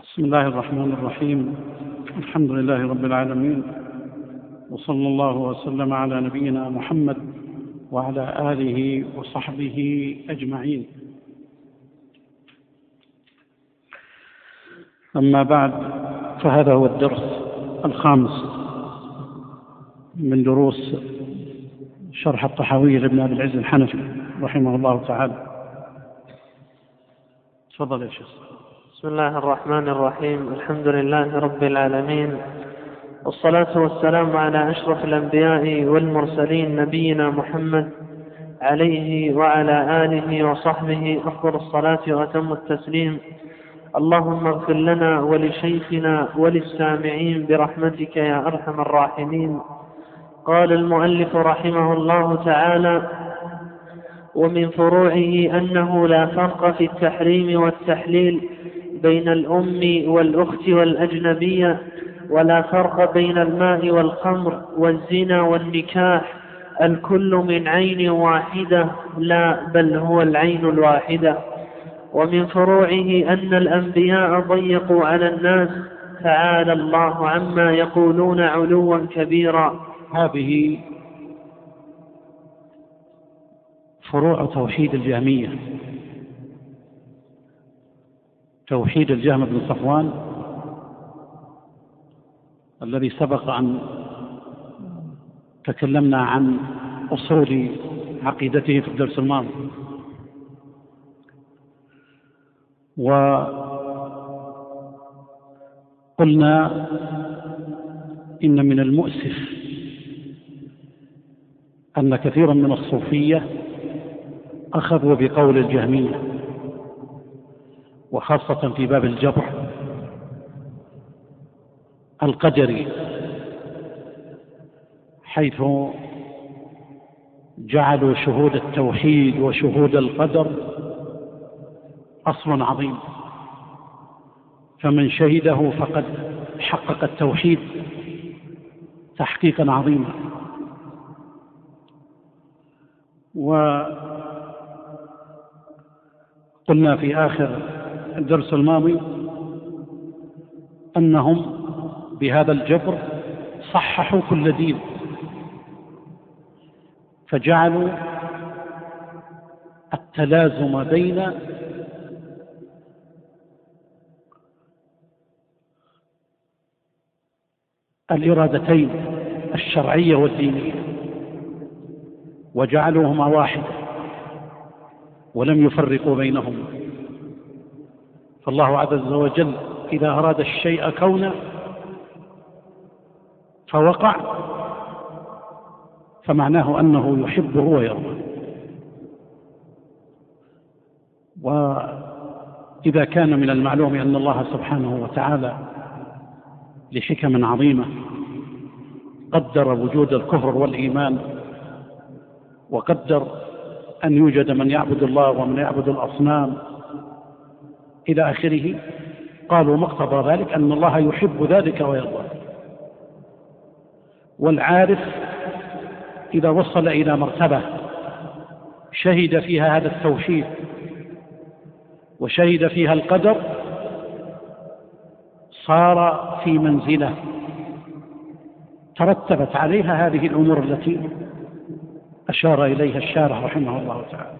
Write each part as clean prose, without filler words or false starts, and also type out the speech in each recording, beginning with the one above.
بسم الله الرحمن الرحيم. الحمد لله رب العالمين، وصلى الله وسلم على نبينا محمد وعلى آله وصحبه أجمعين. أما بعد، فهذا هو الدرس الخامس من دروس شرح الطحاوية لابن أبي العز الحنفي رحمه الله تعالى. تفضل يا شيخ. بسم الله الرحمن الرحيم. الحمد لله رب العالمين، والصلاة والسلام على أشرف الأنبياء والمرسلين نبينا محمد عليه وعلى آله وصحبه أفضل الصلاة وأتم التسليم. اللهم اغفر لنا ولشيخنا وللسامعين برحمتك يا أرحم الراحمين. قال المؤلف رحمه الله تعالى: ومن فروعه أنه لا فرق في التحريم والتحليل بين الأم والأخت والأجنبية، ولا فرق بين الماء والخمر والزنا والنكاح، الكل من عين واحدة، لا بل هو العين الواحدة. ومن فروعه أن الأنبياء ضيقوا على الناس، تعالى الله عما يقولون علوا كبيرا. هذه فروع توحيد الجهمية، توحيد الجهم بن صفوان الذي سبق أن تكلمنا عن أصول عقيدته في الدرس الماضي. وقلنا إن من المؤسف أن كثيرا من الصوفية أخذوا بقول الجهمية، وخاصة في باب الجبر القدري، حيث جعلوا شهود التوحيد وشهود القدر أصل عظيم، فمن شهده فقد حقق التوحيد تحقيقا عظيما. وقلنا في آخر الدرس الماضي أنهم بهذا الجبر صححوا كل دين، فجعلوا التلازم بين الإرادتين الشرعية والدينية وجعلوهما واحدة ولم يفرقوا بينهما. فالله عز وجل إذا أراد الشيء كونا فوقع، فمعناه أنه يحبه ويرضى. وإذا كان من المعلوم أن الله سبحانه وتعالى لحكم عظيمة قدر وجود الكفر والإيمان، وقدر أن يوجد من يعبد الله ومن يعبد الأصنام إلى آخره، قالوا مقتضى ذلك أن الله يحب ذلك ويرضى. والعارف إذا وصل إلى مرتبة شهد فيها هذا التوحيد وشهد فيها القدر، صار في منزلة ترتبت عليها هذه الأمور التي أشار إليها الشارح رحمه الله تعالى.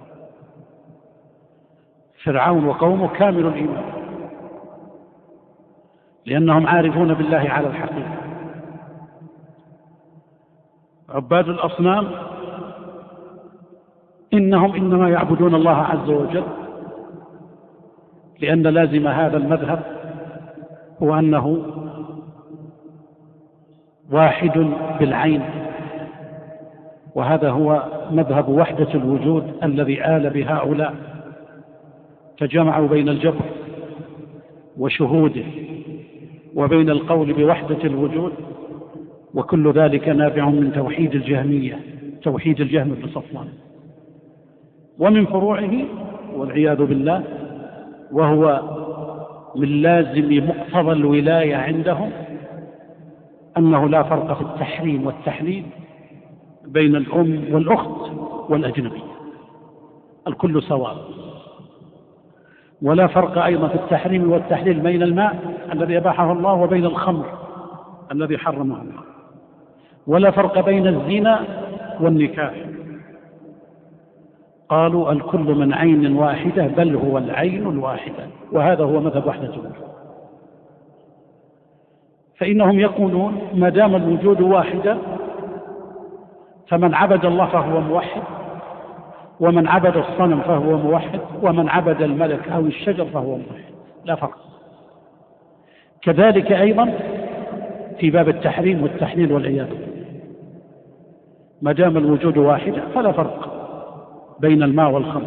فرعون وقومه كامل الإيمان، لأنهم عارفون بالله على الحقيقة. عباد الأصنام إنهم إنما يعبدون الله عز وجل، لأن لازم هذا المذهب هو أنه واحد بالعين، وهذا هو مذهب وحدة الوجود الذي آل بهؤلاء، فجمعوا بين الجبر وشهوده وبين القول بوحدة الوجود، وكل ذلك نابع من توحيد الجهمية، توحيد الجهم بن صفوان. ومن فروعه والعياذ بالله، وهو من لازم مقتضى الولاية عندهم، أنه لا فرق في التحريم والتحليل بين الأم والأخت والأجنبية، الكل سواء. ولا فرق أيضا في التحريم والتحليل بين الماء الذي أباحه الله وبين الخمر الذي حرمه الله، ولا فرق بين الزنا والنكاح. قالوا الكل من عين واحدة بل هو العين الواحدة، وهذا هو مذهب وحدة الوجود. فإنهم يقولون ما دام الوجود واحدة فمن عبد الله فهو موحد، ومن عبد الصنم فهو موحد، ومن عبد الملك أو الشجر فهو موحد، لا فرق. كذلك أيضا في باب التحريم والتحليل والعياذ بالله، ما دام الوجود واحدة فلا فرق بين الماء والخمر.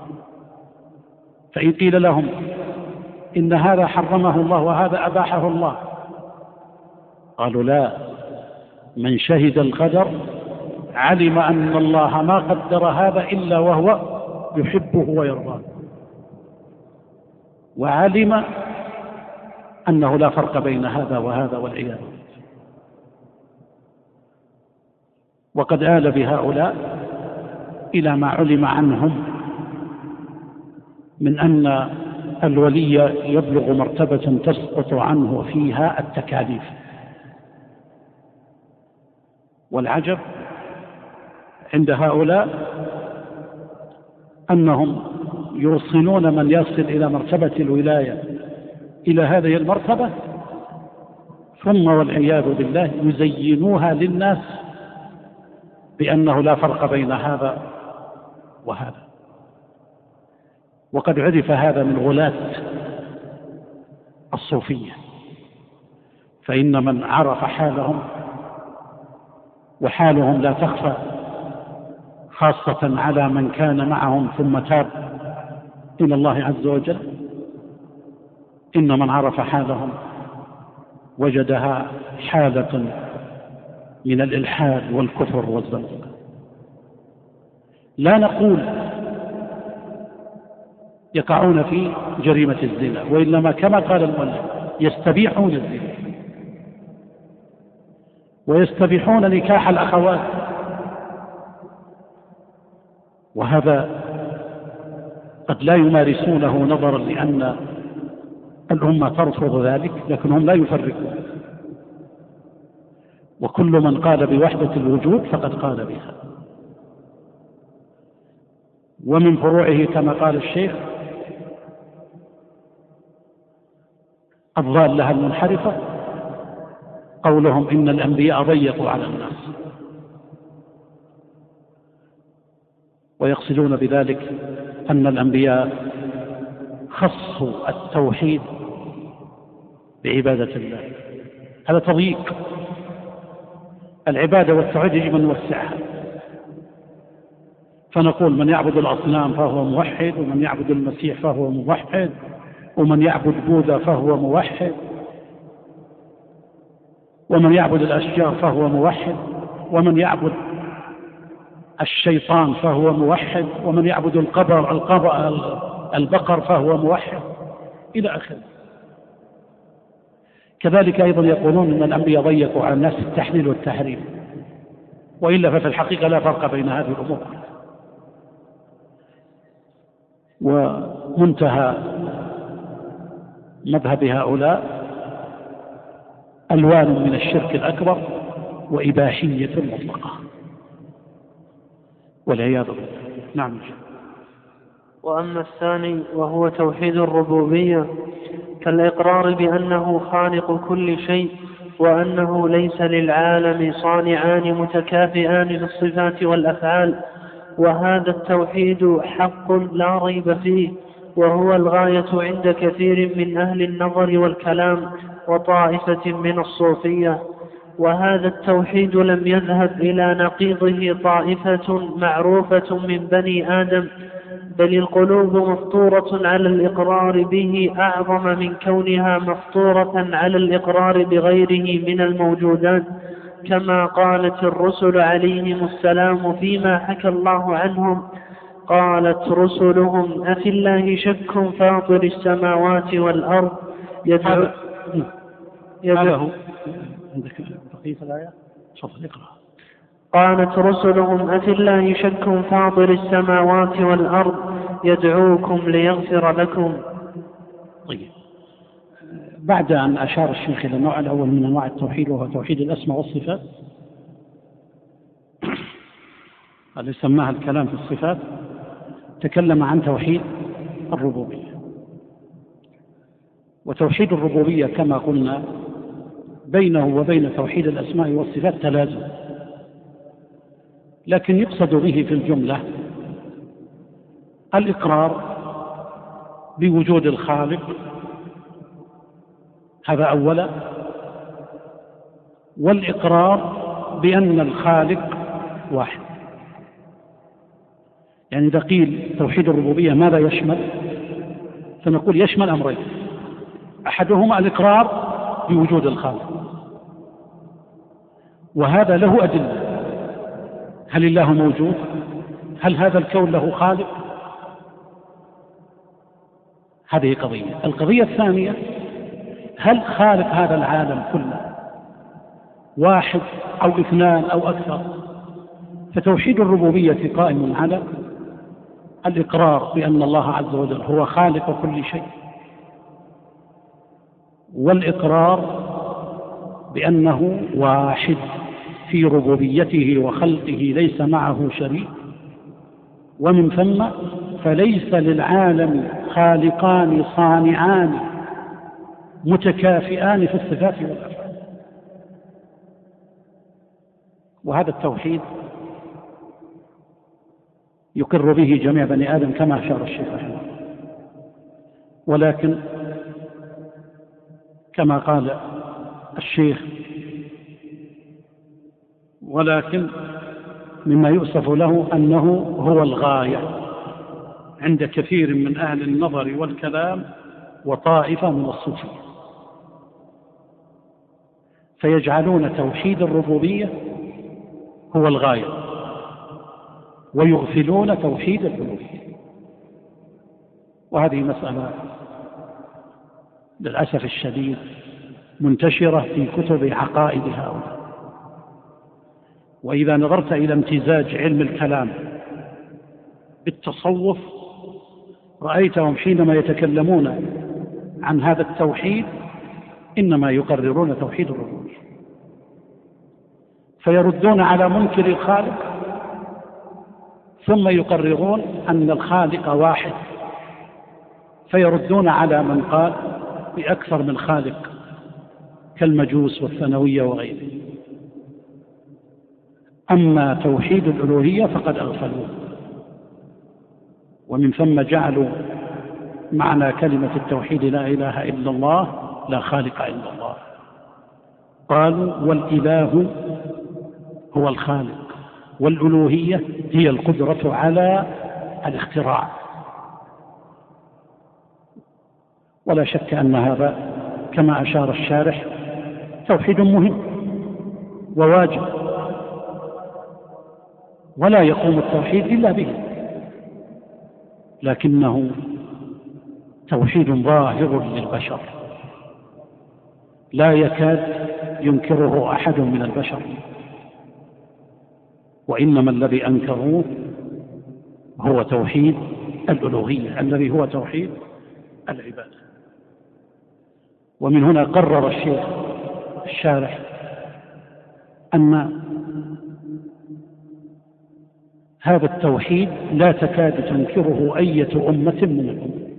فإن قيل لهم إن هذا حرمه الله وهذا أباحه الله، قالوا لا، من شهد القدر علم أن الله ما قدر هذا إلا وهو يحبه ويرضاه، وعلم أنه لا فرق بين هذا وهذا والعياذ بالله. وقد آل بهؤلاء إلى ما علم عنهم من أن الولي يبلغ مرتبة تسقط عنه فيها التكاليف. والعجب عند هؤلاء أنهم يوصلون من يصل إلى مرتبة الولاية إلى هذه المرتبة، ثم والعياذ بالله يزينوها للناس بأنه لا فرق بين هذا وهذا. وقد عرف هذا من غلاة الصوفية، فإن من عرف حالهم وحالهم لا تخفى، خاصة على من كان معهم ثم تاب إلى الله عز وجل، إن من عرف حالهم وجدها حالة من الإلحاد والكفر والزندقة. لا نقول يقعون في جريمة الزنا، وإنما كما قال المؤلف يستبيحون الزنا ويستبيحون نكاح الأخوات، وهذا قد لا يمارسونه نظرا لأن الأمة ترفض ذلك، لكنهم لا يفرقون. وكل من قال بوحدة الوجود فقد قال بها. ومن فروعه كما قال الشيخ الضالة المنحرفة قولهم إن الأنبياء ضيقوا على الناس، ويقصدون بذلك أن الأنبياء خصوا التوحيد بعبادة الله. هذا تضييق. العبادة والتوحيد يجب أن نوسعها، فنقول من يعبد الأصنام فهو موحد، ومن يعبد المسيح فهو موحد، ومن يعبد بوذا فهو موحد، ومن يعبد الأشجار فهو موحد، ومن يعبد الشيطان فهو موحد، ومن يعبد البقر فهو موحد، إلى آخره. كذلك أيضا يقولون أن الأنبياء ضيقوا على الناس التحليل والتحريم، وإلا ففي الحقيقة لا فرق بين هذه الأمور. ومنتهى مذهب هؤلاء ألوان من الشرك الأكبر وإباحية مطلقة والعياذ بالله. نعم. وأما الثاني وهو توحيد الربوبية كالإقرار بأنه خالق كل شيء، وأنه ليس للعالم صانعان متكافئان في الصفات والأفعال، وهذا التوحيد حق لا ريب فيه، وهو الغاية عند كثير من أهل النظر والكلام وطائفة من الصوفية. وهذا التوحيد لم يذهب إلى نقيضه طائفة معروفة من بني آدم، بل القلوب مفطورة على الإقرار به أعظم من كونها مفطورة على الإقرار بغيره من الموجودات، كما قالت الرسل عليهم السلام فيما حكى الله عنهم: قالت رسلهم أفي الله شك فاطر السماوات والأرض يدعو. قالت رسلهم أفي الله شك فاطر السماوات والأرض يدعوكم ليغفر لكم. طيب، بعد أن أشار الشيخ إلى النوع الأول من أنواع التوحيد وهو توحيد الأسماء والصفات اللي سماها الكلام في الصفات، تكلم عن توحيد الربوبية. وتوحيد الربوبية كما قلنا بينه وبين توحيد الأسماء والصفات تلازم، لكن يقصد به في الجملة الإقرار بوجود الخالق، هذا أولا، والإقرار بأن الخالق واحد. يعني إذا قيل توحيد الربوبية ماذا يشمل؟ فنقول يشمل أمرين: أحدهما الإقرار بوجود الخالق، وهذا له أدلة. هل الله موجود؟ هل هذا الكون له خالق؟ هذه قضية. القضية الثانية: هل خالق هذا العالم كله واحد أو اثنان أو أكثر؟ فتوحيد الربوبية قائم على الإقرار بأن الله عز وجل هو خالق كل شيء، والإقرار بأنه واحد في ربوبيته وخلقه ليس معه شريك، ومن ثم فليس للعالم خالقان صانعان متكافئان في الصفات والأفعال. وهذا التوحيد يقر به جميع بني آدم كما أشار الشيخ رحمه الله، ولكن كما قال الشيخ: ولكن مما يؤسف له أنه هو الغاية عند كثير من أهل النظر والكلام وطائفة من الصوفية، فيجعلون توحيد الربوبية هو الغاية ويغفلون توحيد الألوهية. وهذه مسألة للأسف الشديد منتشرة في كتب عقائد هؤلاء. وإذا نظرت إلى امتزاج علم الكلام بالتصوف رأيتهم حينما يتكلمون عن هذا التوحيد إنما يقررون توحيد الربوبية، فيردون على منكر الخالق ثم يقررون أن الخالق واحد، فيردون على من قال بأكثر من خالق كالمجوس والثانوية وغيره. أما توحيد الألوهية فقد أغفلوه، ومن ثم جعلوا معنى كلمة التوحيد لا إله إلا الله لا خالق إلا الله. قالوا والإله هو الخالق، والألوهية هي القدرة على الاختراع. ولا شك أن هذا كما أشار الشارح توحيد مهم وواجب، ولا يقوم التوحيد إلا به، لكنه توحيد ظاهر للبشر لا يكاد ينكره أحد من البشر، وإنما الذي أنكروه هو توحيد الألوهية الذي هو توحيد العبادة. ومن هنا قرر الشيخ الشارح أن هذا التوحيد لا تكاد تنكره أية أمة من الأمم،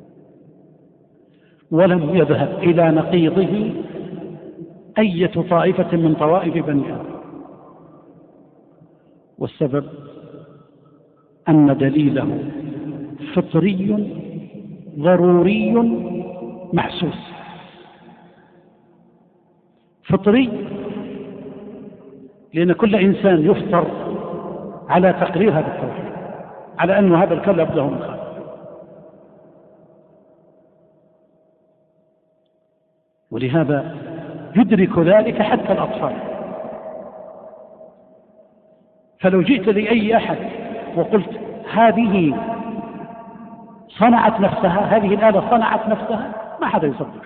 ولم يذهب إلى نقيضه أية طائفة من طوائف بني آدم. والسبب أن دليله فطري ضروري محسوس. فطري لأن كل إنسان يفطر على تقرير هذا التوحيد، على أن هذا الكون لابد له من خالق. ولهذا يدرك ذلك حتى الأطفال. فلو جئت لأي أحد وقلت هذه صنعت نفسها، هذه الآلة صنعت نفسها، ما حدا يصدق.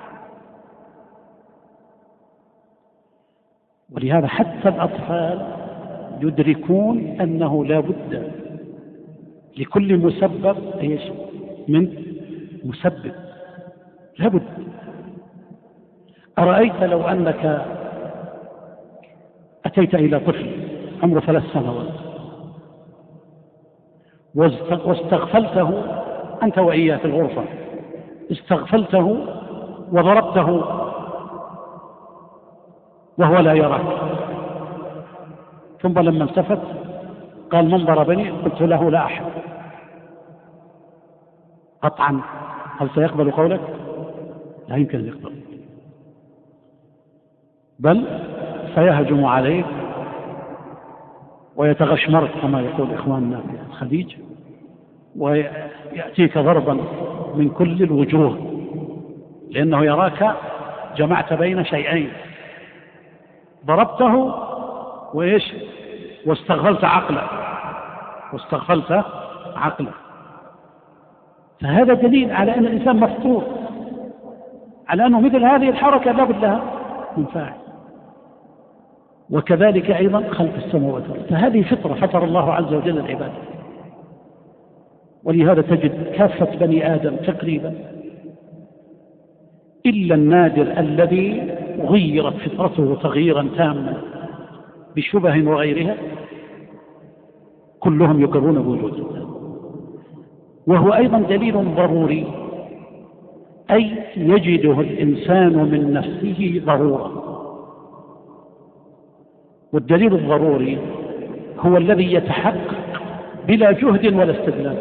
ولهذا حتى الأطفال يدركون أنه لا بد لكل مسبب من مسبب، لا بد. أرأيت لو أنك أتيت إلى طفل عمره 3 سنوات واستغفلته أنت وإياه في الغرفة، استغفلته وضربته وهو لا يراك، ثم لما التفت قال من ضربني؟ قلت له لا أحد. قطعا هل سيقبل قولك؟ لا يمكن أن يقبل، بل سيهجم عليك ويتغشمرك كما يقول إخواننا في الخليج، ويأتيك ضربا من كل الوجوه، لأنه يراك جمعت بين شيئين، ضربته وإيش؟ واستغفلت عقله. فهذا دليل على أن الإنسان مفطور، على أنه مثل هذه الحركة لا بد لها من فاعل. وكذلك أيضا خلق السماوات والأرض، فهذه فطرة فطر الله عز وجل العباد. ولهذا تجد كافة بني آدم تقريبا إلا النادر الذي غيرت فطرته تغييرا تاما بشبه وغيرها، كلهم يقرون بوجود الله. وهو أيضا دليل ضروري، أي يجده الإنسان من نفسه ضرورة. والدليل الضروري هو الذي يتحقق بلا جهد ولا استدلال،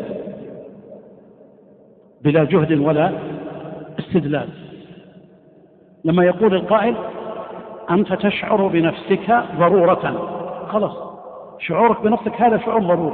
بلا جهد ولا استدلال. لما يقول القائل أنت تشعر بنفسك ضرورة، خلاص شعورك بنفسك هذا شعور ضروري،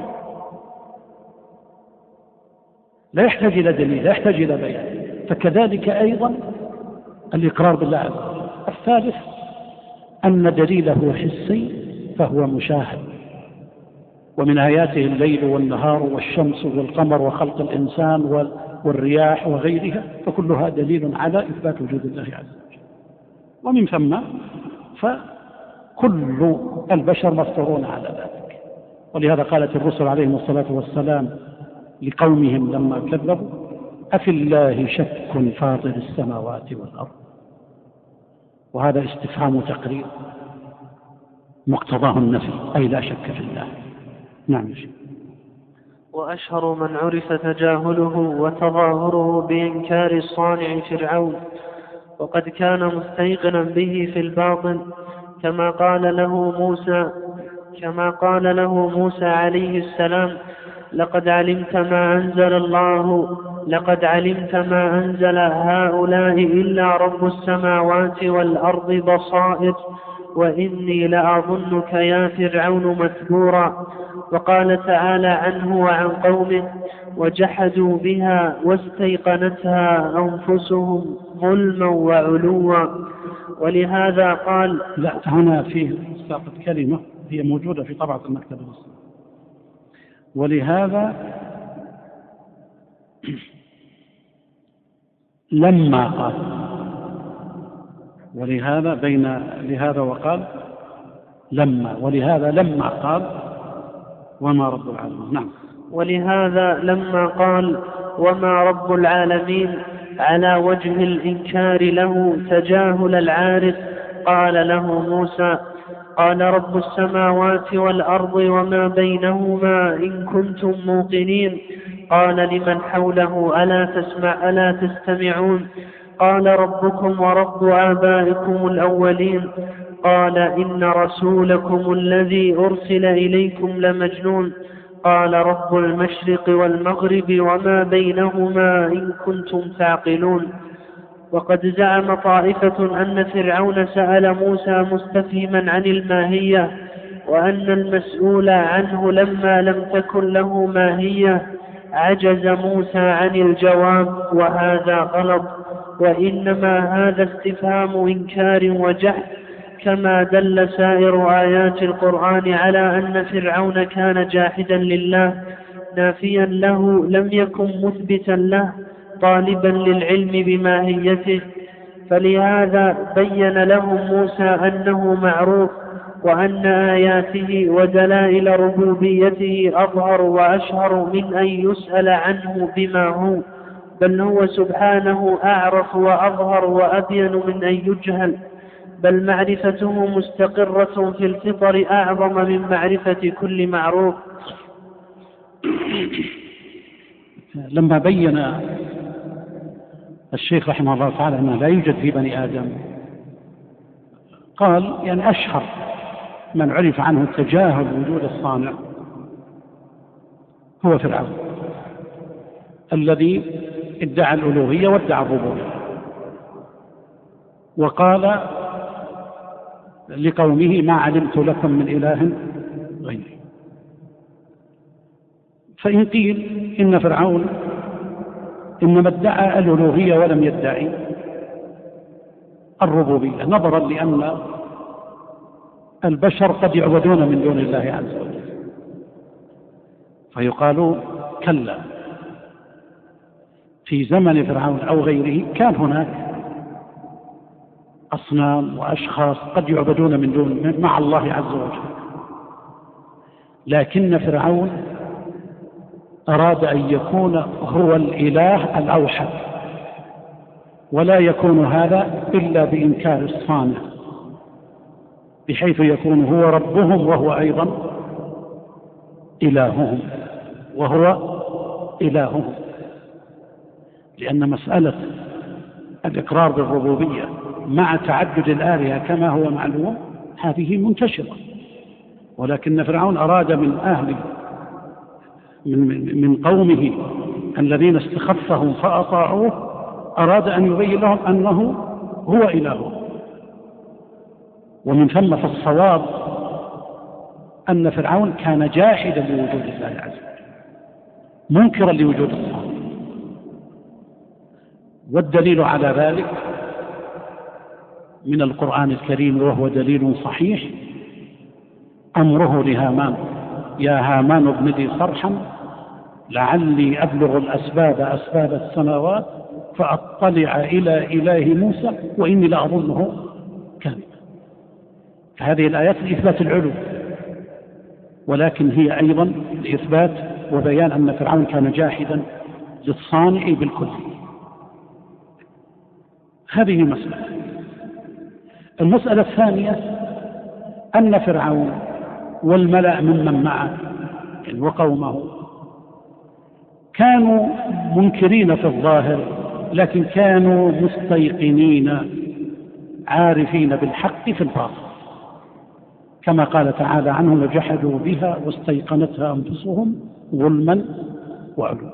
لا يحتاج إلى دليل، لا يحتاج إلى بيان. فكذلك أيضا الإقرار بالله عز وجل. الثالث أن دليله حسي فهو مشاهد، ومن آياته الليل والنهار والشمس والقمر وخلق الإنسان والرياح وغيرها، فكلها دليل على إثبات وجود الله عز وجل. ومن ثم فكل البشر مفطورون على ذلك. ولهذا قالت الرسل عليهم الصلاة والسلام لقومهم لما كذبوا أفي الله شك فاطر السماوات والأرض، وهذا استفهام تقرير مقتضاه النفي، أي لا شك في الله. نعم. وأشهر من عرف تجاهله وتظاهره بإنكار الصانع فرعون، وقد كان مستيقنا به في الباطن، كما قال له موسى عليه السلام لقد علمت ما أنزل هؤلاء إلا رب السماوات والأرض بصائر وإني لأظنك يا فرعون مثبورا. وقال تعالى عنه وعن قومه وجحدوا بها واستيقنتها أنفسهم ظلما وعلوا. ولهذا قال لا، هنا فيه ساقط كلمة هي موجودة في طبعة المكتب المصري. ولهذا لما قال، ولهذا لهذا وقال لما، ولهذا لما قال وما رب العالمين. نعم. ولهذا لما قال وما رب العالمين على وجه الإنكار له تجاهل العارض، قال له موسى قال رب السماوات والأرض وما بينهما إن كنتم موقنين. قال لمن حوله ألا تستمعون؟ قال ربكم ورب آبائكم الأولين. قال إن رسولكم الذي أرسل إليكم لمجنون. قال رب المشرق والمغرب وما بينهما إن كنتم تعقلون. وقد زعم طائفة أن فرعون سأل موسى مستفهما عن الماهية، وأن المسؤول عنه لما لم تكن له ماهية عجز موسى عن الجواب، وهذا غلط، وإنما هذا استفهام إنكار وجحد، كما دل سائر آيات القرآن على أن فرعون كان جاحدا لله نافيا له لم يكن مثبتا له طالبا للعلم بماهيته. فلهذا بين لهم موسى أنه معروف، وأن آياته ودلائل ربوبيته أظهر وأشهر من أن يسأل عنه بما هو، بل هو سبحانه أعرف وأظهر وأبين من أن يجهل، بل معرفته مستقرة في الفطر أعظم من معرفة كل معروف. لما بين الشيخ رحمه الله تعالى أنه لا يوجد في بني آدم، قال يعني أشهر من عرف عنه تجاهل وجود الصانع هو فرعون الذي ادعى الألوهية وادعى الربوبية، وقال لقومه ما علمت لكم من إله غيري. فإن قيل إن فرعون إنما ادعى الألوهية ولم يدعي الربوبية، نظرا لأن البشر قد يعبدون من دون الله عز وجل، فيقال كلا، في زمن فرعون أو غيره كان هناك أصنام وأشخاص قد يعبدون من دون مع الله عز وجل، لكن فرعون أراد أن يكون هو الإله الأوحد، ولا يكون هذا إلا بإنكار الصانع، بحيث يكون هو ربهم وهو أيضا إلههم لأن مسألة الإقرار بالربوبية مع تعدد الآلهة كما هو معلوم هذه منتشرة، ولكن فرعون أراد من قومه الذين استخفهم فأطاعوه، أراد أن يبين لهم أنه هو إله. ومن ثم فالصواب أن فرعون كان جاحدا لوجود الله عز وجل، منكرا لوجود الله. والدليل على ذلك من القرآن الكريم، وهو دليل صحيح، أمره لهامان: يا هامان ابن لي صرحا لعلي أبلغ أسباب السماوات فأطلع إلى إله موسى وإني لأظنه كاذبا. فهذه الآيات لإثبات العلو، ولكن هي أيضا لإثبات وبيان أن فرعون كان جاحدا للصانع بالكل. هذه مسألة. المسألة الثانية أن فرعون والملأ ممن معه وقومه كانوا منكرين في الظاهر، لكن كانوا مستيقنين عارفين بالحق في الباطن، كما قال تعالى عنهم: وجحدوا بها واستيقنتها أنفسهم ظلما وعلوا.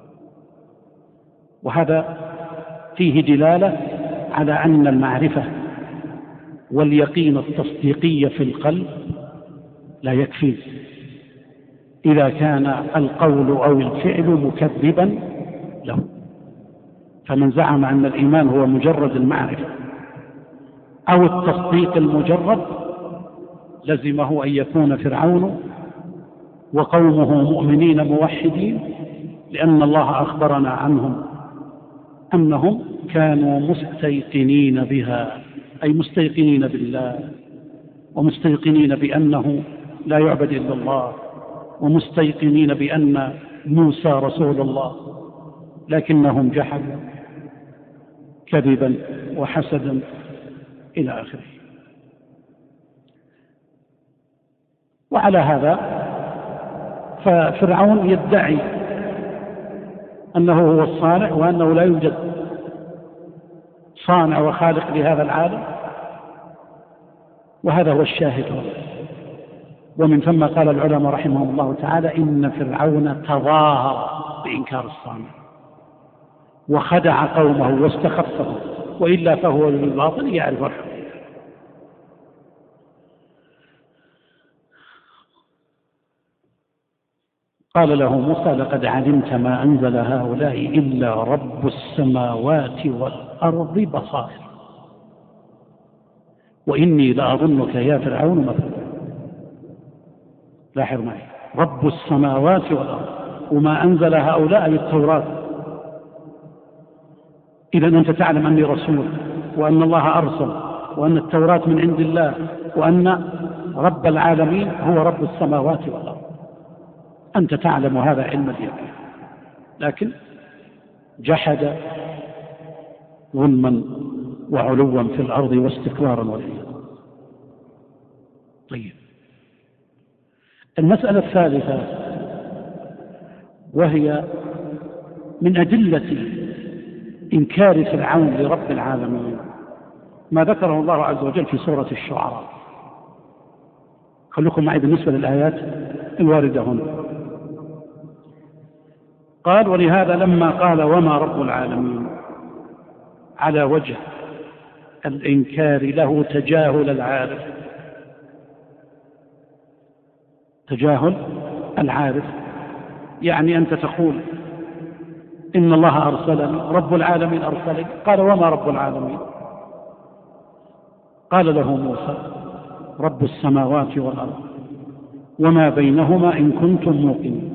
وهذا فيه دلالة على أن المعرفة واليقين التصديقي في القلب لا يكفي إذا كان القول أو الفعل مكذبا له. فمن زعم أن الإيمان هو مجرد المعرفة أو التصديق المجرد لزمه أن يكون فرعون وقومه مؤمنين موحدين، لأن الله أخبرنا عنهم أنهم كانوا مستيقنين بها، أي مستيقنين بالله، ومستيقنين بأنه لا يعبد إلا الله، ومستيقنين بأن موسى رسول الله، لكنهم جحدوا كذبا وحسدا إلى آخره. وعلى هذا ففرعون يدعي أنه هو الصانع، وأنه لا يوجد صانع وخالق لهذا العالم، وهذا هو الشاهد. ومن ثم قال العلماء رحمهم الله تعالى: إن فرعون تظاهر بإنكار الصانع وخدع قومه واستخفهم، وإلا فهو بالباطل يعرف الحق. قال له موسى: لقد علمت ما أنزل هؤلاء إلا رب السماوات والأرض بصائر وإني لأظنك يا فرعون مثبورا. لاحظ معي: رب السماوات والأرض، وما أنزل هؤلاء بالتوراة. إذا أنت تعلم أني رسول، وأن الله أرسل، وأن التوراة من عند الله، وأن رب العالمين هو رب السماوات والأرض. أنت تعلم هذا علم اليقين، لكن جحد ظلما وعلوا في الأرض واستكبارا والعياذ. طيب، المسألة الثالثة وهي من أدلة إنكار فرعون لرب العالمين ما ذكره الله عز وجل في سورة الشعراء. خلوكم معي بالنسبة للآيات الواردة هنا. قال: ولهذا لما قال وما رب العالمين على وجه الإنكار له تجاهل العارف. تجاهل العارف يعني أنت تقول إن الله أرسلني، رب العالمين أرسلني. قال: وما رب العالمين؟ قال له موسى: رب السماوات والأرض وما بينهما إن كنتم موقنين.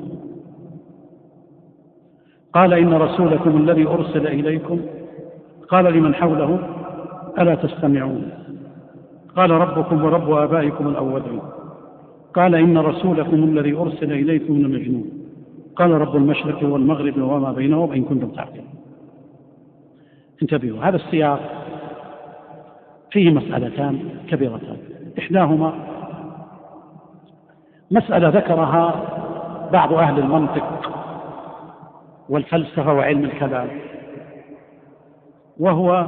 قال: إن رسولكم الذي أرسل إليكم. قال لمن حوله: ألا تستمعون؟ قال: ربكم ورب آبائكم الأولين. قال: إن رسولكم الذي أرسل إليكم لمجنون. قال: رب المشرق والمغرب وما بينهم إن كنتم تعقلون. انتبهوا، هذا السياق فيه مسألتان كبيرتان. إحداهما مسألة ذكرها بعض أهل المنطق والفلسفة وعلم الكلام، وهو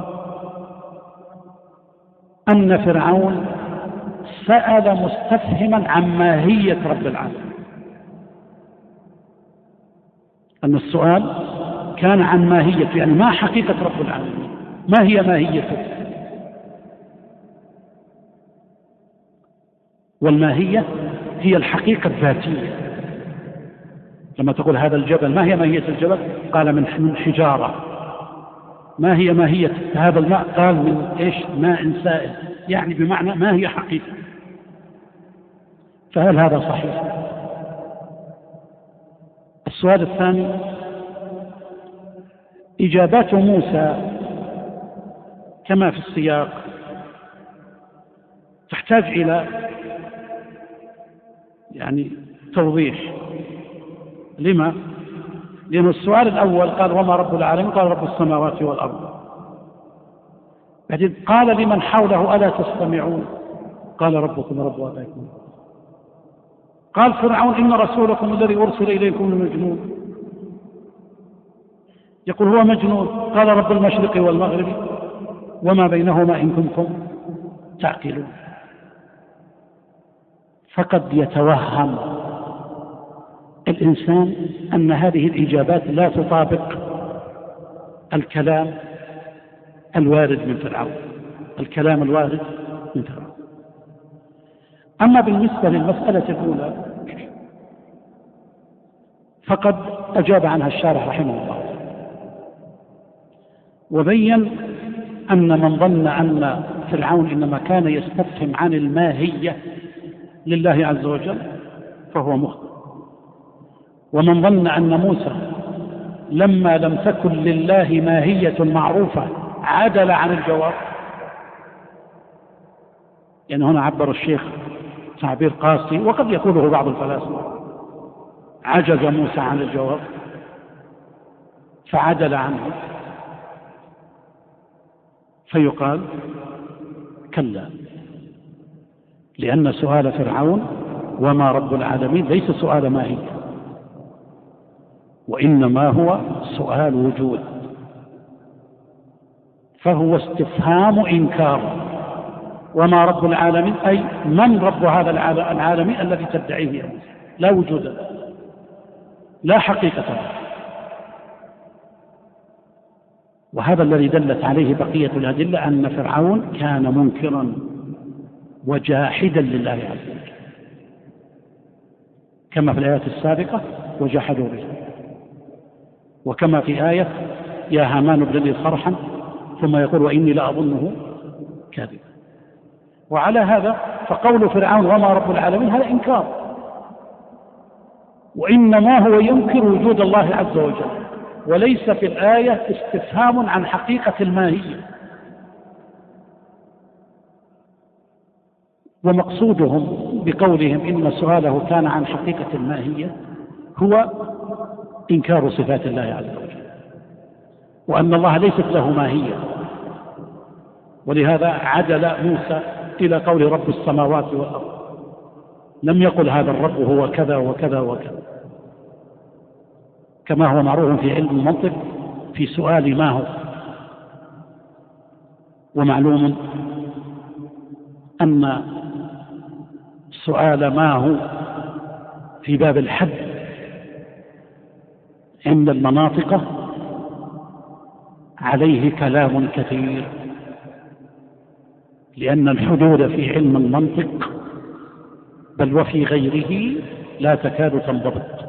أن فرعون سأل مستفهما عن ماهية رب العالمين، أن السؤال كان عن ماهية، يعني ما حقيقة رب العالمين، ما هي ماهيته. والماهية هي الحقيقة الذاتية. لما تقول هذا الجبل، ما هي ماهية الجبل؟ قال: من حجارة. ما هي ماهية هذا الماء؟ قال: من إيش؟ ماء سائل. يعني بمعنى ما هي حقيقة. فهل هذا صحيح؟ السؤال الثاني: إجابات موسى كما في السياق تحتاج إلى توضيح. لما؟ لأن السؤال الأول قال: وما رب العالمين؟ قال: رب السماوات والأرض. بعدين قال لمن حوله: ألا تستمعون؟ قال: ربكم ورب آبائكم. قال فرعون: إن رسولكم الذي أرسل إليكم لمجنون. يقول: هو مجنون. قال: رب المشرق والمغرب وما بينهما إن كنتم تعقلون. فقد يتوهم الإنسان أن هذه الإجابات لا تطابق الكلام الوارد من فرعون، الكلام الوارد من فرعون. أما بالنسبة للمسألة الأولى فقد أجاب عنها الشارح رحمه الله، وبين أن من ظن أن فرعون إنما كان يستفهم عن الماهية لله عز وجل فهو مخطئ، ومن ظن أن موسى لما لم تكن لله ماهية معروفة عدل عن الجواب. يعني هنا عبر الشيخ تعبير قاسي وقد يقوله بعض الفلاسفة: عجز موسى عن الجواب فعدل عنه. فيقال: كلا، لأن سؤال فرعون وما رب العالمين ليس سؤال ماهية، وإنما هو سؤال وجود، فهو استفهام إنكار. وما رب العالمين أي من رب هذا العالمين الذي تدعيه يا موسى؟ لا وجود له، لا حقيقة له. وهذا الذي دلت عليه بقية الأدلة أن فرعون كان منكرا وجاحدا لله عز وجل، كما في الآيات السابقة: وجحدوا به، وكما في آية: يا هامان ابن لي صرحا، ثم يقول: وإني لأظنه كاذبا. وعلى هذا فقول فرعون وما رب العالمين هذا إنكار، وإنما هو ينكر وجود الله عز وجل، وليس في الآية استفهام عن حقيقة الماهية. ومقصودهم بقولهم إن سؤاله كان عن حقيقة الماهية هو إنكار صفات الله عز وجل. وأن الله ليست له ماهية. ولهذا عدل موسى إلى قول رب السماوات والأرض، لم يقل هذا الرب هو كذا وكذا وكذا، كما هو معروف في علم المنطق في سؤال ما هو. ومعلوم أن سؤال ما هو في باب الحد عند المناطق عليه كلام كثير، لأن الحدود في علم المنطق بل وفي غيره لا تكاد تنضبط.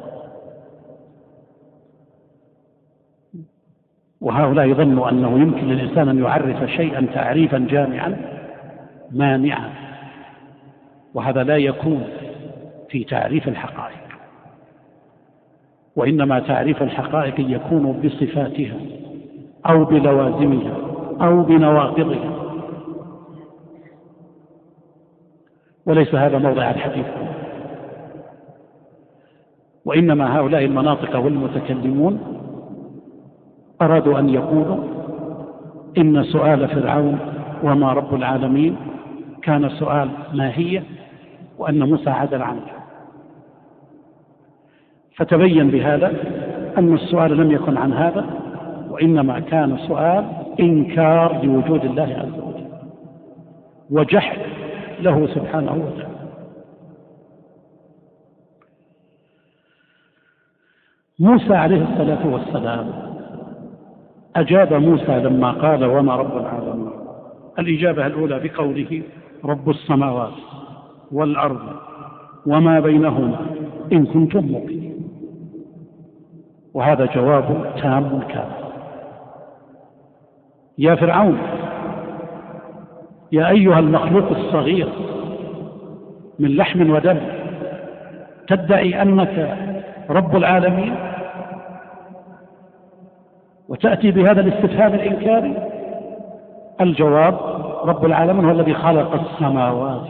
وهؤلاء يظنوا أنه يمكن للإنسان أن يعرف شيئا تعريفا جامعا مانعا، وهذا لا يكون في تعريف الحقائق، وإنما تعريف الحقائق يكون بصفاتها أو بلوازمها أو بنواقضها، وليس هذا موضع الحديث. وإنما هؤلاء المناطق والمتكلمون أرادوا أن يقولوا إن سؤال فرعون وما رب العالمين كان سؤال ماهية، وأن موسى عدل عنه. فتبين بهذا أن السؤال لم يكن عن هذا، وإنما كان سؤال إنكار لوجود الله عز وجل وجحد له سبحانه وتعالى. موسى عليه الصلاة والسلام أجاب موسى لما قال وما رب العالمين. الإجابة الأولى بقوله رب السماوات والأرض وما بينهما إن كنتم موقنين، وهذا جواب تام كامل. يا فرعون، يا أيها المخلوق الصغير من لحم ودم، تدعي أنك رب العالمين وتأتي بهذا الاستفهام الإنكاري؟ الجواب رب العالمين هو الذي خلق السماوات،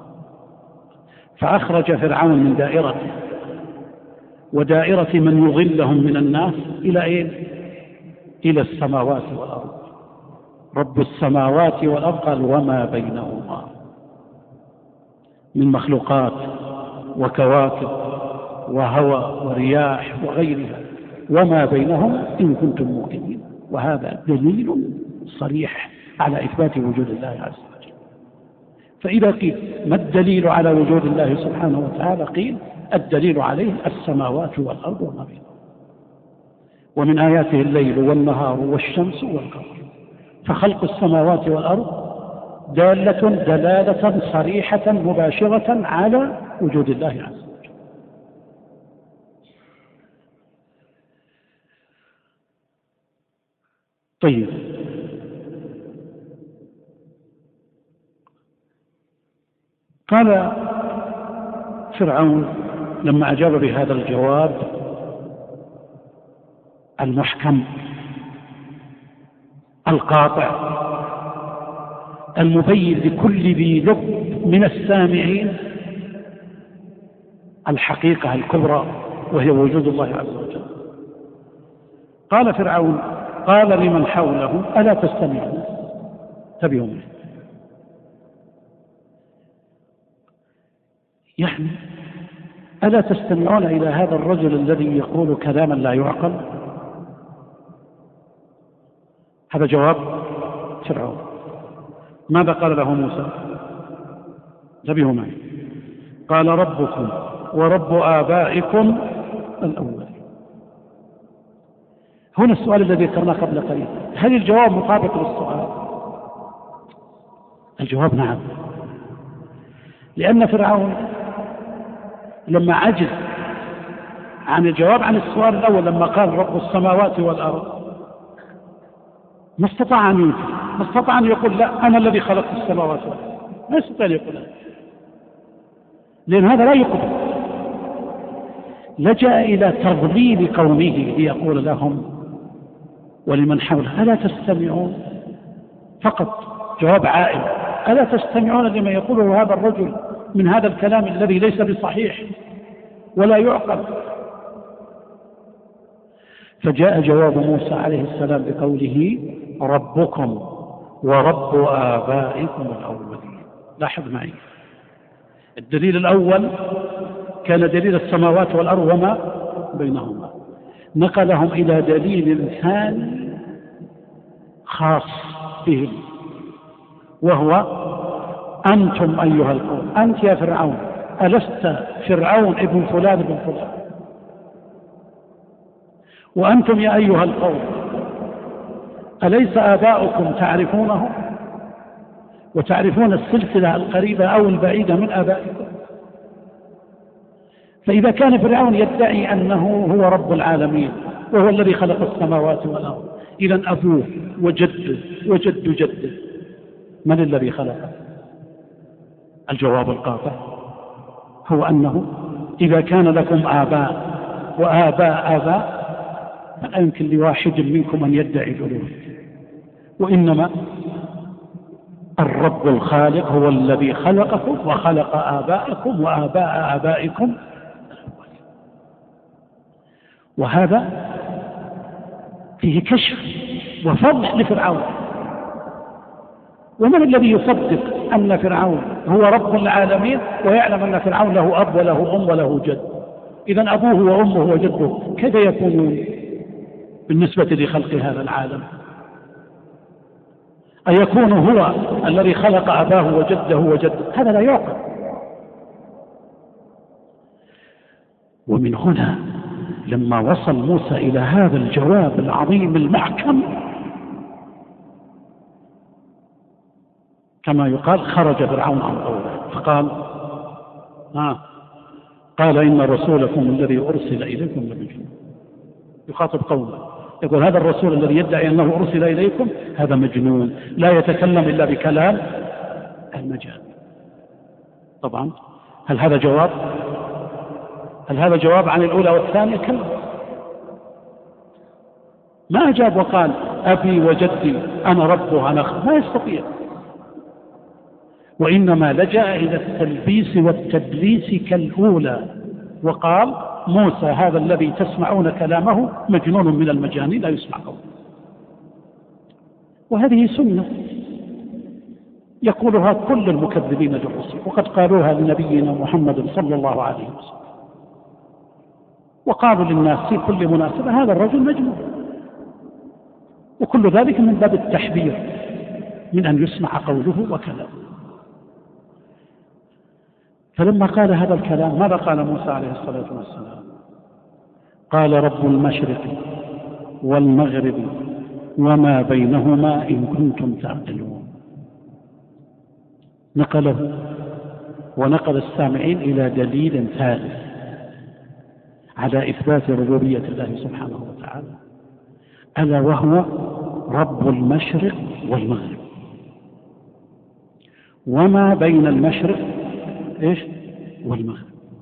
فأخرج فرعون من دائرته ودائرة من يضلهم من الناس إلى إيه؟ إلى السماوات والأرض. رب السماوات والأرض قال وما بينهما من مخلوقات وكواكب وهواء ورياح وغيرها، وما بينهم إن كنتم موقنين. وهذا دليل صريح على إثبات وجود الله عز وجل. فإذا قيل ما الدليل على وجود الله سبحانه وتعالى؟ قيل الدليل عليه السماوات والأرض وما بينهم، ومن آياته الليل والنهار والشمس والقمر. فخلق السماوات والأرض دلالة صريحة مباشرة على وجود الله عز وجل. طيب، قال فرعون لما أجاب بهذا الجواب المحكم القاطع المبين لكل ذي لب من السامعين الحقيقة الكبرى، وهي وجود الله عز وجل. قال فرعون قال لمن حوله ألا تستمعون؟ انتبهوا معي، يعني ألا تستمعون إلى هذا الرجل الذي يقول كلاما لا يعقل؟ هذا جواب فرعون. ماذا قال له موسى؟ انتبهوا معي، قال ربكم ورب آبائكم الأولين. هنا السؤال الذي ذكرناه قبل قليل، هل الجواب مطابق للسؤال؟ الجواب نعم، لأن فرعون لما عجز عن الجواب عن السؤال الأول لما قال رب السماوات والأرض ما استطاع أن ينفي، ما استطاع أن يقول لا أنا الذي خلقت السماوات والأرض، ما يستطيع أن يقول هذا، لأن هذا لا يقبل. لجأ إلى تضليل قومه ليقول لهم ولمن حوله ألا تستمعون؟ فقط جواب عائم، ألا تستمعون لما يقوله هذا الرجل من هذا الكلام الذي ليس بصحيح ولا يعقل؟ فجاء جواب موسى عليه السلام بقوله ربكم ورب آبائكم الأولين. لاحظ معي، الدليل الأول كان دليل السماوات والأرض وما بينهما، نقلهم إلى دليل ثاني خاص بهم، وهو أنتم أيها القوم. أنت يا فرعون، ألست فرعون ابن فلان ابن فلان؟ وأنتم يا أيها القوم، أليس آباؤكم تعرفونه وتعرفون السلسلة القريبة أو البعيدة من آبائكم؟ فإذا كان فرعون يدعي أنه هو رب العالمين وهو الذي خلق السماوات والأرض، إذن أبوه وجده وجد جده من الذي خلقه؟ الجواب القاطع هو أنه إذا كان لكم آباء وآباء آباء فلا يمكن لواحد منكم أن يدعي الألوهية، وإنما الرب الخالق هو الذي خلقكم وخلق آباءكم وآباء آبائكم. وهذا فيه كشف وفضح لفرعون. ومن الذي يصدق أن فرعون هو رب العالمين ويعلم أن فرعون له أب وله أم وله جد؟ إذن أبوه وأمه وجده كيف يكونون بالنسبة لخلق هذا العالم؟ أيكون هو الذي خلق أباه وجده وجده؟ هذا لا يعقل. ومن هنا لما وصل موسى إلى هذا الجواب العظيم المحكم، كما يقال خرج فرعون عن قوله فقال قال إن رسولكم الذي أرسل إليكم لمجنون. يخاطب قومه يقول هذا الرسول الذي يدعي أنه أرسل إليكم هذا مجنون، لا يتكلم إلا بكلام المجان. طبعا هل هذا جواب عن الأولى والثانية؟ كلا، ما أجاب وقال أبي وجدي أنا ربها نخ، ما يستطيع، وإنما لجأ إلى التلبيس والتدليس كالأولى وقال موسى هذا الذي تسمعون كلامه مجنون من المجانين لا يسمع قوله. وهذه سنة يقولها كل المكذبين للرسل، وقد قالوها لنبينا محمد صلى الله عليه وسلم، وقالوا للناس في كل مناسبة هذا الرجل مجنون، وكل ذلك من باب التحذير من أن يسمع قوله وكلامه. فلما قال هذا الكلام ماذا قال موسى عليه الصلاة والسلام؟ قال رب المشرق والمغرب وما بينهما إن كنتم تعقلون. نقله ونقل السامعين إلى دليل ثالث على إثبات ربوبية الله سبحانه وتعالى، ألا وهو رب المشرق والمغرب وما بين المشرق والمغرب.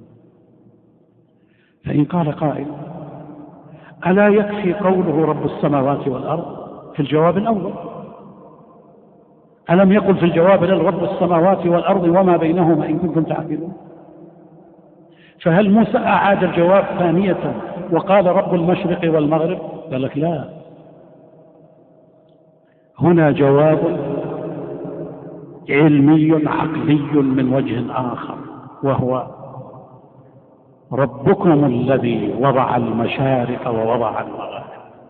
فإن قال قائل ألا يكفي قوله رب السماوات والأرض في الجواب الأول؟ ألم يقل في الجواب الأول رب السماوات والأرض وما بينهما إن كنتم تعقلون؟ فهل موسى أعاد الجواب ثانية وقال رب المشرق والمغرب؟ قال لك لا، هنا جواب علمي عقلي من وجه آخر، وهو ربكم الذي وضع المشارق ووضع المغارب.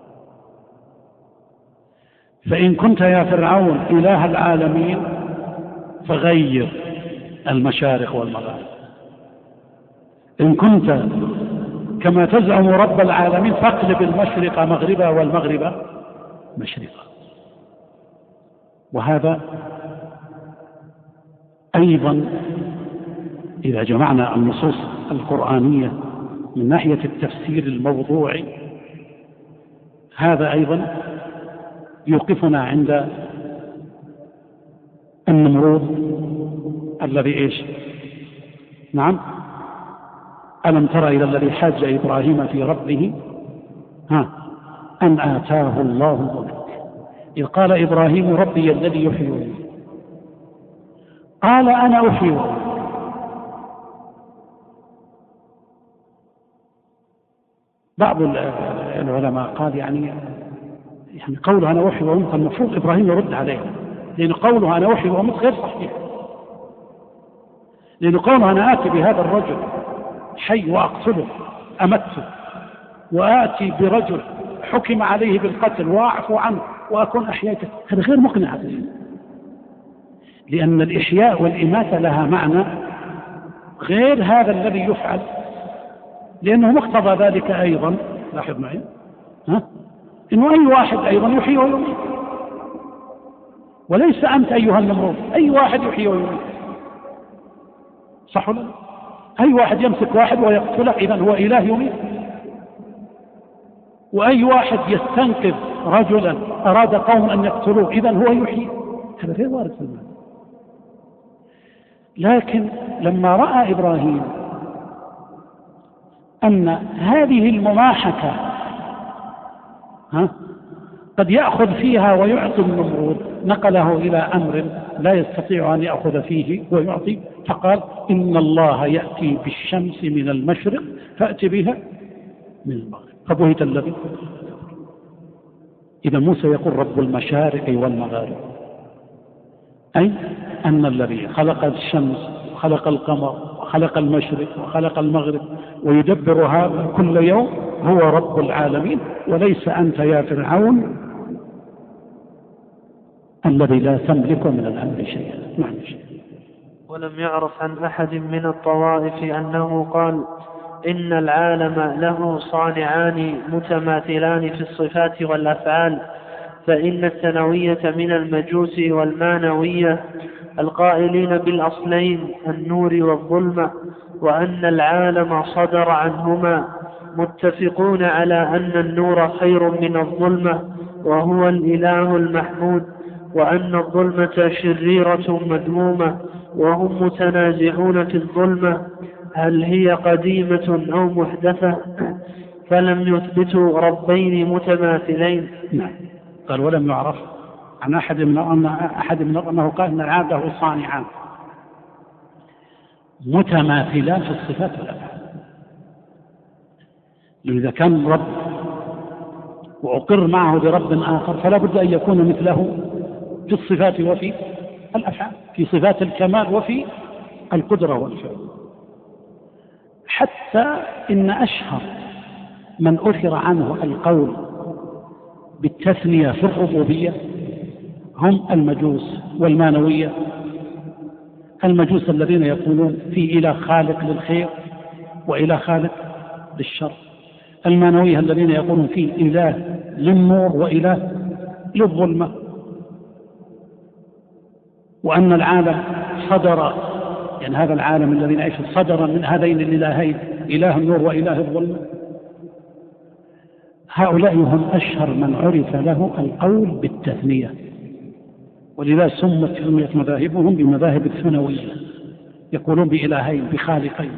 فإن كنت يا فرعون إله العالمين فغير المشارق والمغارب، إن كنت كما تزعم رب العالمين فاقلب المشرق مغربا والمغرب مشرقا. وهذا أيضا إذا جمعنا النصوص القرآنية من ناحية التفسير الموضوعي، هذا أيضا يوقفنا عند النمرود الذي نعم، ألم تر إلى الذي حاج إبراهيم في ربه أن آتاه الله الملك إذ قال إبراهيم ربي الذي يحيي ويميت قال أنا أحيي وأميت. بعض العلماء قال يعني قوله أنا أحيي وأميت المفروض إبراهيم يرد عليه، لأن قوله أنا أحيي وأميت غير صحيح، لأن قوله أنا آتي بهذا الرجل حي وأقتله أمته، وآتي برجل حكم عليه بالقتل وأعفو عنه وأكون أحييته، هذا غير مقنع، لأن الإحياء والإماتة لها معنى غير هذا الذي يفعل، لأنه مقتضى ذلك أيضا، لاحظ معي، إنه أي واحد أيضا يحيي ويميت، وليس أنت أيها النمرود، أي واحد يحيي ويميت، صح ولا لا؟ أي واحد يمسك واحد ويقتله إذن هو إله يميت، وأي واحد يستنقذ رجلا أراد قوم أن يقتلوه إذن هو يحيي، هذا غير وارد في المعنى. لكن لما رأى إبراهيم أن هذه المماحكة قد يأخذ فيها ويعطي النمرود، نقله إلى أمر لا يستطيع أن يأخذ فيه ويعطي، فقال إن الله يأتي بالشمس من المشرق فأتي بها من المغرب، فبهت الذي. إذا موسى يقول رب المشارق والمغارب، أي أن الذي خلق الشمس وخلق القمر وخلق المشرق وخلق المغرب ويدبر هذا كل يوم هو رب العالمين، وليس أنت يا فرعون الذي لا تملك من الأمر شيئا. نعم. ولم يعرف عن أحد من الطوائف أنه قال إن العالم له صانعان متماثلان في الصفات والأفعال، فإن الثانوية من المجوس والمانوية القائلين بالأصلين النور والظلمة، وأن العالم صدر عنهما، متفقون على أن النور خير من الظلمة وهو الإله المحمود، وأن الظلمة شريرة مذمومة، وهم متنازعون في الظلمة هل هي قديمة أو محدثة، فلم يثبتوا ربين متماثلين. نعم. قال ولم يعرف عن أحد من أنه قال أن العالم له صانعان متماثلان في الصفات والأفعال، إذا كان رب وأقر معه برب آخر فلا بد أن يكون مثله في الصفات وفي الأفعال، في صفات الكمال وفي القدرة والفعل. حتى إن أشهر من أثر عنه القول بالتثنية في الربوبية هم المجوس والمانوية. المجوس الذين يقولون في إله خالق للخير وإله خالق للشر، المانوية الذين يقولون في إله للنور وإله للظلمة، وأن العالم صدر، يعني هذا العالم الذي نعيش صدر من هذين الإلهين، إله النور وإله الظلمة. هؤلاء هم أشهر من عرف له القول بالتثنية، ولذا سميت مذاهبهم بمذاهب الثنوية، يقولون بإلهين بخالقين.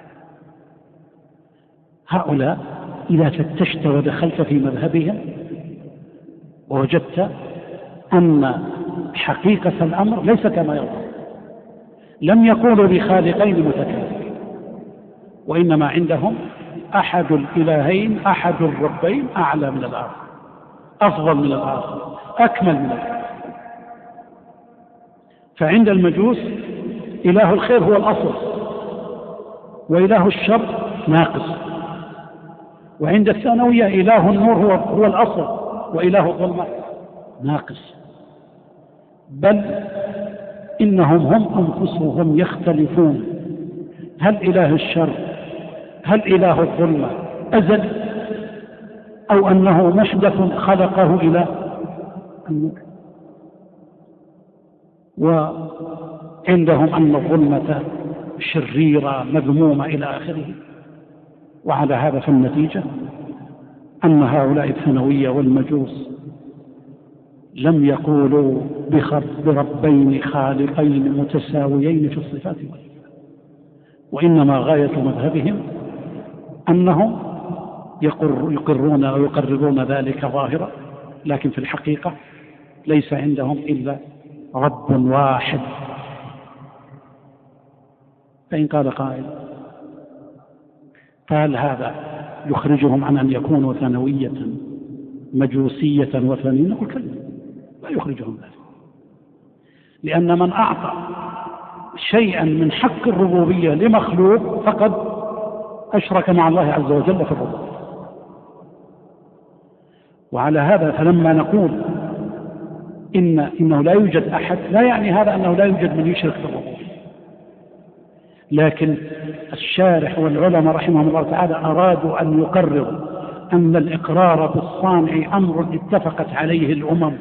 هؤلاء إذا فتشت ودخلت في مذهبهم ووجدت أن حقيقة الأمر ليس كما يظهر، لم يقولوا بخالقين متكاملين، وإنما عندهم أحد الإلهين أحد الربين أعلى من الآخر، أفضل من الآخر، أكمل من الآخر. فعند المجوس إله الخير هو الأصل، وإله الشر ناقص، وعند الثانوية إله النور هو الأصل، وإله الظلمة ناقص. بل إنهم هم أنفسهم يختلفون، هل إله الشر هل إله الظلمة أزل أو أنه محدث خلقه إله الملك. وعندهم أن الظلمة شريرة مذمومة إلى آخره. وعلى هذا فالنتيجة أن هؤلاء الثانوية والمجوس لم يقولوا بربين خالقين متساويين في الصفات والأفعال، وإنما غاية مذهبهم أنهم يقرون أو يقررون ذلك ظاهرا، لكن في الحقيقة ليس عندهم إلا رب واحد. فإن قال قائل قال هذا يخرجهم عن أن يكونوا ثانوية مجوسية وثنية؟ نقول كلا، لا يخرجهم ذلك، لأن من أعطى شيئا من حق الربوبية لمخلوق فقد أشرك مع الله عز وجل في الربوبية. وعلى هذا فلما نقول إنه لا يوجد أحد، لا يعني هذا أنه لا يوجد من يشرك في الربوبية، لكن الشارح والعلماء رحمهم الله تعالى أرادوا أن يقرروا أن الإقرار بالصانع أمر اتفقت عليه الأمم،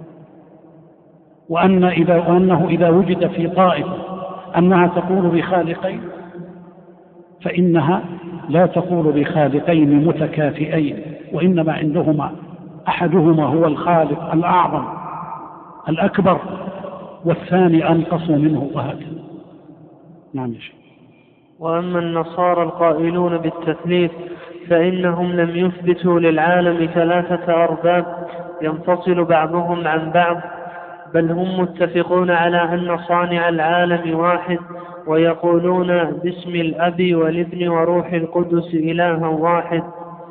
وأنه إذا وجد في طائفة أنها تقول بخالقين فإنها لا تقول بخالقين متكافئين، وإنما عندهما أحدهما هو الخالق الأعظم الأكبر والثاني أنقص منه، وهكذا. نعم يا شيخ. وأما النصارى القائلون بالتثليث فإنهم لم يثبتوا للعالم 3 أرباب ينفصل بعضهم عن بعض، بل هم متفقون على أن صانع العالم واحد، ويقولون باسم الأب والابن وروح القدس إله واحد.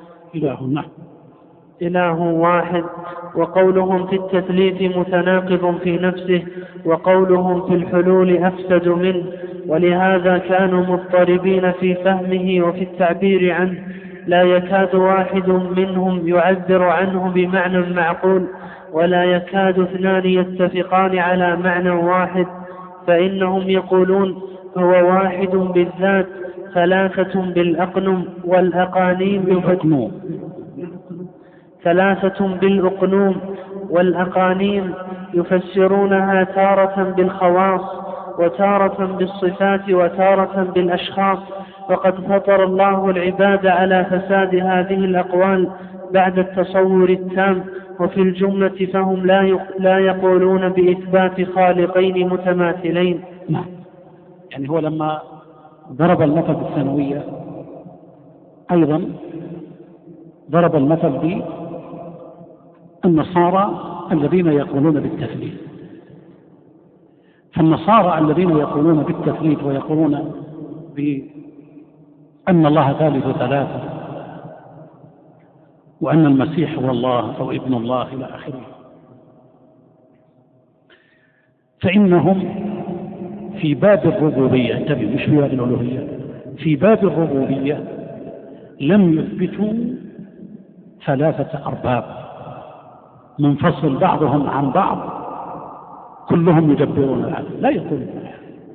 إله واحد. وقولهم في التثليث متناقض في نفسه، وقولهم في الحلول أفسد منه، ولهذا كانوا مضطربين في فهمه وفي التعبير عنه، لا يكاد واحد منهم يعبر عنه بمعنى معقول، ولا يكاد 2 يتفقان على معنى واحد، فإنهم يقولون هو واحد بالذات 3 بالأقنم والأقانيم 3 بالأقنوم والأقانيم يفسرونها تارة بالخواص وتارة بالصفات وتارة بالأشخاص، وقد فطر الله العباد على فساد هذه الأقوال بعد التصور التام، وفي الجملة فهم لا يقولون بإثبات خالقين متماثلين. نعم، يعني هو لما ضرب المثل بالثانوية أيضا ضرب المثل بالنصارى الذين يقولون بالتثليث. فالنصارى الذين يقولون بالتثليث ويقولون بأن الله ثالث 3 وأن المسيح هو الله أو ابن الله إلى آخره، فإنهم في باب الربوبية، انتبهوا مش في باب الألوهية، في باب الربوبية لم يثبتوا 3 أرباب منفصل بعضهم عن بعض كلهم يدبرون العالم، لا يقولون ذلك،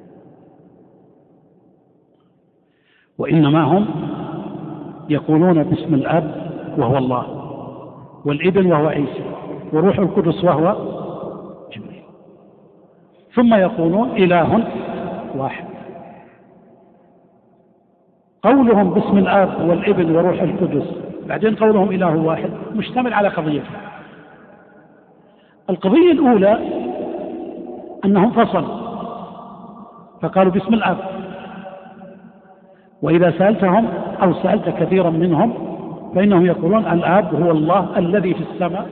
وإنما هم يقولون باسم الأب وهو الله، والابن وهو عيسى، وروح القدس وهو جبريل، ثم يقولون إله واحد. قولهم باسم الآب والابن وروح القدس بعدين قولهم إله واحد مشتمل على قضيتين. القضية الأولى أنهم فصلوا فقالوا باسم الآب، وإذا سألتهم أو سألت كثيرا منهم فإنهم يقولون الآب هو الله الذي في السماء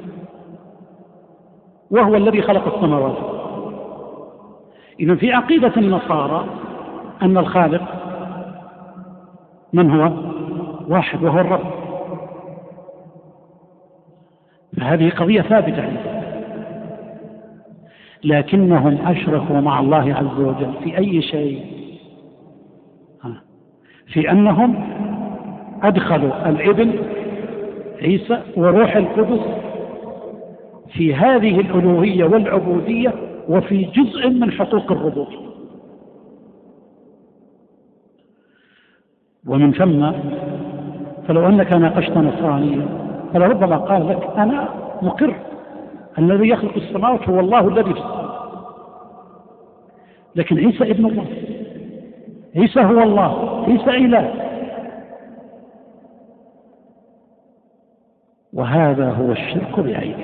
وهو الذي خلق السماوات. إذن في عقيدة النصارى أن الخالق من هو؟ واحد وهو الرب، فهذه قضية ثابتة عندهم، لكنهم أشركوا مع الله عز وجل في أي شيء؟ في أنهم أدخلوا الابن عيسى وروح القدس في هذه الألوهية والعبودية وفي جزء من حقوق الربوبية. ومن ثم فلو أنك ناقشت نصرانيا فلربما قال لك أنا مقر الذي يخلق السماوات هو الله الذي في السماء، لكن عيسى ابن الله، عيسى هو الله، عيسى إله، وهذا هو الشرك بعينه.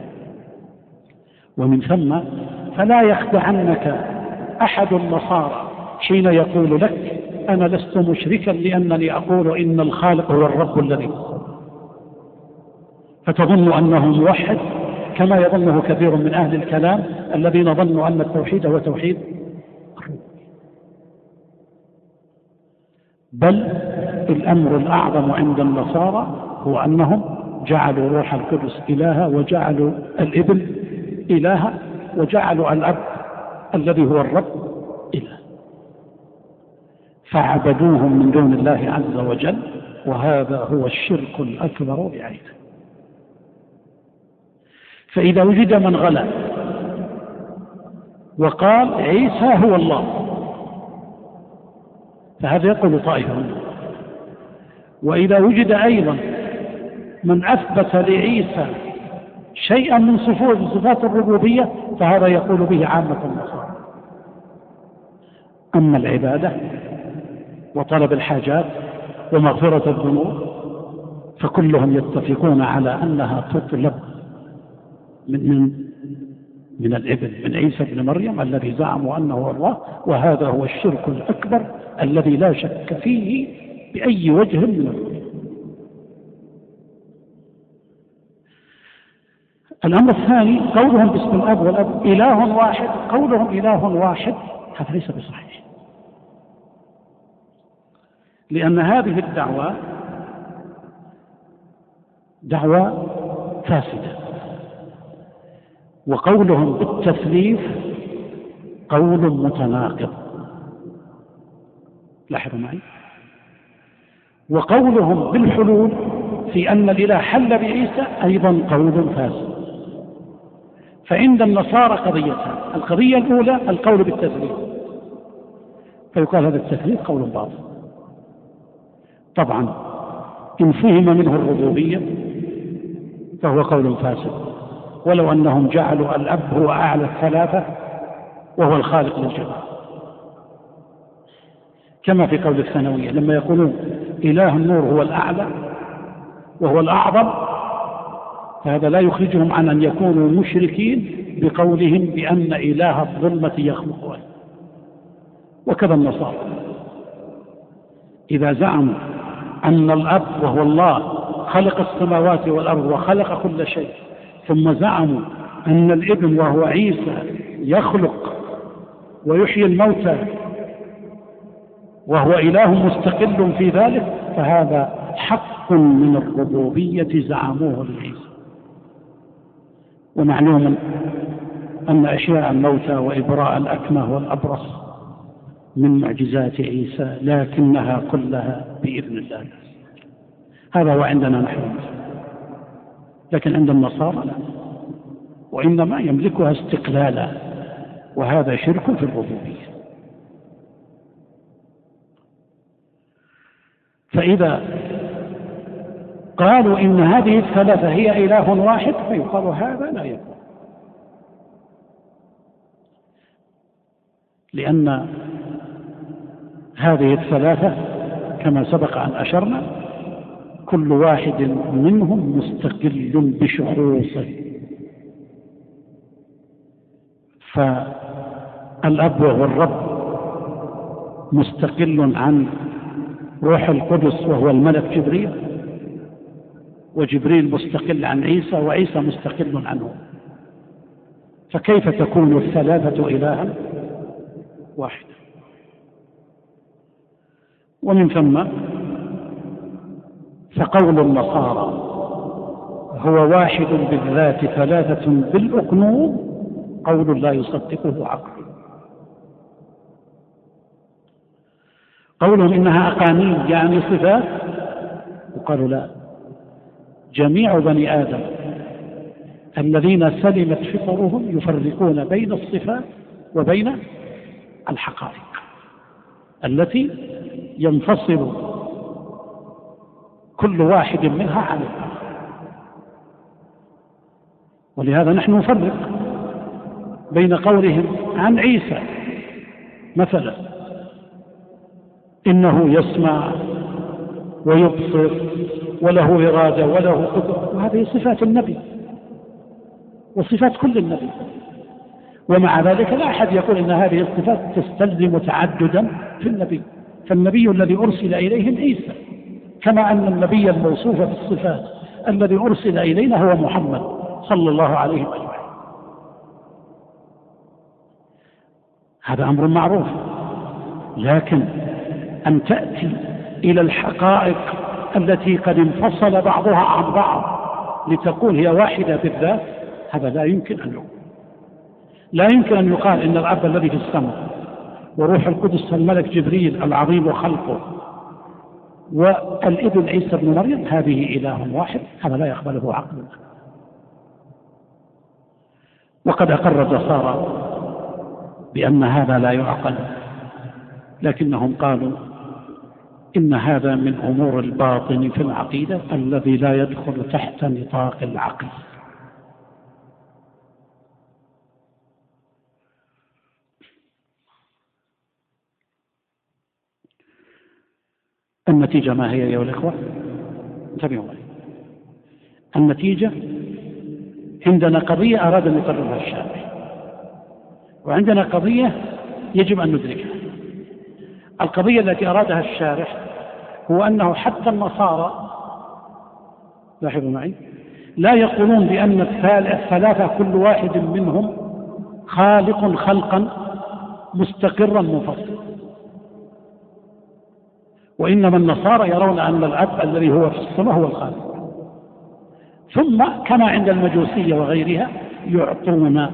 ومن ثم فلا يخدعنك أحد النصارى حين يقول لك أنا لست مشركا لأنني أقول إن الخالق هو الرب الذي، فتظن أنه موحد كما يظنه كثير من أهل الكلام الذين ظنوا أن التوحيد هو توحيد، بل الأمر الأعظم عند النصارى هو أنهم جعلوا روح القدس إلها، وجعلوا الابن إلها، وجعلوا الأب الذي هو الرب إله، فعبدوهم من دون الله عز وجل، وهذا هو الشرك الأكبر بعينه. فإذا وجد من غلا وقال عيسى هو الله، فهذا يقول طائفة منه. وإذا وجد أيضا من أثبت لعيسى شيئا من صفات الربوبية، فهذا يقول به عامة النصارى. أما العبادة وطلب الحاجات ومغفرة الذنوب فكلهم يتفقون على أنها تطلب من الابن، من عيسى بن مريم الذي زعموا أنه هو الله، وهذا هو الشرك الأكبر الذي لا شك فيه بأي وجه من الوجوه. الأمر الثاني قولهم باسم الأب والأب إله واحد. قولهم إله واحد هذا ليس بصحيح، لأن هذه الدعوة دعوة فاسدة، وقولهم بالتثليث قول متناقض، لاحظوا معي. وقولهم بالحلول في أن الإله حل بعيسى أيضا قول فاسد. فعند النصارى قضيتان: القضية الأولى القول بالتثليث، فيقال هذا التثليث قول باطل. طبعا إن فهم منه الربوبية فهو قول فاسد، ولو أنهم جعلوا الأب هو أعلى الثلاثة وهو الخالق للجميع، كما في قول الثانوية لما يقولون إله النور هو الأعلى وهو الأعظم، فهذا لا يخرجهم عن أن يكونوا مشركين بقولهم بأن إله الظلمة يخلق ولد. وكذا النصارى إذا زعموا أن الأب وهو الله خلق السماوات والأرض وخلق كل شيء، ثم زعموا أن الابن وهو عيسى يخلق ويحيي الموتى وهو إله مستقل في ذلك، فهذا حق من الربوبية زعموه لعيسى. ومعلوم أن إحياء الموتى وإبراء الأكمه والأبرص من معجزات عيسى، لكنها كلها بإذن الله. هذا هو عندنا نحن، لكن عند النصارى لا، وإنما يملكها استقلالا، وهذا شرك في الربوبية. فإذا قالوا إن هذه الثلاثة هي إله واحد فيقال هذا لا يكون، لأن هذه الثلاثة كما سبق أن أشرنا كل واحد منهم مستقل بشخوصه. فالأب وهو الرب مستقل عن روح القدس وهو الملك جبريل، وجبريل مستقل عن عيسى، وعيسى مستقل عنه، فكيف تكون الثلاثة إلها واحدا؟ ومن ثم فقول النصارى هو واحد بالذات ثلاثة بالأقنوم قول لا يصدقه عقل. قولهم إنها أقانيم يعني صفات، وقالوا لا، جميع بني آدم الذين سلمت فطرهم يفرقون بين الصفات وبين الحقائق التي ينفصل كل واحد منها عن الآخر. ولهذا نحن نفرق بين قولهم عن عيسى مثلا إنه يسمع ويبصر وله إرادة وله قدرة، وهذه صفات النبي وصفات كل النبي، ومع ذلك لا أحد يقول إن هذه الصفات تستلزم تعددا في النبي، فالنبي الذي أرسل إليهم عيسى، كما أن النبي الموصوف بالصفات الذي أرسل إلينا هو محمد صلى الله عليه وسلم. هذا أمر معروف، لكن أن تأتي إلى الحقائق التي قد انفصل بعضها عن بعض لتقول هي واحدة بالذات، هذا لا يمكن أن يقول. لا يمكن أن يقال إن الأب الذي في السماء وروح القدس الملك جبريل العظيم وخلقه والابن عيسى بن مريم هذه إله واحد، هذا لا يقبله عقلنا. وقد أقر النصارى بأن هذا لا يعقل، لكنهم قالوا إن هذا من أمور الباطن في العقيدة الذي لا يدخل تحت نطاق العقل. النتيجة ما هي يا الإخوة؟ انتبهوا معي. النتيجة عندنا قضية أراد أن يقررها الشارع، وعندنا قضية يجب أن ندركها. القضية التي أرادها الشارع هو أنه حتى النصارى، لاحظوا معي، لا يقولون بأن الثلاثة كل واحد منهم خالق خلقا مستقرا منفصلا، وإنما النصارى يرون أن الأب الذي هو في السماء هو الخالق. ثم كما عند المجوسية وغيرها يعطون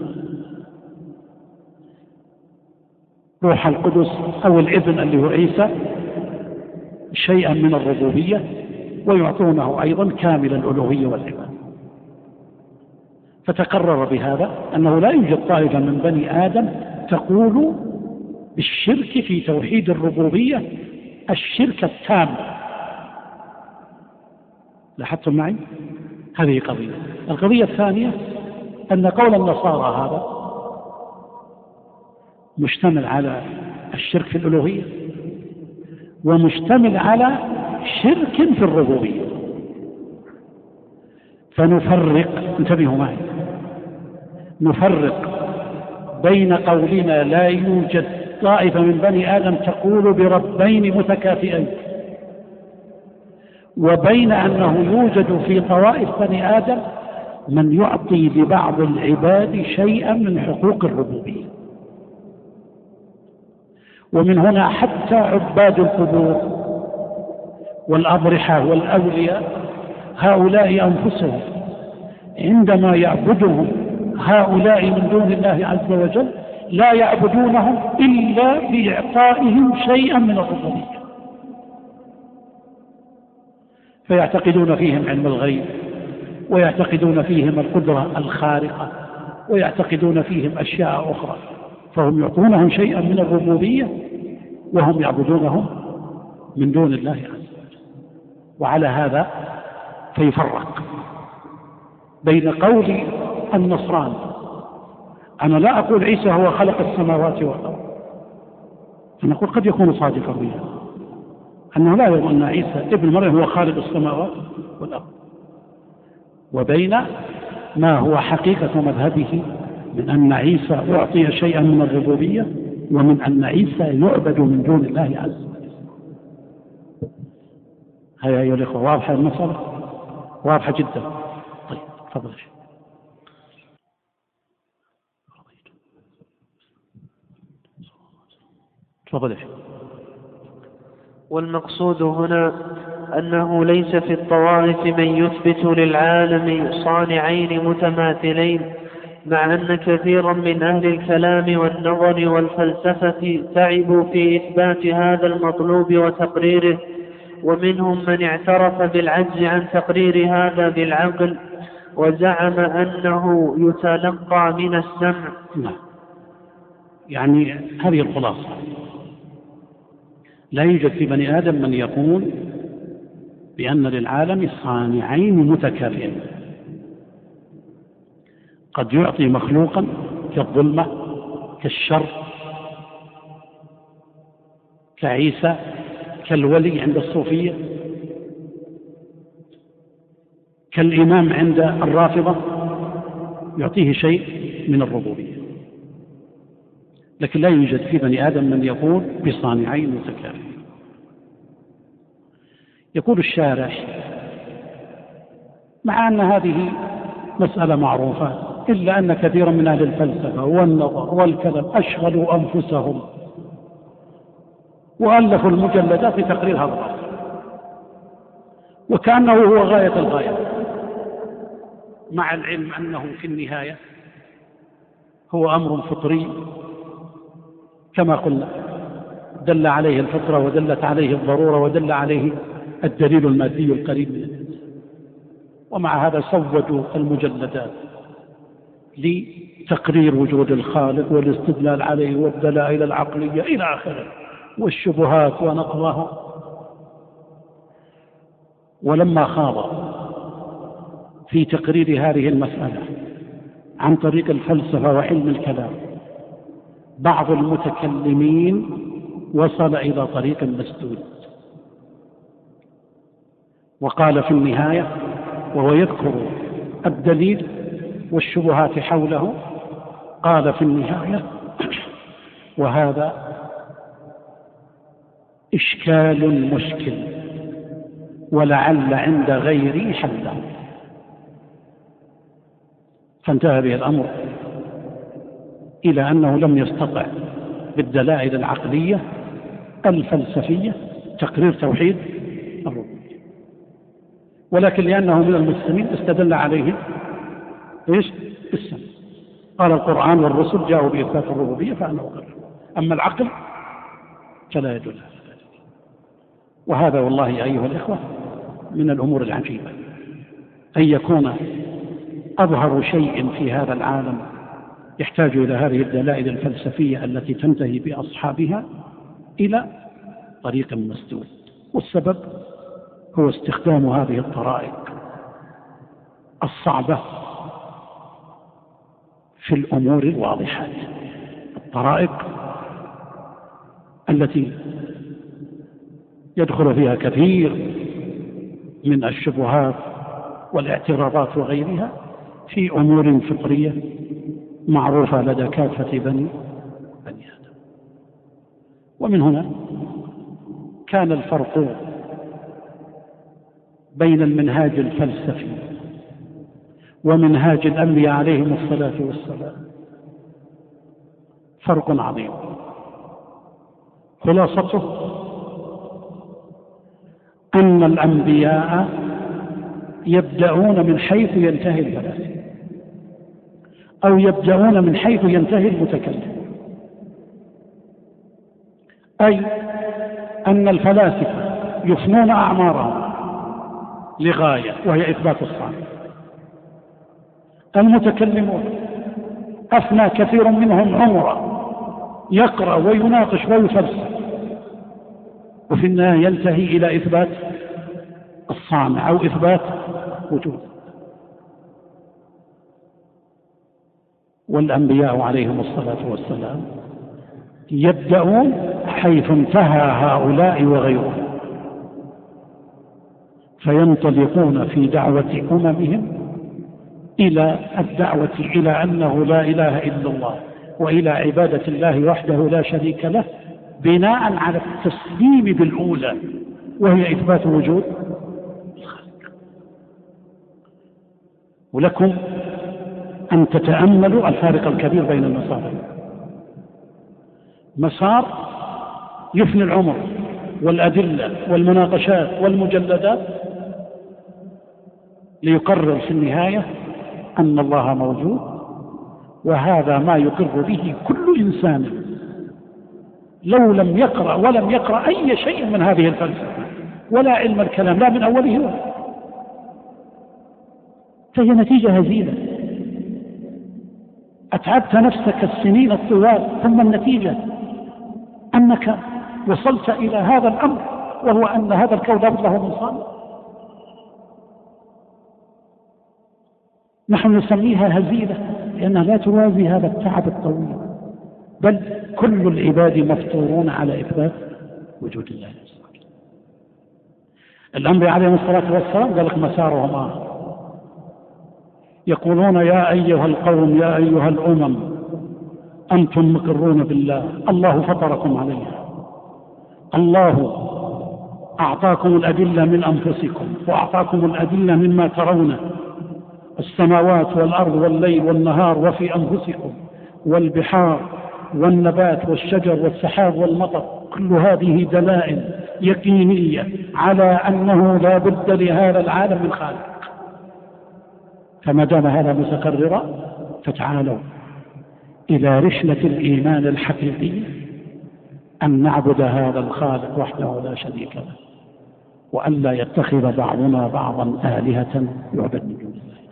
روح القدس أو الابن اللي هو عيسى شيئا من الربوبية، ويعطونه أيضا كامل الألوهية والعبادة. فتقرر بهذا أنه لا يوجد طائفة من بني آدم تقول بالشرك في توحيد الربوبية الشرك التام. لاحظتم معي؟ هذه قضية. القضية الثانية أن قول النصارى هذا مشتمل على الشرك في الألوهية ومشتمل على شرك في الربوبية. فنفرق، انتبهوا معي، نفرق بين قولنا لا يوجد طائفة من بني آدم تقول بربين متكافئين، وبين أنه يوجد في طوائف بني آدم من يعطي لبعض العباد شيئا من حقوق الربوبية. ومن هنا حتى عباد القبور والأضرحة والأولياء هؤلاء أنفسهم عندما يعبدهم هؤلاء من دون الله عز وجل لا يعبدونهم إلا بإعطائهم شيئا من الربوبية، فيعتقدون فيهم علم الغيب، ويعتقدون فيهم القدرة الخارقة، ويعتقدون فيهم أشياء أخرى، فهم يعطونهم شيئا من الربوبية وهم يعبدونهم من دون الله عز وجل. وعلى هذا فيفرق بين قول النصران، أنا لا أقول عيسى هو خلق السماوات والأرض، أنا أقول قد يكون صادقا بها أنه لا يرى أن عيسى ابن مريم هو خالق السماوات والأرض، وبين ما هو حقيقة مذهبه من أن عيسى أعطي شيئا من الربوبية ومن أن عيسى يعبد من دون الله عز وجل. هيا أيها الأخوة، واضحة المسألة؟ واضحة جدا. طيب تفضل. تفضل. والمقصود هنا أنه ليس في الطوائف من يثبت للعالم صانعين متماثلين، مع أن كثيرا من أهل الكلام والنظر والفلسفة تعبوا في إثبات هذا المطلوب وتقريره، ومنهم من اعترف بالعجز عن تقرير هذا بالعقل وزعم أنه يتلقى من السمع. يعني هذه الخلاصة، لا يوجد في بني آدم من يقول بأن للعالم صانعين متكافئين، قد يعطي مخلوقا كالظلمة كالشر كعيسى كالولي عند الصوفية كالإمام عند الرافضة، يعطيه شيء من الربوبية، لكن لا يوجد في بني آدم من يقول بصانعين متكافئين. يقول الشارح مع أن هذه مسألة معروفة، إلا أن كثيرا من أهل الفلسفة والنظر والكلام أشغلوا أنفسهم وألفوا المجلدات في تقرير هذا الأصل. وكأنه هو غاية الغاية، مع العلم أنه في النهاية هو أمر فطري كما قلنا، دل عليه الفطرة ودلت عليه الضرورة ودل عليه الدليل المادي القريب منه. ومع هذا سودوا المجلدات لتقرير وجود الخالق والاستدلال عليه والدلائل العقلية إلى آخره والشبهات ونقضها. ولما خاض في تقرير هذه المسألة عن طريق الفلسفة وعلم الكلام بعض المتكلمين وصل إلى طريق مسدود، وقال في النهاية وهو يذكر الدليل والشبهات حوله، قال في النهاية: وهذا إشكال مشكل ولعل عند غيري حله. فانتهى به الأمر إلى أنه لم يستطع بالدلائل العقلية الفلسفية تقرير توحيد الربوبية، ولكن لأنه من المسلمين استدل عليه بالسنة. قال القرآن والرسل جاءوا بإثبات الربوبية فأنا أقر، أما العقل فلا يدل على ذلك. وهذا والله أيها الإخوة من الأمور العجيبة، أن يكون أظهر شيء في هذا العالم يحتاج إلى هذه الدلائل الفلسفية التي تنتهي بأصحابها إلى طريق مسدود. والسبب هو استخدام هذه الطرائق الصعبة في الأمور الواضحات، الطرائق التي يدخل فيها كثير من الشبهات والاعتراضات وغيرها في أمور فطرية معروفة لدى كافة بني آدم. ومن هنا كان الفرق بين المنهاج الفلسفي ومنهاج الأنبياء عليهم الصلاة والسلام فرق عظيم، خلاصته أن الأنبياء يبدأون من حيث ينتهي الفلاسفة، أو يبدأون من حيث ينتهي المتكلم، أي أن الفلاسفة يفنون أعمارهم لغاية وهي إثبات الصانع. المتكلمون أفنى كثير منهم عمره يقرأ ويناقش ويفلسف، وفي النهاية ينتهي إلى إثبات الصانع أو إثبات وجوده. والأنبياء عليهم الصلاة والسلام يبدأون حيث انتهى هؤلاء وغيرهم، فينطلقون في دعوة أممهم إلى الدعوة إلى أنه لا إله إلا الله وإلى عبادة الله وحده لا شريك له، بناء على التسليم بالأولى وهي إثبات وجود الخالق. ولكم أن تتأملوا الفارق الكبير بين المسارين. مسار يفني العمر والأدلة والمناقشات والمجلدات ليقرر في النهاية أن الله موجود، وهذا ما يقر به كل إنسان لو لم يقرأ ولم يقرأ أي شيء من هذه الفلسفة ولا علم الكلام لا من أوله ولا. فهي نتيجة هزيلة، أتعبت نفسك السنين الطوال، ثم النتيجة أنك وصلت إلى هذا الأمر، وهو أن هذا الكون لابد له من صانع. نحن نسميها هزيلة لأنها لا توازي هذا التعب الطويل، بل كل العباد مفطورون على إثبات وجود الله عز وجل. الأنبياء عليهم الصلاة والسلام قال لك مسارهم آخر، يقولون يا أيها القوم يا أيها الأمم أنتم مقرون بالله، الله فطركم عليها، الله أعطاكم الأدلة من أنفسكم وأعطاكم الأدلة مما ترونه، السماوات والأرض والليل والنهار وفي أنفسكم والبحار والنبات والشجر والسحاب والمطر، كل هذه دلائل يقينية على أنه لا بد لهذا العالم من خالق. فما دام هذا متكررا فتعالوا إلى رحلة الإيمان الحقيقي، أن نعبد هذا الخالق وحده لا شريك له، وأن لا يتخذ بعضنا بعضا آلهة يعبد من دون الله.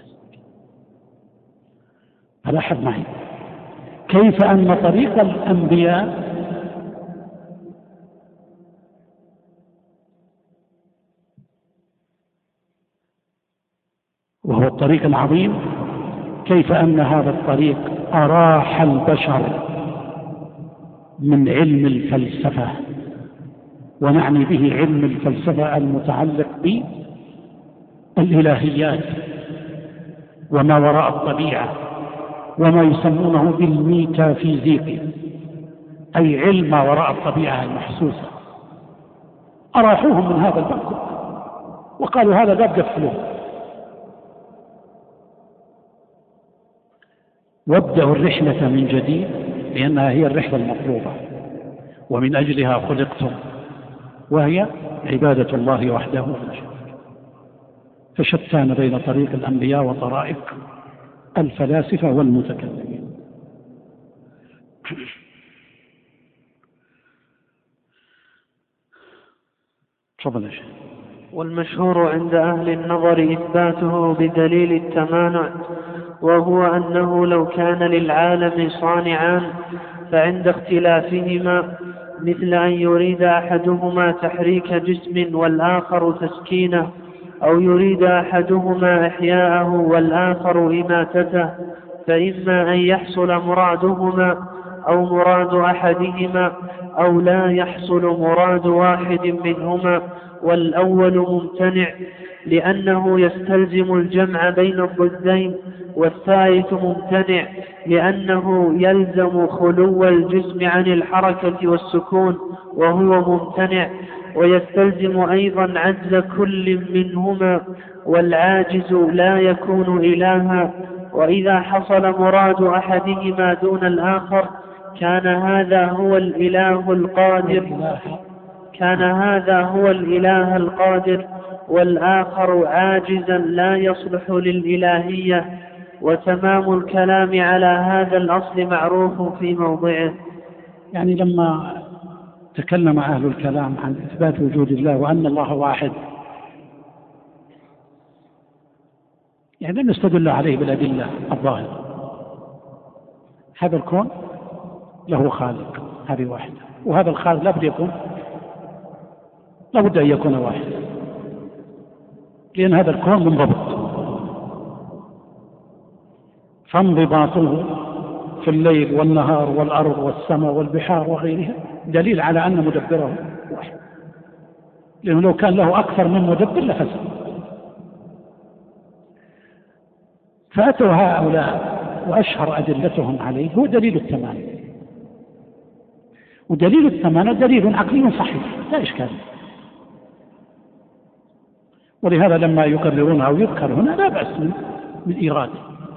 فلاحظ معي كيف أن طريق الأنبياء وهو الطريق العظيم، كيف أن هذا الطريق أراح البشر من علم الفلسفة، ونعني به علم الفلسفة المتعلق بالإلهيات وما وراء الطبيعة وما يسمونه بالميتافيزيق، أي علم ما وراء الطبيعة المحسوسة. أراحوهم من هذا الباب وقالوا هذا باب قفلوه، وابدأوا الرحلة من جديد، لأنها هي الرحلة المطلوبة ومن أجلها خلقتم، وهي عبادة الله وحده لا شريك له. فشتان بين طريق الأنبياء وطرائق الفلاسفة والمتكلمين. تفضل يا شيخ. والمشهور عند أهل النظر إثباته بدليل التمانع، وهو أنه لو كان للعالم صانعان فعند اختلافهما، مثل أن يريد أحدهما تحريك جسم والآخر تسكينه، أو يريد أحدهما إحياءه والآخر إماتته، فإما أن يحصل مرادهما أو مراد أحدهما، أو لا يحصل مراد واحد منهما، والأول ممتنع لأنه يستلزم الجمع بين الضدين، والثالث ممتنع لأنه يلزم خلو الجسم عن الحركة والسكون، وهو ممتنع، ويستلزم أيضا عجز كل منهما، والعاجز لا يكون إلها. وإذا حصل مراد أحدهما دون الآخر كان هذا هو الإله القادر، والآخر عاجزا لا يصلح للإلهية. وتمام الكلام على هذا الأصل معروف في موضعه. يعني لما تكلم أهل الكلام عن إثبات وجود الله وأن الله واحد، يعني نستدل عليه بالأدلة الظاهرة. هذا الكون له خالق، هذه واحدة، وهذا الخالق لابد أن يكون واحدا، لأن هذا الكون منضبط، فانضباطه في الليل والنهار والأرض والسماء والبحار وغيرها دليل على أن مدبره واحد، لأنه لو كان له أكثر من مدبر لفسد. فأتوا هؤلاء وأشهر أدلتهم عليه هو دليل التمانع، ودليل التمانع دليل عقلي صحيح لا إشكال. ولهذا لما يكررونها أو يذكر هنا لا بأس من إيراده،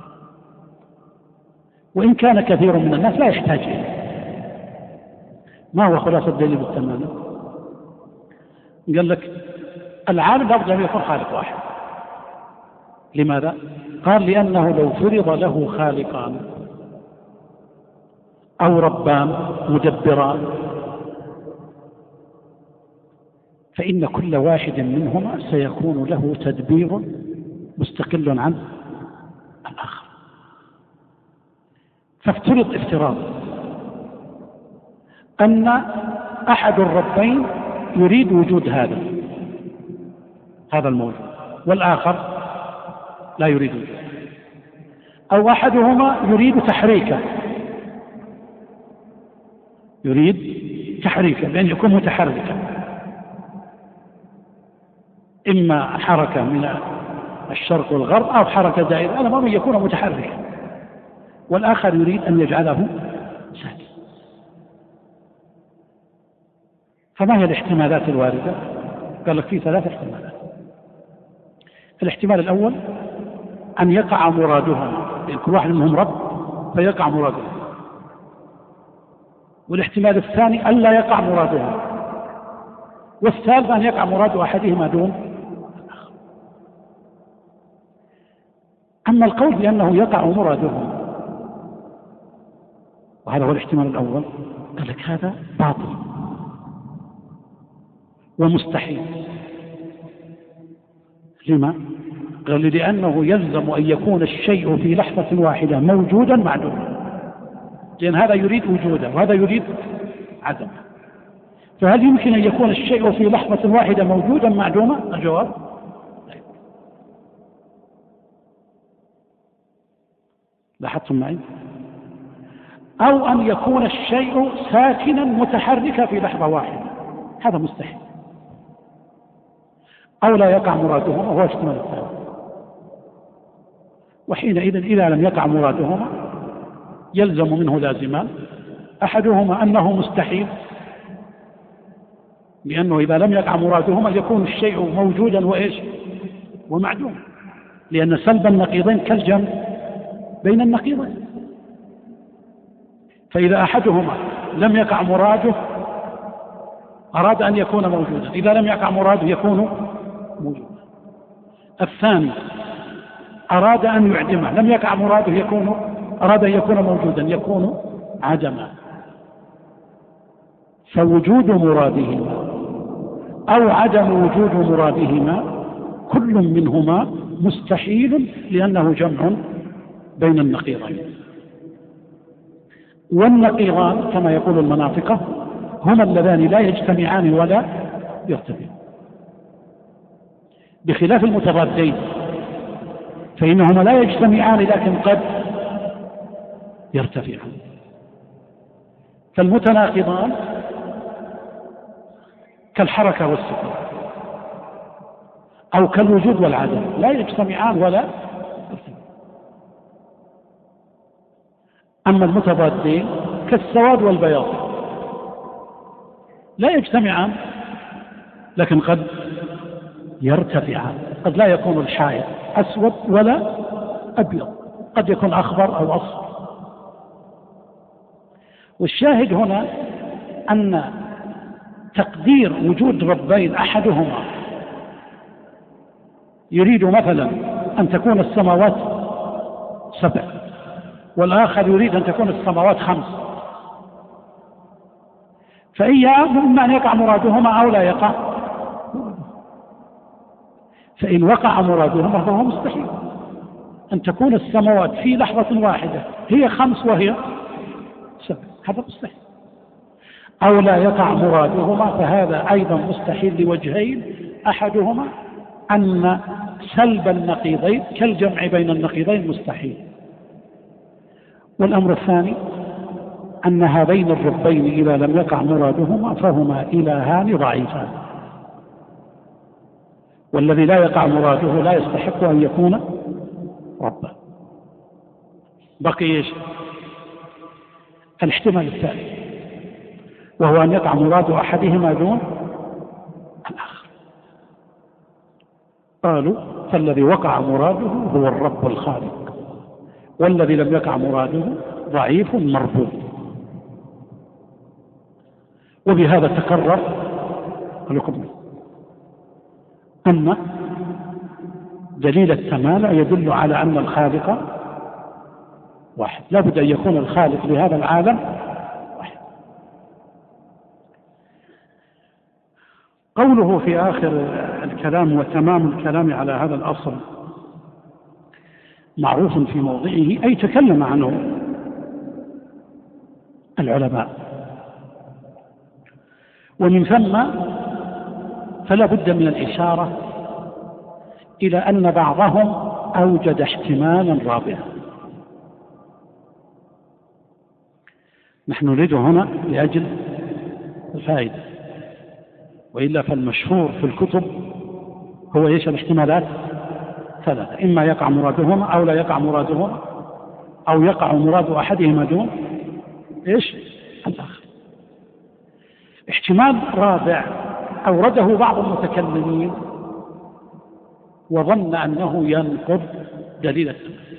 وإن كان كثير من الناس لا يحتاج إليه. ما هو خلاصة دليل التمانع؟ قال لك العالم لابد أن يكون خالق واحد. لماذا؟ قال لأنه لو فرض له خالقان أو ربان مدبران فإن كل واحد منهما سيكون له تدبير مستقل عن الآخر. فافترض افتراض أن أحد الربين يريد وجود هذا الموجود، والآخر لا يريد وجود، أو أحدهما يريد تحريكه، بأن يكون متحركا، إما حركة من الشرق والغرب أو حركة دائرة، هذا ما يكون متحركا، والآخر يريد أن يجعله ساكنا. فما هي الاحتمالات الواردة؟ قال لك في 3 احتمالات. الاحتمال الأول أن يقع مرادها، لأن كل واحد منهم رب فيقع مرادها. والاحتمال الثاني أن لا يقع مرادها. والثالث أن يقع مراد أحدهما دون الآخر. أما القول بأنه يقع مرادهما وهذا هو الاحتمال الأول، قال لك هذا باطل ومستحيل. لما؟ قال لي لأنه يلزم أن يكون الشيء في لحظة واحدة موجودا معدوما، لأن هذا يريد وجودا وهذا يريد عدمه. فهل يمكن أن يكون الشيء في لحظة واحدة موجودا معدوما؟ الجواب لا يمكن. لاحظتم معي؟ أو أن يكون الشيء ساكنا متحركا في لحظة واحدة، هذا مستحيل. أو لا يقع مرادهما، وهو احتمال الثالث. وحينئذ إذا لم يقع مرادهما يلزم منه لازمان، أحدهما أنه مستحيل، لأنه إذا لم يقع مرادهما يكون الشيء موجودا وإيش ومعدوم، لأن سلب النقيضين كالجمع بين النقيضين. فإذا أحدهما لم يقع مراده أراد أن يكون موجودا، إذا لم يقع مراده يكون موجودا. الثاني أراد أن يعدمه، لم يقع مراده أراد أن يكون موجودا، يكون عدما. فوجود مرادهما أو عدم وجود مرادهما كل منهما مستحيل، لأنه جمع بين النقيضين. والنقيضان كما يقول المناطقة هما اللذان لا يجتمعان ولا يرتفعان، بخلاف المتضادين فإنهما لا يجتمعان لكن قد يرتفعان. فالمتناقضان كالحركة والسكون أو كالوجود والعدم لا يجتمعان ولا يرتفعان. أما المتضادين كالسواد والبياض لا يجتمعان لكن قد يرتفعان. قد لا يكون الحائط أسود ولا أبيض، قد يكون أخضر أو أصفر. والشاهد هنا أن تقدير وجود ربين أحدهما يريد مثلا أن تكون السماوات 7 والآخر يريد أن تكون السماوات 5، إما أن يقع مرادهما أو لا يقع. فإن وقع مرادهما فهو مستحيل أن تكون السماوات في لحظة واحدة هي 5 وهي 7، هذا مستحيل. أو لا يقع مرادهما فهذا أيضا مستحيل لوجهين، أحدهما أن سلب النقيضين كالجمع بين النقيضين مستحيل، والأمر الثاني أن هذين الربين إذا لم يقع مرادهما فهما إلهان ضعيفان، والذي لا يقع مراده لا يستحق أن يكون ربا. بقي إيش؟ الاحتمال الثالث، وهو أن يقع مراد أحدهما دون الآخر. قالوا فالذي وقع مراده هو الرب الخالق، والذي لم يقع مراده ضعيف مرفوض. وبهذا تقرر لكم أن دليل التمانع يدل على أن الخالق واحد، لا بد أن يكون الخالق لهذا العالم واحد. قوله في آخر الكلام وتمام الكلام على هذا الأصل معروف في موضعه، أي تكلم عنه العلماء، ومن ثم فلا بد من الإشارة إلى أن بعضهم أوجد احتمالا رابعا. نحن نريد هنا لأجل الفائدة، وإلا فالمشهور في الكتب هو إيش؟ الاحتمالات 3، إما يقع مرادهما أو لا يقع مرادهما، أو يقع مراد أحدهما دون إيش؟ الآخر. احتمال رابع أورده بعض المتكلمين وظن أنه ينقض دليل التمثيل.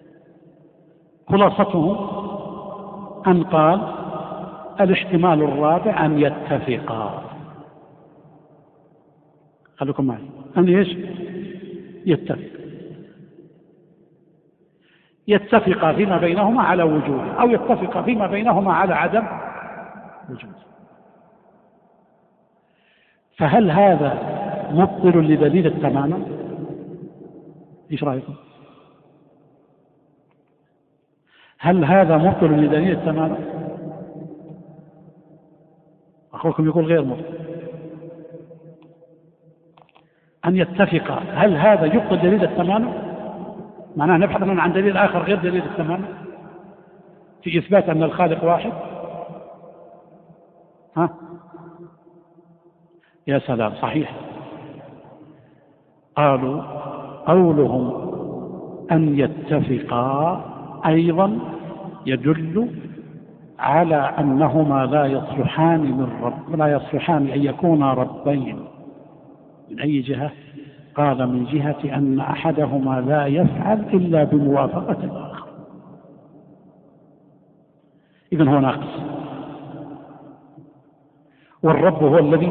خلاصته أن قال الاحتمال الرابع أن يتفقا، خليكم معي، أن إيش؟ يتفق فيما بينهما على وجوده، أو يتفق فيما بينهما على عدم وجوده. فهل هذا مبطل لدليل التمام؟ إيش رأيكم؟ هل هذا مبطل لدليل التمام؟ أخوكم يقول غير مبطل. أن يتفق، هل هذا يبطل دليل التمام؟ معناه نبحث عن دليل آخر غير دليل التمام في إثبات أن الخالق واحد. ها؟ يا سلام، صحيح. قالوا قولهم أن يتفقا أيضا يدل على أنهما لا يصلحان أن يكونا ربين. من أي جهة؟ قال من جهة أن أحدهما لا يفعل إلا بموافقة الآخر، إذن هو ناقص. والرب هو الذي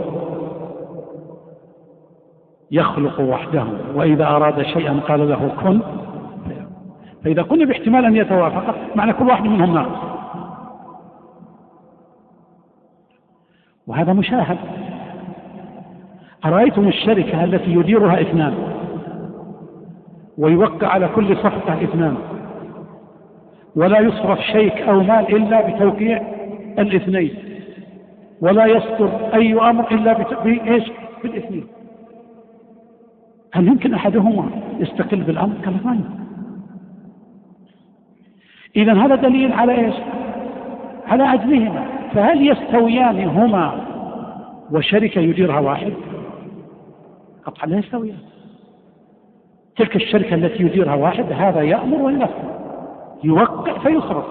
يخلق وحده، وإذا أراد شيئا قال له كن، فإذا كنا باحتمال أن يتوافق معنى كل واحد منهم ناقص، وهذا مشاهد. أرأيتم الشركة التي يديرها اثنان ويوقع على كل صفقة اثنان، ولا يصرف شيك أو مال إلا بتوقيع الاثنين، ولا يصدر أي أمر إلا بالاثنين، هل يمكن أحدهما يستقل بالأمر؟ كلا ما يمكن. إذن هذا دليل على إيش؟ على عجزهما. فهل يستويان هما وشركة يديرها واحد؟ قطعا لا يستويان. تلك الشركة التي يديرها واحد هذا يأمر وينفذ، يوقع فيصرف.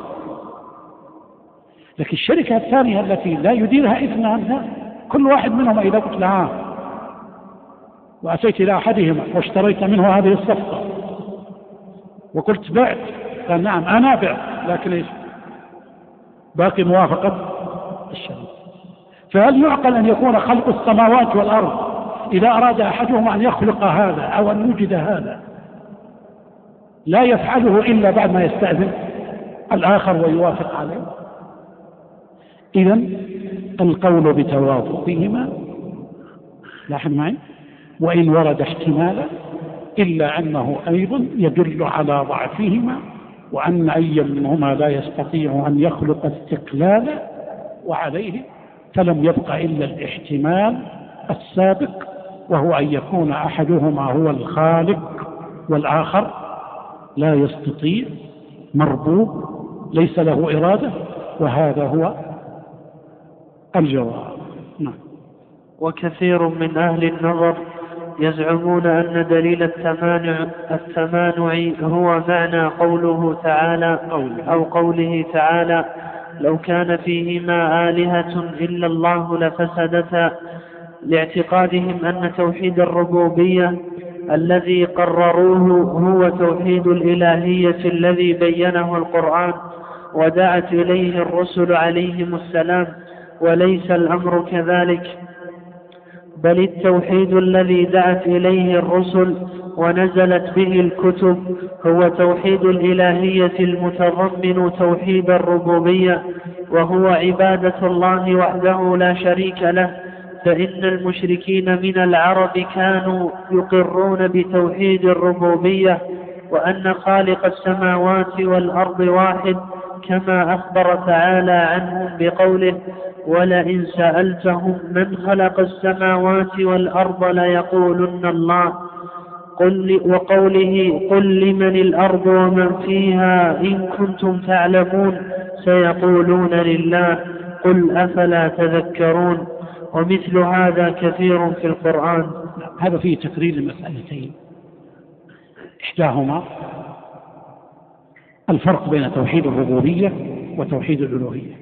لكن الشركة الثانية التي لا يديرها اثنان، لا، كل واحد منهما إذا قلت لها وأتيت إلى أحدهما واشتريت منه هذه الصفقة وقلت بعت، قال نعم أنا بعت، لكن إيش؟ باقي موافقة الشريك. فهل يعقل أن يكون خلق السماوات والأرض إذا أراد أحدهما أن يخلق هذا أو أن يوجد هذا لا يفعله إلا بعد ما يستأذن الآخر ويوافق عليه؟ إذن القول بتوافقهما، لاحظ معي، وإن ورد احتمالا إلا أنه أيضا يدل على ضعفهما، وأن أي منهما لا يستطيع أن يخلق استقلالا، وعليه فلم يبق إلا الاحتمال السابق، وهو أن يكون أحدهما هو الخالق والآخر لا يستطيع، مربوب، ليس له إرادة، وهذا هو الجواب. نعم. وكثير من أهل النظر يزعمون أن دليل التمانع هو معنى قوله تعالى أو قوله تعالى لو كان فيهما آلهة إلا الله لفسدتا، لاعتقادهم أن توحيد الربوبية الذي قرروه هو توحيد الإلهية الذي بينه القرآن ودعت إليه الرسل عليهم السلام، وليس الأمر كذلك، بل التوحيد الذي دعت إليه الرسل ونزلت به الكتب هو توحيد الإلهية المتضمن توحيد الربوبية، وهو عبادة الله وحده لا شريك له. فإن المشركين من العرب كانوا يقرون بتوحيد الربوبية وأن خالق السماوات والأرض واحد، كما أخبر تعالى عنهم بقوله ولئن سألتهم من خلق السماوات والأرض ليقولن الله، وقوله قل لمن الأرض ومن فيها إن كنتم تعلمون سيقولون لله، قل أفلا تذكرون. ومثل هذا كثير في القرآن. هذا فيه تقرير لمسألتين، إحداهما الفرق بين توحيد الربوبية وتوحيد الألوهية،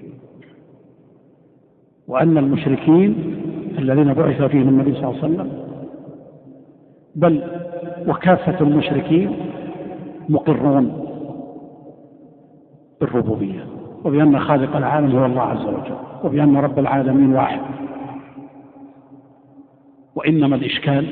وأن المشركين الذين بعث فيهم النبي صلى الله عليه وسلم بل وكافة المشركين مقرون بالربوبية، وبأن خالق العالم هو الله عز وجل، وبأن رب العالمين واحد. وإنما الإشكال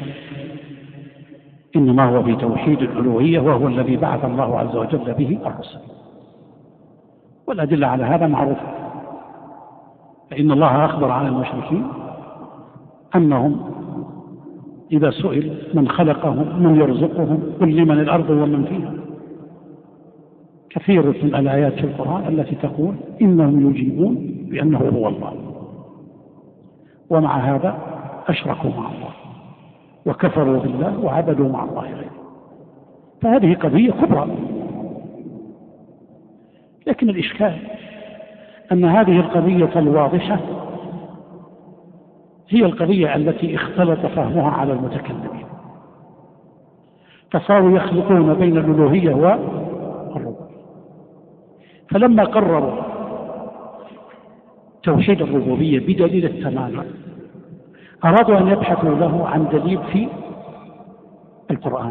إنما هو في توحيد الألوهية، وهو الذي بعث الله عز وجل به الرسل، والأدلة على هذا معروفة. فإن الله أخبر عن المشركين أنهم إذا سئل من خلقهم من يرزقهم قل لمن الأرض ومن فيها. كثير من الآيات في القرآن التي تقول إنهم يجيبون بأنه هو الله، ومع هذا أشركوا مع الله وكفروا بالله وعبدوا مع الله غيره. فهذه قضية كبرى. لكن الإشكال أن هذه القضية الواضحة هي القضية التي اختلط فهمها على المتكلمين، فصاروا يخلطون بين الألوهية والربوبية. فلما قرروا توحيد الربوبية بدليل التمانع أرادوا أن يبحثوا له عن دليل في القرآن.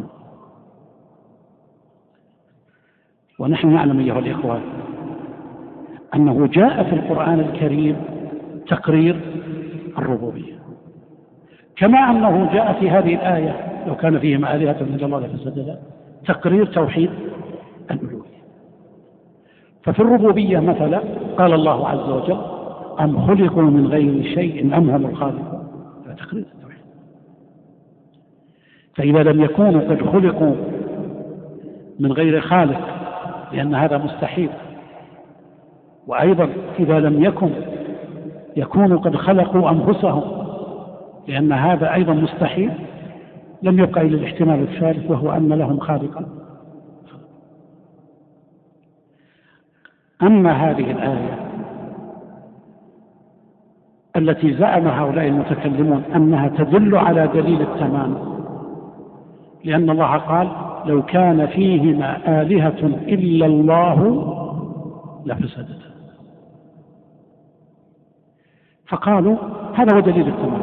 ونحن نعلم أيها الإخوان أنه جاء في القرآن الكريم تقرير الربوبية، كما أنه جاء في هذه الآية لو كان فيهما آلهة من الله لفسدتا تقرير توحيد الألوهية. ففي الربوبية مثلا قال الله عز وجل أم خلقوا من غير شيء أم هم الخالقون، هذا تقرير التوحيد. فإذا لم يكونوا قد خلقوا من غير خالق لأن هذا مستحيل، وأيضا إذا لم يكونوا قد خلقوا أنفسهم لأن هذا أيضا مستحيل، لم يبقى إلا الاحتمال الثالث وهو أن لهم خالقا. أما هذه الآية التي زعم هؤلاء المتكلمون أنها تدل على دليل التمام، لأن الله قال لو كان فيهما آلهة إلا الله لفسدتا، فقالوا هذا هو دليل التمام.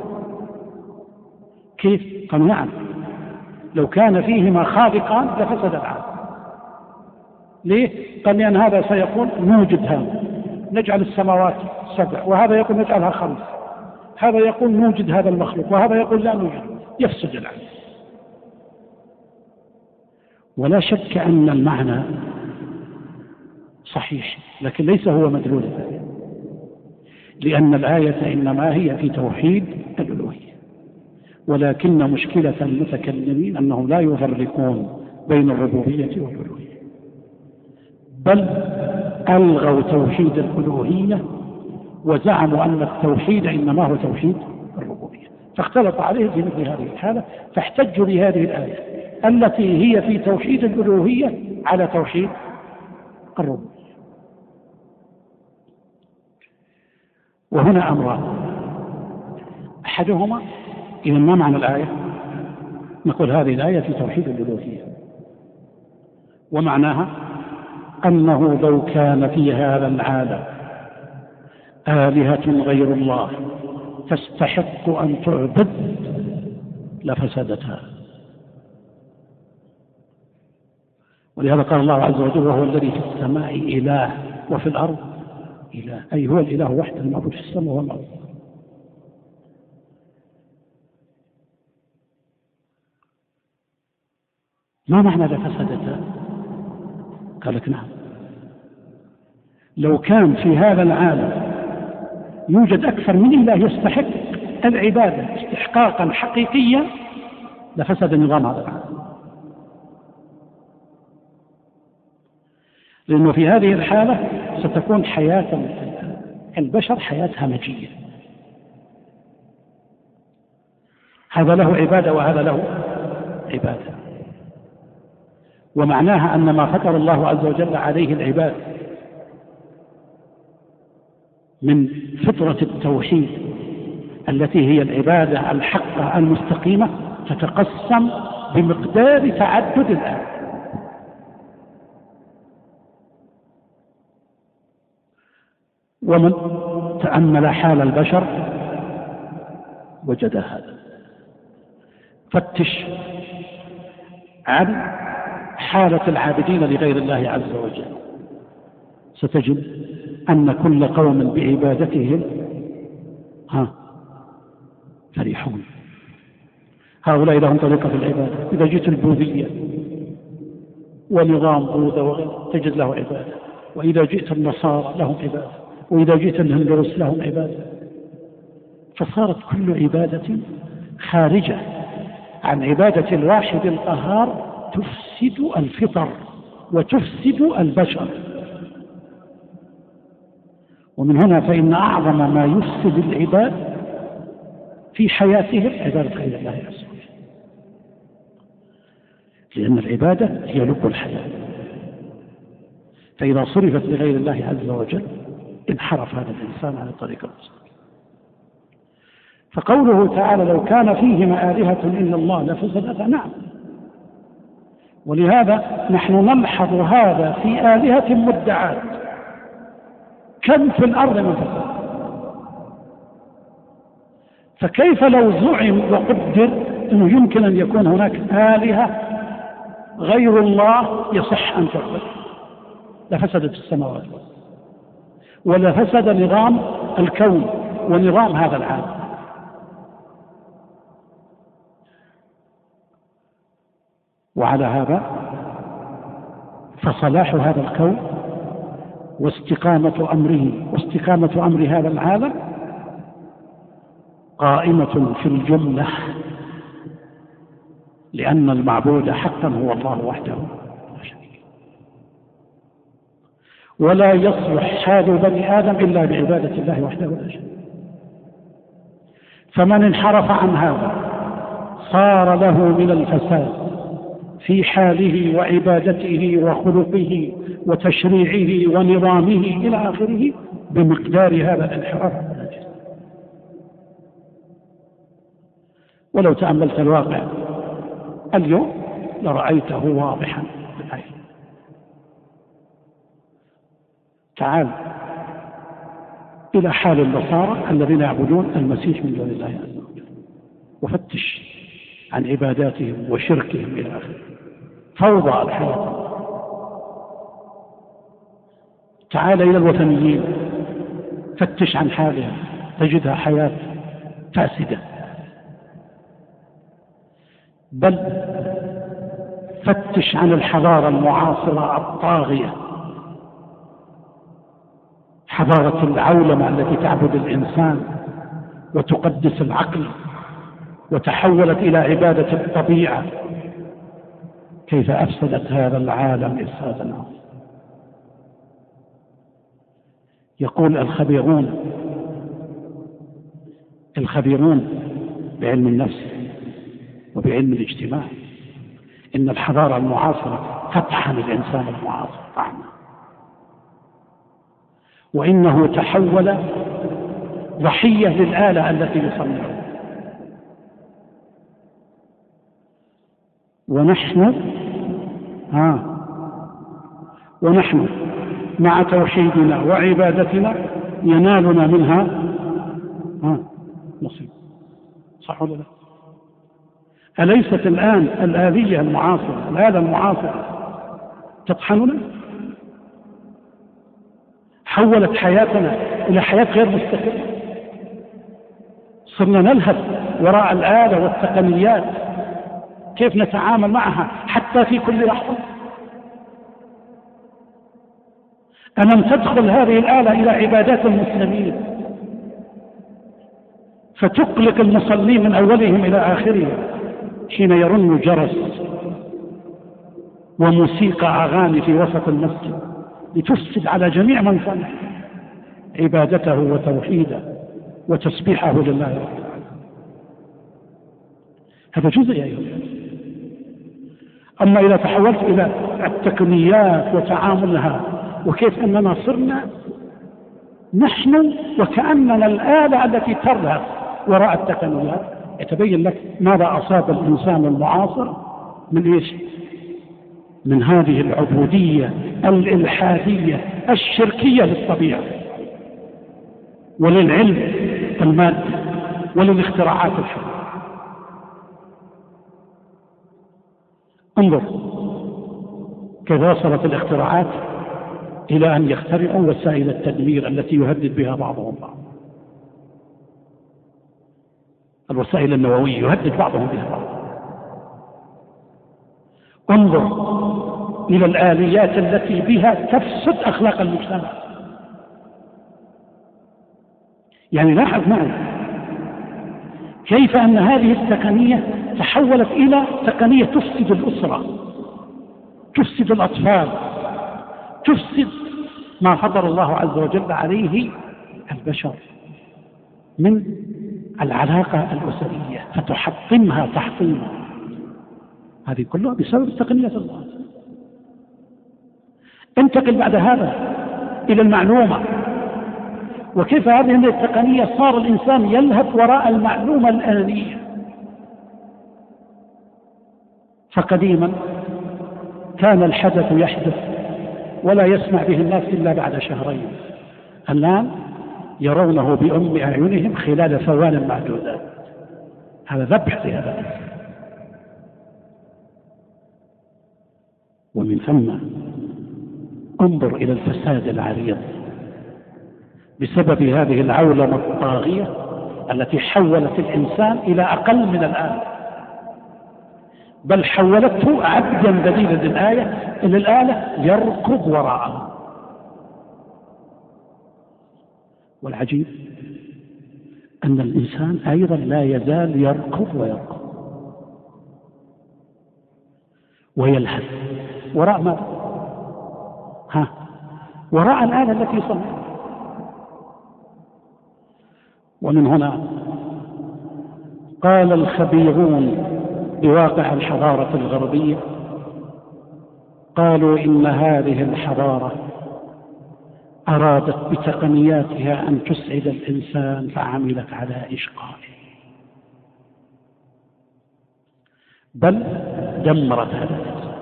كيف؟ قالوا نعم، لو كان فيهما خالقان لفسد العالم. ليه؟ قال لأن هذا سيقول نوجد هذا نجعل السماوات 7، وهذا يقول نجعلها 5، هذا يقول نوجد هذا المخلوق، وهذا يقول لا نوجد، يفسد العالم. ولا شك أن المعنى صحيح، لكن ليس هو مدلول الآية، لأن الآية إنما هي في توحيد الألوهية، ولكن مشكلة المتكلمين أنهم لا يفرقون بين الربوبية والألوهية، بل ألغوا توحيد الألوهية وزعموا أن التوحيد إنما هو توحيد الربوبية، فاختلط عليه في مثل هذه الحالة، فاحتجوا بهذه الآية التي هي في توحيد الألوهية على توحيد الربوبية. وهنا أمران، أحدهما إذا ما معنى الآية؟ نقول هذه الآية في توحيد الألوهية، ومعناها أنه لو كان في هذا العالم آلهة غير الله تستحق أن تعبد لفسدتها. ولهذا قال الله عز وجل وهو الذي في السماء إله وفي الأرض إله، أي هو الإله وحده المعبود في السماء والأرض. ما معنى لفسدتها؟ قال لك نعم، لو كان في هذا العالم يوجد أكثر من إله يستحق العبادة استحقاقا حقيقيا لفسد نظام هذا العالم، لأنه في هذه الحالة ستكون حياة البشر حياة همجية، هذا له عبادة وهذا له عبادة، ومعناها أن ما فطر الله عز وجل عليه العباد من فطرة التوحيد التي هي العبادة الحقة المستقيمة تتقسم بمقدار تعدد الآن. ومن تأمل حال البشر وجد هذا. فتش عن حالة العابدين لغير الله عز وجل، ستجد أن كل قوم بعبادتهم فرحون، هؤلاء لهم طريقة في العبادة. إذا جئت البوذية ونظام بوذا وغيره تجد له عبادة، وإذا جئت النصارى لهم عبادة، وإذا جئت الهندوس لهم عبادة. فصارت كل عبادة خارجة عن عبادة الواحد القهار تفسد الفطر وتفسد البشر. ومن هنا فإن أعظم ما يفسد العباد في حياتهم عبادة غير الله عز وجل، لأن العبادة هي لب الحياة، فإذا صرفت لغير الله عز وجل انحرف هذا الإنسان عن الطريق المستقيم. فقوله تعالى لو كان فيهما آلهة إلا الله لفسدتا، نعم، ولهذا نحن نلحظ هذا في آلهة مدعاة، كم في الأرض من فساد. فكيف لو زعم وقدر أنه يمكن أن يكون هناك آلهة غير الله يصح أن تعبد، لفسدت السماوات ولفسد نظام الكون ونظام هذا العالم. وعلى هذا فصلاح هذا الكون واستقامة أمر هذا العالم قائمة في الجملة، لأن المعبود حقا هو الله وحده لا شريك له، ولا يصلح حال بني آدم إلا بعبادة الله وحده لا شريك له. فمن انحرف عن هذا صار له من الفساد في حاله وعبادته وخلقه وتشريعه ونظامه إلى آخره بمقدار هذا الانحراف. ولو تأملت الواقع اليوم لرأيته واضحا بالعين. تعال إلى حال النصارى الذين يعبدون المسيح من دون الله عز وجل، وفتش عن عباداتهم وشركهم إلى آخره، فوضى الحياة. تعال إلى الوثنيين، فتش عن حالها تجدها حياة فاسدة. بل فتش عن الحضارة المعاصرة الطاغية، حضارة العولمة التي تعبد الإنسان وتقدس العقل وتحولت إلى عبادة الطبيعة، كيف أفسدت هذا العالم إفسادا عظيما. يقول الخبيرون بعلم النفس وبعلم الاجتماع إن الحضارة المعاصرة تطحن الإنسان المعاصر طحنا، وإنه تحول ضحية للآلة التي يصنعها. ونحن مع توحيدنا وعبادتنا ينالنا منها نصيب. صح ولا لا؟ أليست الآن الآلية المعاصرة، الآلة المعاصرة تطحننا؟ حولت حياتنا إلى حياة غير مستقرة، صرنا نلهث وراء الآلة والتقنيات، كيف نتعامل معها حتى في كل لحظة. ألم تدخل هذه الآلة إلى عبادات المسلمين فتقلق المصلين من أولهم إلى آخرهم حين يرن جرس وموسيقى أغاني في وسط المسجد لتفسد على جميع من سمع عبادته وتوحيده وتسبيحه لله رب العالمين. هذا جزء يا أيها. أما إذا تحولت إلى التقنيات وتعاملها وكيف أننا صرنا نحن وكأننا الآلة التي ترهف وراء التقنيات، يتبين لك ماذا أصاب الإنسان المعاصر من إيش؟ من هذه العبودية الإلحادية الشركية للطبيعة وللعلم المادي وللاختراعات الحديثة. انظر كيف وصلت الاختراعات إلى أن يخترعوا وسائل التدمير التي يهدد بها بعضهم بعض. الوسائل النووية يهدد بعضهم بها بعض. انظر إلى الآليات التي بها تفسد أخلاق المجتمع. يعني لاحظ معي كيف أن هذه التقنية تحولت إلى تقنية تفسد الأسرة، تفسد الأطفال، تفسد ما فضل الله عز وجل عليه البشر من العلاقة الأسرية، فتحطمها تحطيما. هذه كلها بسبب تقنية الله. انتقل بعد هذا إلى المعلومة، وكيف هذه التقنية صار الإنسان يلهث وراء المعلومة الآنية. فقديما كان الحدث يحدث ولا يسمع به الناس إلا بعد شهرين، الآن يرونه بأم أعينهم خلال ثوان معدودات. هذا ذبح لهذا. ومن ثم انظر إلى الفساد العريض بسبب هذه العولمة الطاغية التي حولت الإنسان إلى أقل من الآن، بل حولته عبدا ذليلا للآلة يركض وراءها. والعجيب أن الإنسان أيضا لا يزال يركض ويلهث وراء ما؟ وراء الآلة التي صنعها. ومن هنا قال الخبيرون بواقع الحضارة الغربية، قالوا إن هذه الحضارة أرادت بتقنياتها أن تسعد الإنسان فعملت على إشقائه، بل دمرت هذا الإنسان.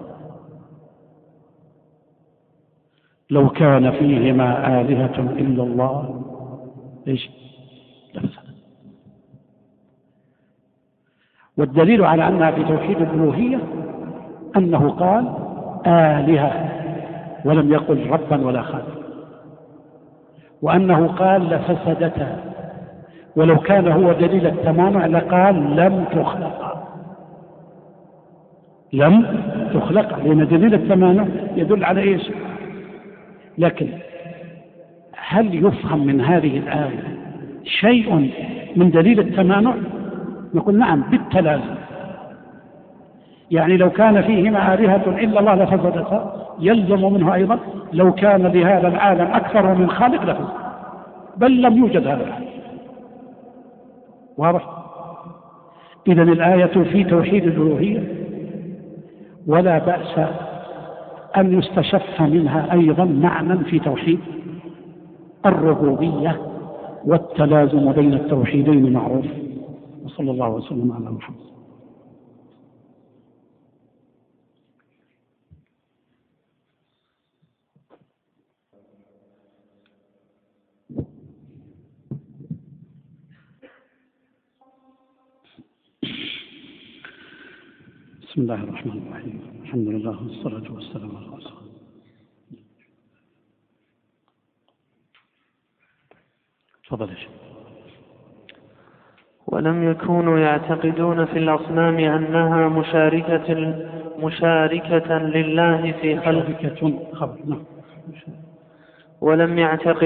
لو كان فيهما آلهة إلا الله إيش لفسدت. والدليل على أنها في توحيد الألوهية أنه قال آلهة ولم يقل ربا ولا خالق، وأنه قال لفسدتا، ولو كان هو دليل التمانع لقال لم تخلق، لأن دليل التمانع يدل على إيش؟ لكن هل يفهم من هذه الآية شيء من دليل التمانع؟ نقول نعم بالتلازم. يعني لو كان فيهما آلهة إلا الله لفسدتا، يلزم منه أيضا لو كان لهذا العالم أكثر من خالق لفسد، بل لم يوجد هذا العالم. واضح؟ إذن الآية في توحيد الألوهية، ولا بأس أن يستشف منها أيضا معنى في توحيد الربوبية، والتلازم بين التوحيدين معروف. وصلى الله وسلم على محمد. بسم الله الرحمن الرحيم. الحمد لله والصلاة والسلام على رسول الله. تفضل يا شيخ. ولم يكونوا يعتقدون في الأصنام أنها مشاركة لله في خلقه. ولم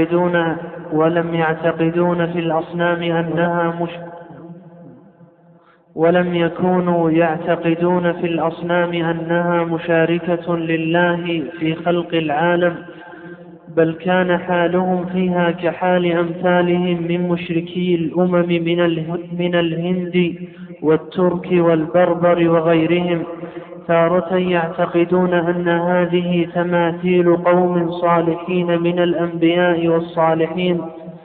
يعتقدون في الأصنام أنها ولم يكونوا يعتقدون في الأصنام أنها مشاركة لله في خلق العالم، بل كان حالهم فيها كحال أمثالهم من مشركي الأمم من الهند والترك والبربر وغيرهم، تارة يعتقدون أن هذه تماثيل قوم صالحين من الأنبياء والصالحين،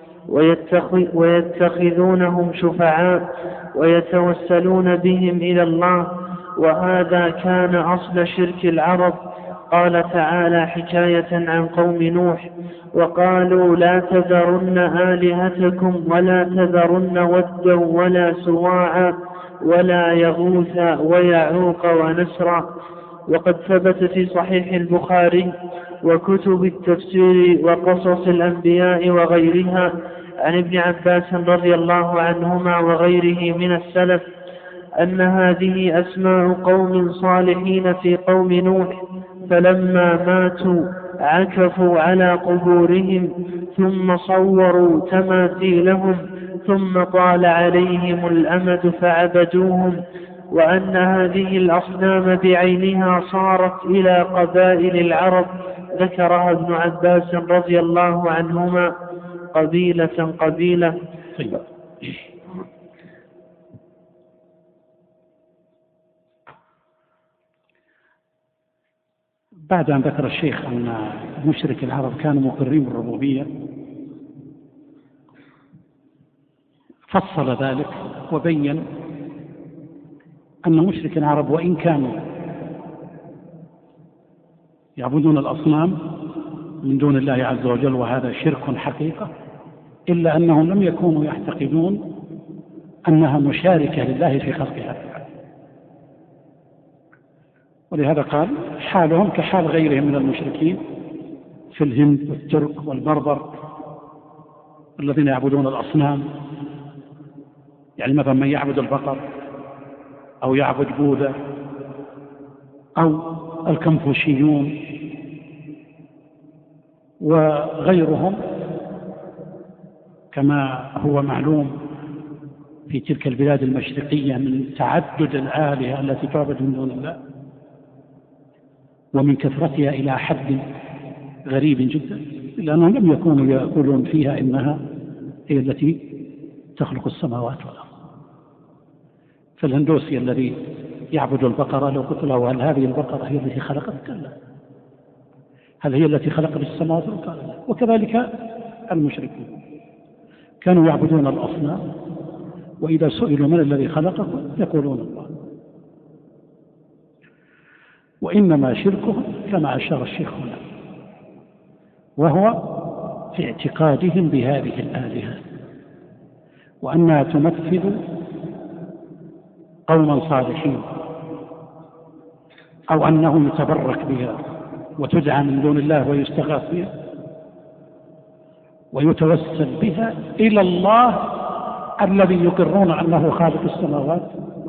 ويتخذونهم شفعاء ويتوسلون بهم إلى الله، وهذا كان أصل شرك العرب. قال تعالى حكاية عن قوم نوح: وقالوا لا تذرن آلهتكم ولا تذرن ودا ولا سواعا ولا يغوث ويعوق ونسرا. وقد ثبت في صحيح البخاري وكتب التفسير وقصص الأنبياء وغيرها عن ابن عباس رضي الله عنهما وغيره من السلف أن هذه أسماء قوم صالحين في قوم نوح، فلما ماتوا عكفوا على قبورهم ثم صوروا تماثيلهم ثم طال عليهم الأمد فعبدوهم، وأن هذه الأصنام بعينها صارت إلى قبائل العرب، ذكرها ابن عباس رضي الله عنهما قبيلة قبيلة. بعد أن ذكر الشيخ أن مشرك العرب كانوا مقرين بالربوبية، فصل ذلك وبين أن مشرك العرب وإن كانوا يعبدون الأصنام من دون الله عز وجل وهذا شرك حقيقة، إلا أنهم لم يكونوا يعتقدون أنها مشاركة لله في خلقها، ولهذا قال حالهم كحال غيرهم من المشركين في الهند والترك والبربر الذين يعبدون الأصنام، يعني مثلا من يعبد البقر أو يعبد بوذا أو الكنفوشيون وغيرهم، كما هو معلوم في تلك البلاد المشرقية من تعدد الآلهة التي تعبد من دون الله ومن كثرتها إلى حد غريب جدا، إلا أنهم لم يكونوا يقولون فيها إنها هي التي تخلق السماوات والأرض. فالهندوسي الذي يعبد البقرة لو قلت له هل هذه البقرة هي التي خلقت؟ قال لا. هل هي التي خلقت السماوات والأرض؟ قال لا. وكذلك المشركون كانوا يعبدون الأصنام، وإذا سئلوا من الذي خلقكم يقولون الله. وإنما شركهم كما أشار الشيخ هنا، وهو في اعتقادهم بهذه الآلهة وأنها تمثل قوما صالحين، أو أنه يتبرك بها وتدعى من دون الله ويستغاث بها ويتوسل بها إلى الله الذي يقرون أنه خالق السماوات.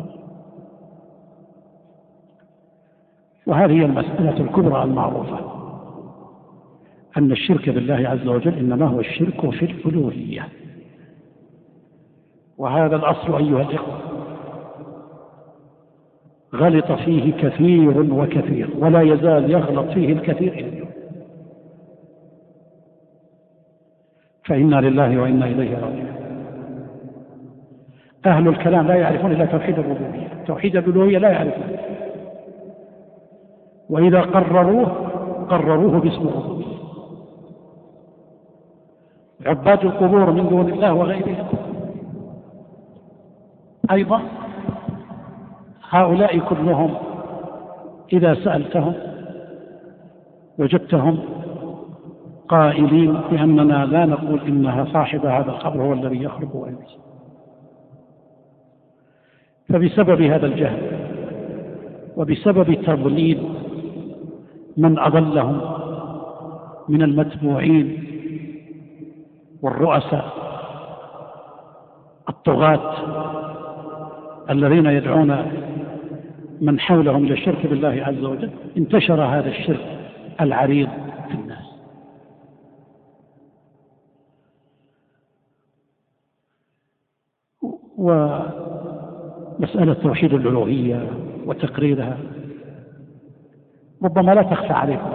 وهذه هي المسألة الكبرى المعروفة، أن الشرك بالله عز وجل إنما هو الشرك في الألوهية، وهذا الأصل أيها الإخوة غلط فيه كثير وكثير، ولا يزال يغلط فيه الكثير إلى اليوم. فإنا لله وإنا إليه راجعون. أهل الكلام لا يعرفون إلا توحيد الربوبية، توحيد الألوهية لا يعرفون، وإذا قرروه باسم الربوبية. عباد القبور من دون الله وغيرهم أيضا هؤلاء كلهم إذا سألتهم وجدتهم قائلين بأننا لا نقول إنها صاحب هذا القبر هو الذي يخلق ويميت. فبسبب هذا الجهل وبسبب تضليل من أضلهم من المتبوعين والرؤساء الطغاة الذين يدعون من حولهم إلى الشرك بالله عز وجل، انتشر هذا الشرك العريض في الناس. ومسألة توحيد الألوهية وتقريرها ربما لا تخفى عليكم،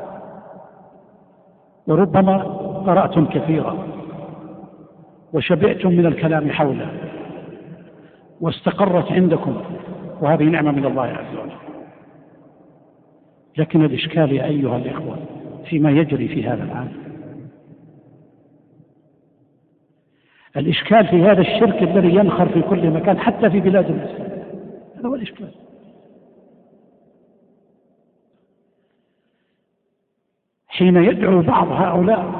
وربما قرأتم كثيرا وشبعتم من الكلام حوله واستقرت عندكم، وهذه نعمة من الله عز وجل. لكن الإشكال يا أيها الإخوة فيما يجري في هذا العالم، الإشكال في هذا الشرك الذي ينخر في كل مكان حتى في بلاد المسلمين، هذا هو الإشكال. حين يدعو بعض هؤلاء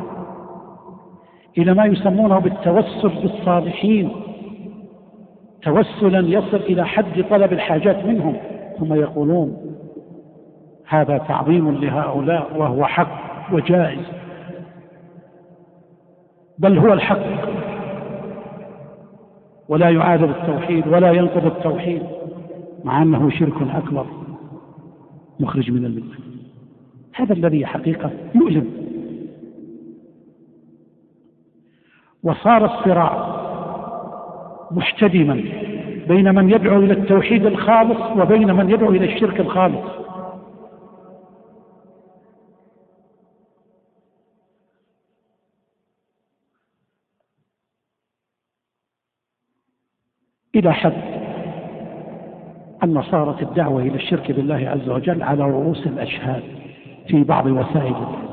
إلى ما يسمونه بالتوسل بالصالحين، توسلا يصل إلى حد طلب الحاجات منهم، ثم يقولون هذا تعظيم لهؤلاء وهو حق وجائز، بل هو الحق ولا يعارض التوحيد ولا ينقض التوحيد، مع أنه شرك أكبر مخرج من الملة. هذا الذي حقيقة يؤلم. وصار الصراع محتدما بين من يدعو إلى التوحيد الخالص وبين من يدعو إلى الشرك الخالص. إلى حد أن صارت الدعوة إلى الشرك بالله عز وجل على رؤوس الأشهاد في بعض وسائل الدين،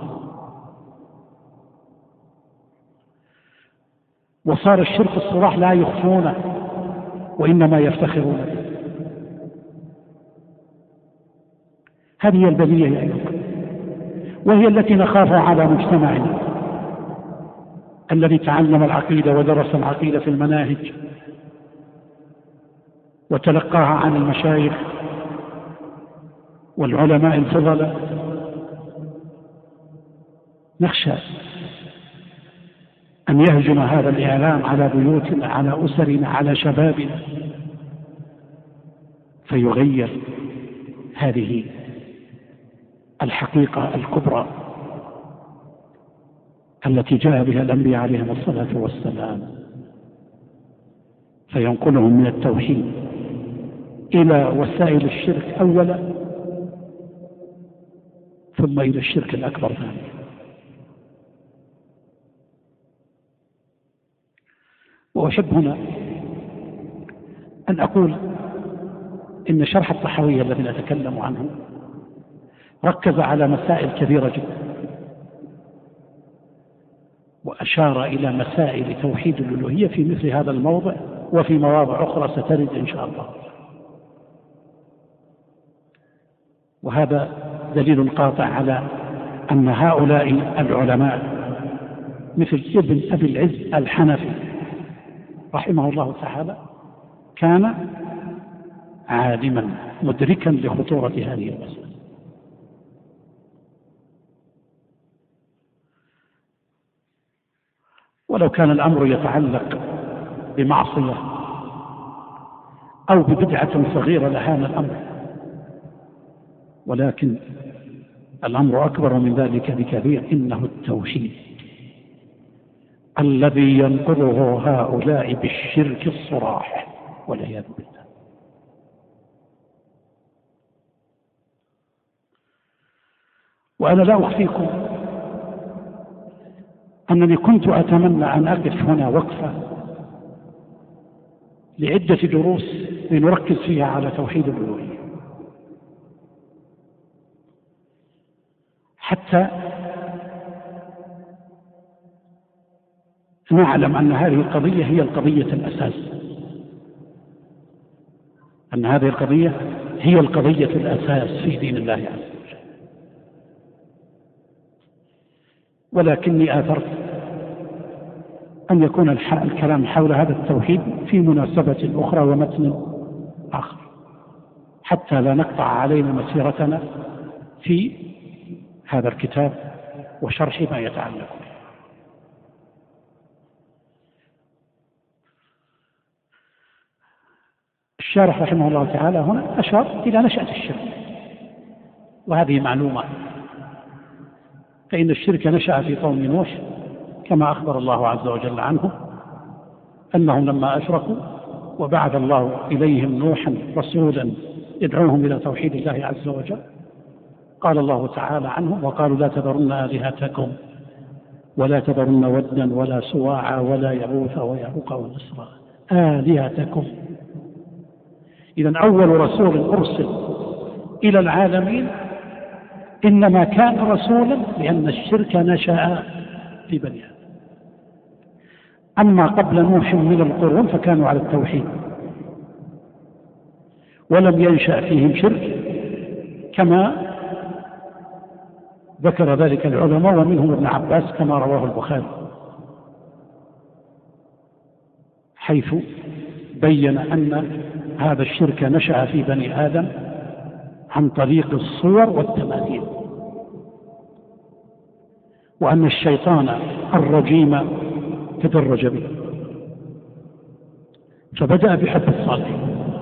وصار الشرك الصراح لا يخفونه وإنما يفتخرون به. هذه هي البلية يا أيها، وهي التي نخافها على مجتمعنا الذي تعلم العقيدة ودرس العقيدة في المناهج وتلقاها عن المشايخ والعلماء الفضلاء. نخشى أن يهجم هذا الإعلام على بيوتنا، على أسرنا، على شبابنا، فيغير هذه الحقيقة الكبرى التي جاء بها الأنبياء عليهم الصلاة والسلام، فينقلهم من التوحيد إلى وسائل الشرك أولا، ثم إلى الشرك الأكبر ثانيا. وأحب هنا أن أقول إن شرح الطحاوية الذي نتكلم عنه ركز على مسائل كبيرة جدا، وأشار إلى مسائل توحيد الألوهية في مثل هذا الموضع وفي مواضع أخرى سترد إن شاء الله. وهذا دليل قاطع على أن هؤلاء العلماء مثل ابن أبي العز الحنفي رحمه الله تعالى كان عالما مدركا لخطورة هذه المسألة. ولو كان الأمر يتعلق بمعصية أو ببدعة صغيرة لهان الأمر، ولكن الأمر أكبر من ذلك بكثير. إنه التوحيد الذي ينقضه هؤلاء بالشرك الصراح والعياذ بالله. وأنا لا أخفيكم أنني كنت أتمنى أن أقف هنا وقفة لعدة دروس لنركز فيها على توحيد الألوهية، حتى نعلم أن هذه القضية هي القضية الأساس، أن هذه القضية هي القضية الأساس في دين الله عز وجل. ولكني آثرت أن يكون الكلام حول هذا التوحيد في مناسبة أخرى ومتن آخر، حتى لا نقطع علينا مسيرتنا في هذا الكتاب وشرح ما يتعلق به. الشارح رحمه الله تعالى هنا أشار إلى نشأة الشرك، وهذه معلومة، فإن الشرك نشأ في قوم نوح كما أخبر الله عز وجل عنه أنهم لما أشركوا وبعث الله إليهم نوحا رسولا يدعوهم إلى توحيد الله عز وجل، قال الله تعالى عنه: وقالوا لا تذرن آلهتكم ولا تذرن ودا ولا سواعا ولا يغوث ويعوق ونسرا آلهتكم. إذن أول رسول أرسل إلى العالمين إنما كان رسولا لأن الشرك نشأ في بني آدم. أما قبل نوح من القرون فكانوا على التوحيد ولم ينشأ فيهم شرك، كما ذكر ذلك العلماء ومنهم ابن عباس كما رواه البخاري، حيث بين أن هذا الشرك نشأ في بني آدم عن طريق الصور والتماثيل، وأن الشيطان الرجيم تدرج به فبدأ بحب الصالحين،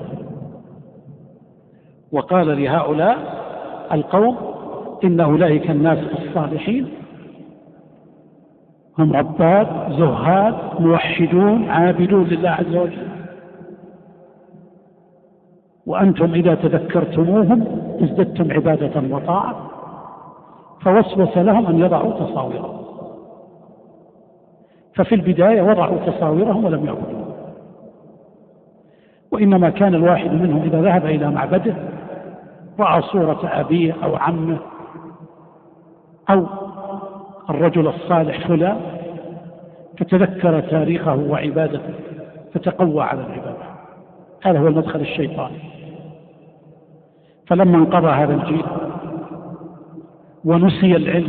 وقال لهؤلاء القوم إن أولئك الناس الصالحين هم عباد زهاد موحدون عابدون لله عز وجل، وأنتم إذا تذكرتموهم ازددتم عبادة وطاعة. فوسوس لهم أن يضعوا تصاويرهم، ففي البداية وضعوا تصاويرهم ولم يعبدوا، وإنما كان الواحد منهم إذا ذهب إلى معبده رأى صورة أبيه أو عمه أو الرجل الصالح فلان، فتذكر تاريخه وعبادته فتقوى على العبادة. هذا هو المدخل الشيطاني. فلما انقضى هذا الجيل ونسي العلم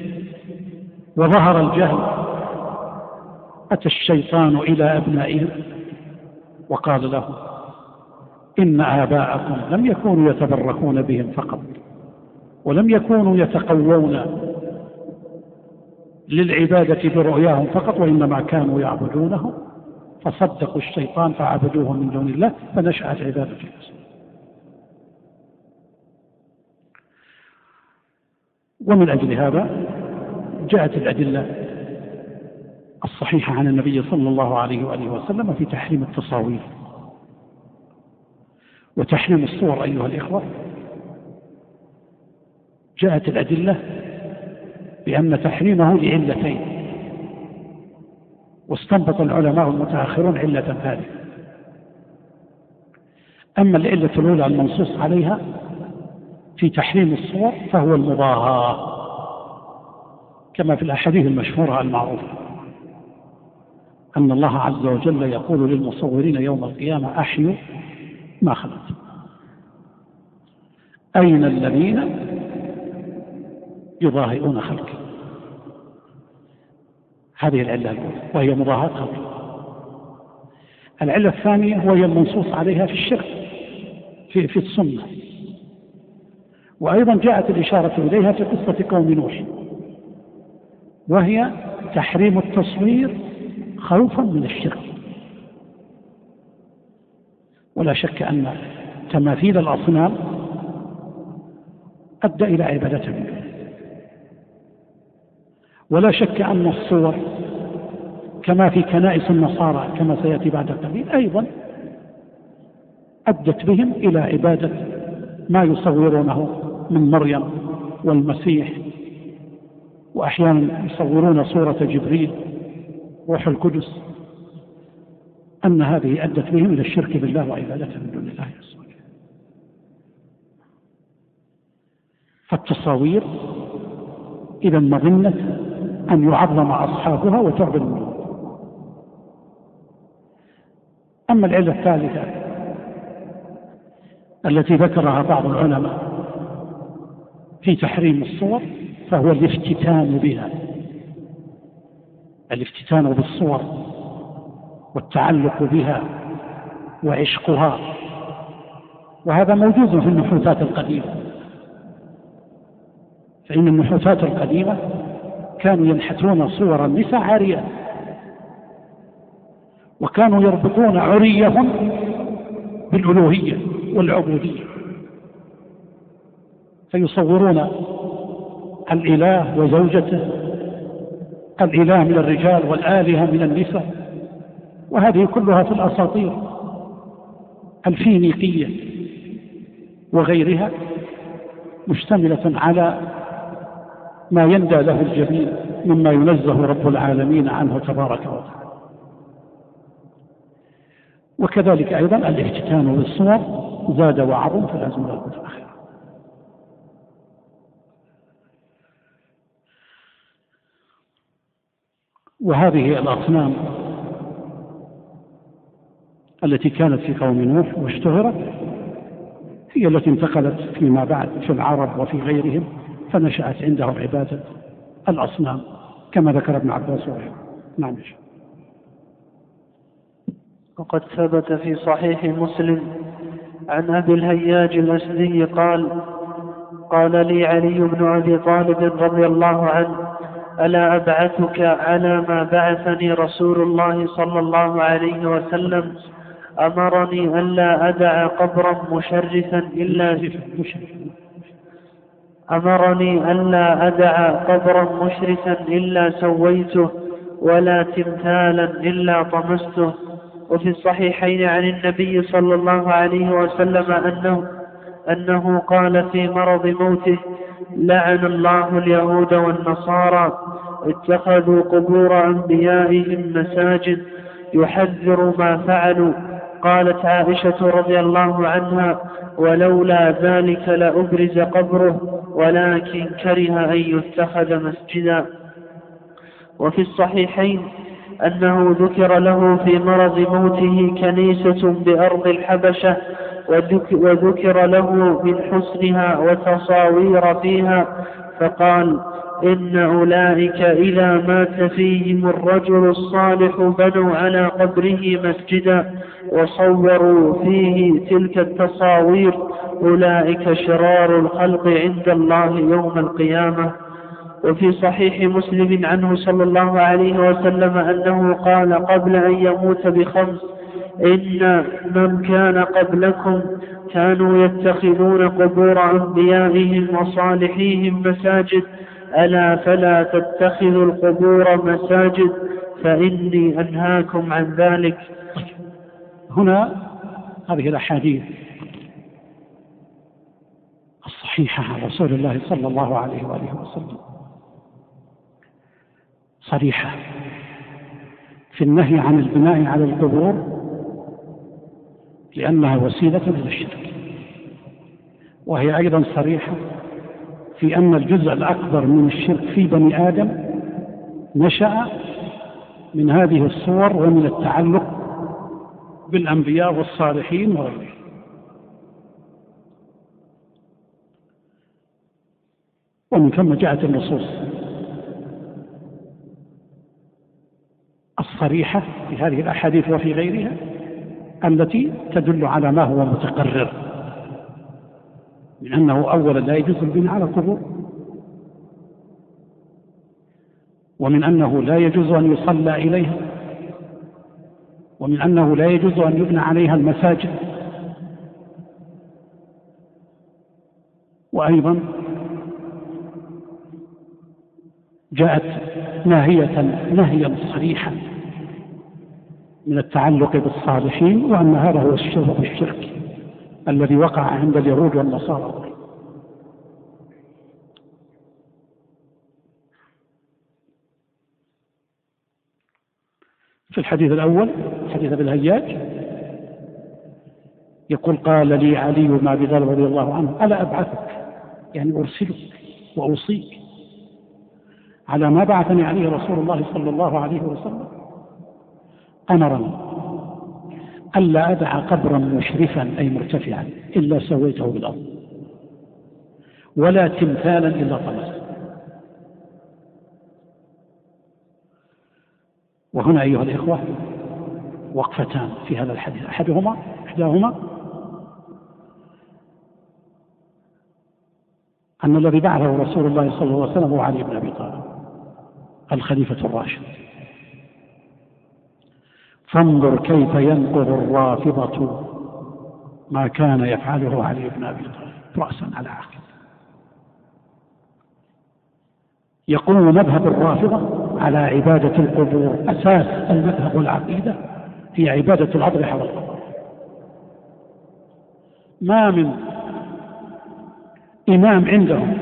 وظهر الجهل، أتى الشيطان إلى أبنائهم وقال لهم إن آباءكم لم يكونوا يتبركون بهم فقط، ولم يكونوا يتقوون للعبادة برؤياهم فقط، وإنما كانوا يعبدونه، فصدقوا الشيطان فعبدوه من دون الله، فنشأت عبادة الإسلام. ومن أجل هذا جاءت الأدلة الصحيحة عن النبي صلى الله عليه وآله وسلم في تحريم التصاوير وتحريم الصور. أيها الإخوة، جاءت الأدلة بأن تحريمه لعلتين، واستنبط العلماء المتأخرون علة ثالثة. أما العلة الأولى المنصوص عليها في تحريم الصور فهو المضاهاة، كما في الأحاديث المشهورة المعروفة أن الله عز وجل يقول للمصورين يوم القيامة أحيوا ما خلقتم، أين الذين يضاهئون خلقي. هذه العلة الأولى وهي مضاهاة خلقي. العلة الثانية وهي المنصوص عليها في الشرك في السنة، وأيضا جاءت الإشارة إليها في قصة قوم نوح، وهي تحريم التصوير خوفا من الشرك. ولا شك أن تماثيل الأصنام أدى إلى عبادتهم، ولا شك أن الصور كما في كنائس النصارى كما سيأتي بعد قليل أيضا أدت بهم إلى عبادة ما يصورونه من مريم والمسيح، وأحيانا يصورون صورة جبريل روح القدس، أن هذه أدت بهم إلى الشرك بالله وعبادته من دون الله عز وجل. فالتصاوير إذا مظنة أن يعظم أصحابها وتعبد منهم. أما العلة الثالثة التي ذكرها بعض العلماء في تحريم الصور فهو الافتتان بها، الافتتان بالصور والتعلق بها وعشقها، وهذا موجود في النحوتات القديمة. فإن النحوتات القديمة كانوا ينحتون صور النساء عاريات، وكانوا يربطون عريهم بالألوهية والعبودية، فيصورون الإله وزوجته، الإله من الرجال والآلهة من النساء، وهذه كلها في الأساطير الفينيقية وغيرها مشتملة على ما يندى له الجبين مما ينزه رب العالمين عنه تبارك وتعالى. وكذلك أيضا الافتتان بالصور زاد وعظم في الأزمنة المتأخرة. وهذه الأصنام التي كانت في قوم نوح واشتهرت هي التي انتقلت فيما بعد في العرب وفي غيرهم، فنشأت عندهم عبادة الأصنام كما ذكر ابن عباس وغيره. نعم. وقد ثبت في صحيح مسلم عن أبي الهياج الأسدي قال لي علي بن أبي طالب رضي الله عنه: ألا أبعثك على ما بعثني رسول الله صلى الله عليه وسلم؟ أمرني ألا أدع قبرا مشرفا إلا سويته ولا تمثالا إلا طمسته. وفي الصحيحين عن النبي صلى الله عليه وسلم أنه قال في مرض موته: لعن الله اليهود والنصارى اتخذوا قبور أنبيائهم مساجد، يحذر ما فعلوا. قالت عائشة رضي الله عنها: ولولا ذلك لأبرز قبره ولكن كره أن يتخذ مسجدا. وفي الصحيحين أنه ذكر له في مرض موته كنيسة بأرض الحبشة، وذكر له من حسنها وتصاوير فيها، فقال: إن أولئك إذا مات فيهم الرجل الصالح بنوا على قبره مسجدا وصوروا فيه تلك التصاوير، أولئك شرار الخلق عند الله يوم القيامة. وفي صحيح مسلم عنه صلى الله عليه وسلم أنه قال قبل أن يموت ب5: إن من كان قبلكم كانوا يتخذون قبور أنبيائهم وصالحيهم مساجد، ألا فلا تتخذوا القبور مساجد فإني أنهاكم عن ذلك. هنا هذه الأحاديث الصحيحة عن رسول الله صلى الله عليه وآله وسلم صريحة في النهي عن البناء على القبور، لأنها وسيلة إلى الشرك، وهي أيضا صريحة في أن الجزء الأكبر من الشرك في بني آدم نشأ من هذه الصور ومن التعلق بالأنبياء والصالحين وغيرهم. ومن ثم جاءت النصوص الصريحة في هذه الأحاديث وفي غيرها التي تدل على ما هو متقرر من أنه أولا لا يجوز البناء على القبور، ومن أنه لا يجوز أن يصلى إليها، ومن أنه لا يجوز أن يبنى عليها المساجد، وأيضا جاءت نهيا صريحا من التعلق بالصالحين، وأن هذا هو الشرك الذي وقع عند اليهود والنصارى. في الحديث الأول حديث ابن الهياج يقول: قال لي علي بن أبي طالب رضي الله عنه: ألا أبعثك، يعني أرسلك وأوصيك على ما بعثني عليه رسول الله صلى الله عليه وسلم. أمرني ألا أدع قبرا مشرفا أي مرتفعا إلا سويته بالأرض، ولا تمثالا إلا طمسته. وهنا أيها الإخوة وقفتان في هذا الحديث، إحداهما أن الذي بعثه رسول الله صلى الله عليه وسلم هو علي بن أبي طالب الخليفة الراشد. فانظر كيف ينقض الرافضة ما كان يفعله علي بن أبي طالب رأسا على عقب. يقوم مذهب الرافضة على عبادة القبور، أساس المذهب والعقيدة هي عبادة الأضرحة والقبور. ما من إمام عندهم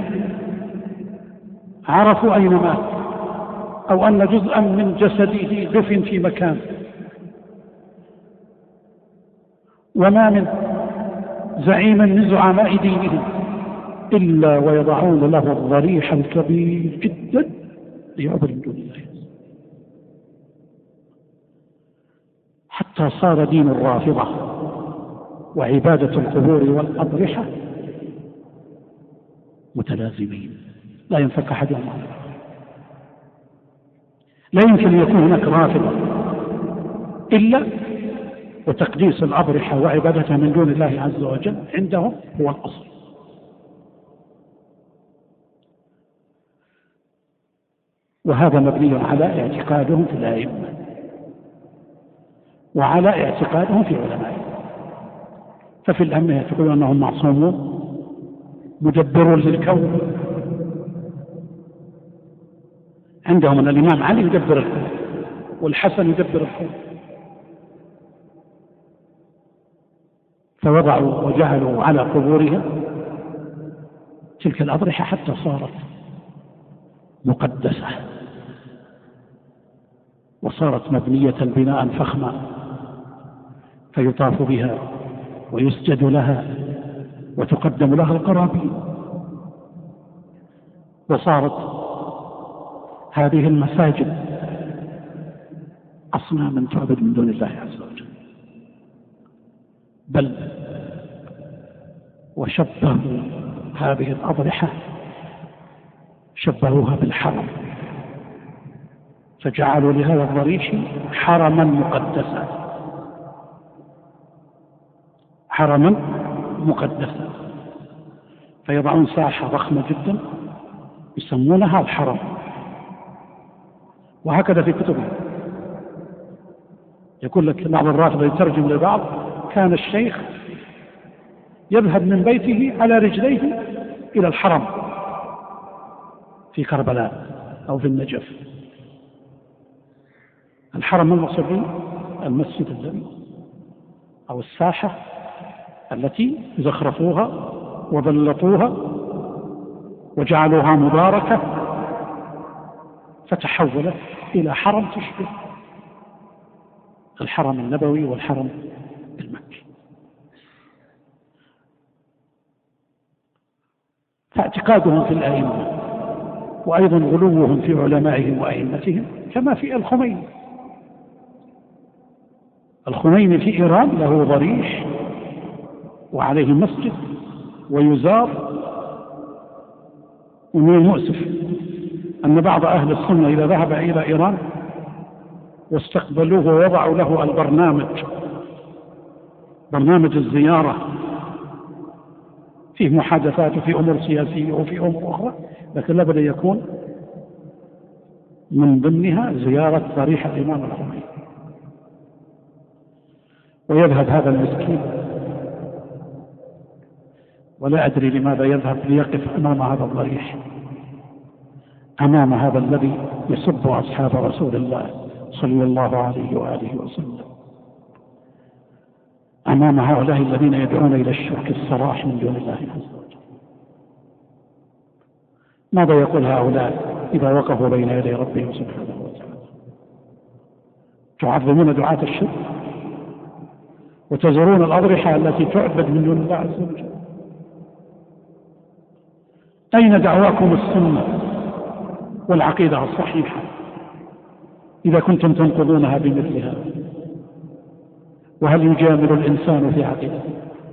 عرفوا أين مات أو أن جزءا من جسده دفن في مكان، وما من زعيم من زعماء دينهم إلا ويضعون له الضريح الكبير جدا ليعبد من دون الله، حتى صار دين الرافضة وعبادة القبور والأضرحة متلازمين، لا ينفك أحدهم عن الآخر. لا يمكن أن يكون هناك رافضة إلا وتقديس الأضرحة وعبادتها من دون الله عز وجل عندهم هو الأصل. وهذا مبني على اعتقادهم في الأئمة، وعلى اعتقادهم في علمائهم. ففي الأمة يقولون أنهم معصومون مدبرون للكون. عندهم أن الإمام علي يدبر الكون والحسن يدبر الكون، فوضعوا وجعلوا على قبورها تلك الأضرحة حتى صارت مقدسة وصارت مبنية بناء فخما، فيطاف بها ويسجد لها وتقدم لها القرابين. وصارت هذه المساجد أصناما تعبد من دون الله عز وجل، بل وشبهوا هذه الأضرحة شبهوها بالحرم، فجعلوا لهذا الضريح حرما مقدسا، حرما مقدسا، فيضعون ساحة ضخمة جدا يسمونها الحرم. وهكذا في كتبهم يقول لك بعض الرافضة يترجم لبعض: كان الشيخ يذهب من بيته على رجليه إلى الحرم في كربلاء أو في النجف. الحرم المقصود المسجد الذي أو الساحة التي زخرفوها وبلطوها وجعلوها مباركة فتحولت إلى حرم تشبه الحرم النبوي والحرم المكي. فاعتقادهم في الأئمة وأيضا غلوهم في علمائهم وأئمتهم كما في الخميني. الخميني في إيران له ضريح وعليه مسجد ويزار. ومن المؤسف أن بعض أهل السنة إذا ذهب إلى إيران واستقبلوه ووضعوا له برنامج الزيارة فيه محادثات وفي أمور سياسية وفي أمور أخرى، لكن لابد أن يكون من ضمنها زيارة ضريح الإمام الخميني. ويذهب هذا المسكين ولا أدري لماذا يذهب ليقف أمام هذا الضريح، أمام هذا الذي يسب أصحاب رسول الله صلى الله عليه وآله وسلم، أمام هؤلاء الذين يدعون إلى الشرك الصراح من دون الله عز وجل. ماذا يقول هؤلاء إذا وقفوا بين يدي ربهم سبحانه وتعالى؟ تعظمون دعاة الشرك وتزورون الأضرحة التي تعبد من دون الله عز وجل. أين دعواكم السنة والعقيدة الصحيحة إذا كنتم تنقضونها بمثلها؟ وهل يجامل الإنسان في عقيدته؟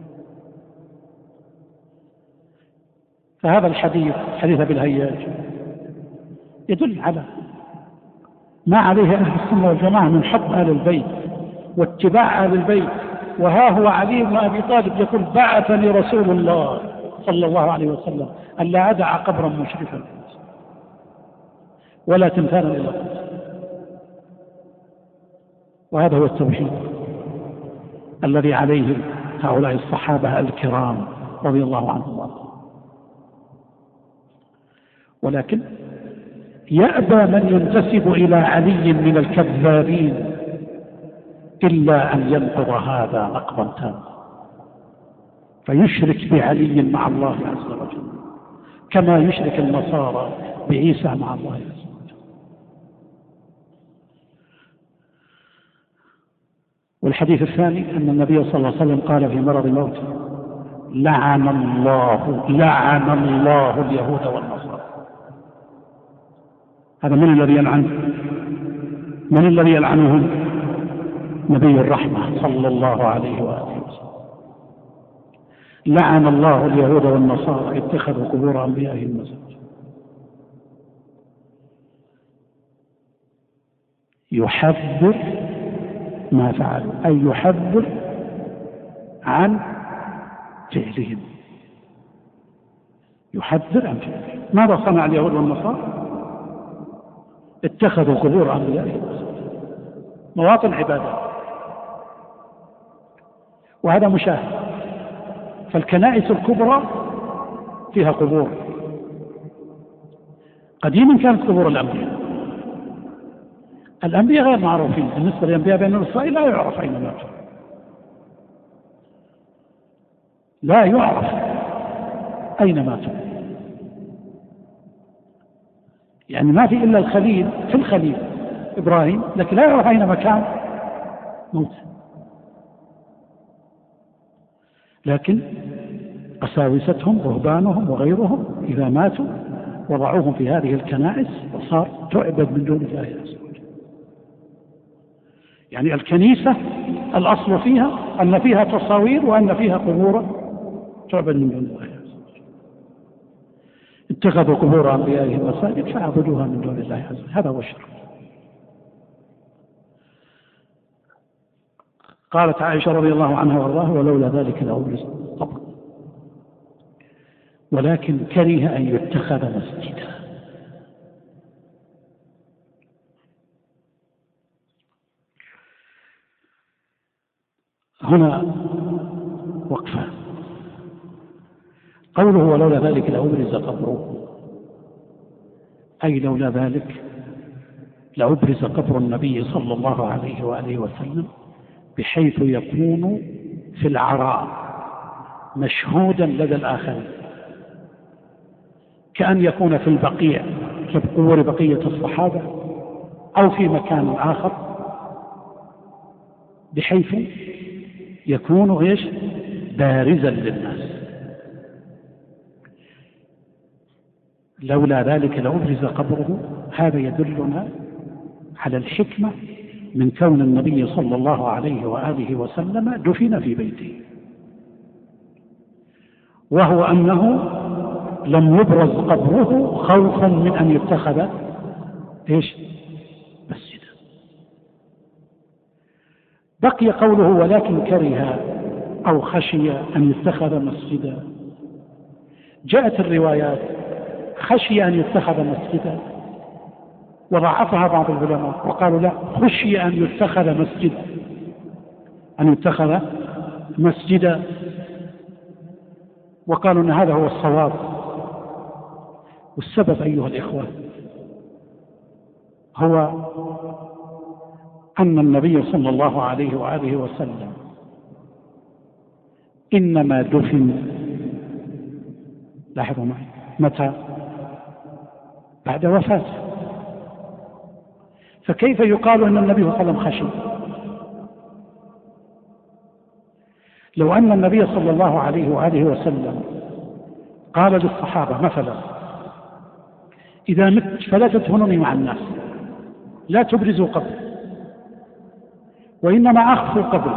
فهذا الحديث حديث أبي الهياج يدل على ما عليه أهل السنة والجماعة من حب أهل البيت واتباع أهل البيت. وها هو علي بن أبي طالب يقول: بعثني رسول الله صلى الله عليه وسلم ألا أدع قبرا مشرفا ولا تمثالا إلى قبر. وهذا هو التوحيد الذي عليه هؤلاء الصحابة الكرام رضي الله عنهم. ولكن يأبى من ينتسب إلى علي من الكذابين إلا أن ينقض هذا نقضا تاما، فيشرك بعلي مع الله عز وجل كما يشرك النصارى بعيسى مع الله عز وجل. والحديث الثاني أن النبي صلى الله عليه وسلم قال في مرض موته: لعن الله اليهود والنصارى. هذا من الذي يلعنه؟ من الذي يلعنهم؟ نبي الرحمة صلى الله عليه وآله وسلم. لعن الله اليهود والنصارى اتخذوا قبور أنبيائهم مساجد. يحذر ما فعلوا، أي يحذر عن فعلهم، يحذر عن فعلهم. ماذا صنع اليهود والنصارى؟ اتخذوا قبور أنبيائهم مساجد، مواطن عبادة. وهذا مشاهد. فالكنائس الكبرى فيها قبور، قديما كانت قبور الأنبياء. الأنبياء غير معروفين بالنسبة للأنبياء بني إسرائيل، لا يعرف أين ماتوا، لا يعرف أين ماتوا. يعني ما في إلا الخليل، في الخليل إبراهيم، لكن لا يعرف أين مكان موت. لكن قساوستهم رهبانهم وغيرهم إذا ماتوا وضعوهم في هذه الكنائس وصار تعبد من دون الله عز وجل. يعني الكنيسة الأصل فيها أن فيها تصاوير وأن فيها قبور تعبد من دون الله عز وجل. اتخذوا قبور أنبيائهم مساجد فعبدوها من دون الله عز وجل، هذا هو الشرك. قالت عائشة رضي الله عنها وارضاها: ولولا ذلك لأبرز القبر ولكن كره أن يتخذ مسجدا. هنا وقفة. قوله ولولا ذلك لأبرز قبره، أي لولا ذلك لأبرز قبر النبي صلى الله عليه وآله وسلم بحيث يكون في العراء مشهودا لدى الآخرين، كأن يكون في البقيع كقبور بقية الصحابة أو في مكان آخر، بحيث يكون بارزا للناس. لولا ذلك لأبرز قبره، هذا يدلنا على الحكمة من كون النبي صلى الله عليه وآله وسلم دفن في بيته، وهو أنه لم يبرز قبره خوفا من أن يتخذ مسجدا. بقي قوله ولكن كره أو خشي أن يتخذ مسجدا. جاءت الروايات خشي أن يتخذ مسجدا وضعفها بعض العلماء وقالوا لا، خشي أن يتخذ مسجدا، أن يتخذ مسجدا، وقالوا أن هذا هو الصواب. والسبب أيها الإخوة هو أن النبي صلى الله عليه وآله وسلم إنما دفن، لاحظوا معي، متى؟ بعد وفاته. فكيف يقال أن النبي صلى الله عليه وسلم خشي؟ لو أن النبي صلى الله عليه وآله وسلم قال للصحابة مثلا: إذا مت فلا تدفنوني مع الناس، لا تبرزوا قبري، وإنما أخفوا قبري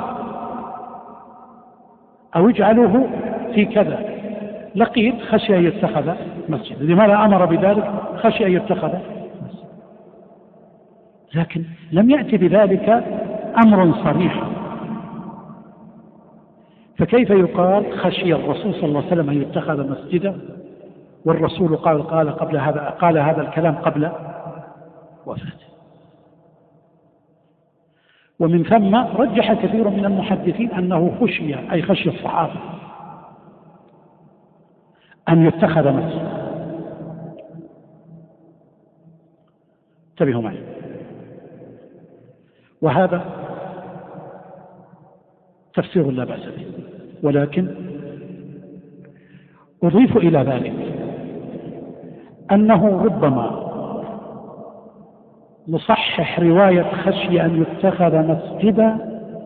أو اجعلوه في كذا، لقيت خشي أن يتخذ مسجد. لماذا أمر بذلك؟ خشي أن يتخذ مسجد، لكن لم يأتي بذلك أمر صريح. فكيف يقال خشي الرسول صلى الله عليه وسلم أن يتخذ مسجدا والرسول قال هذا الكلام قبل وفاته؟ ومن ثم رجح كثير من المحدثين أنه خشي، أي خشي الصحابة، أن يتخذ مسجدا. انتبهوا معي. وهذا تفسير لا بأس به، ولكن أضيف إلى ذلك أنه ربما نصحح رواية خشي أن يتخذ مسجدا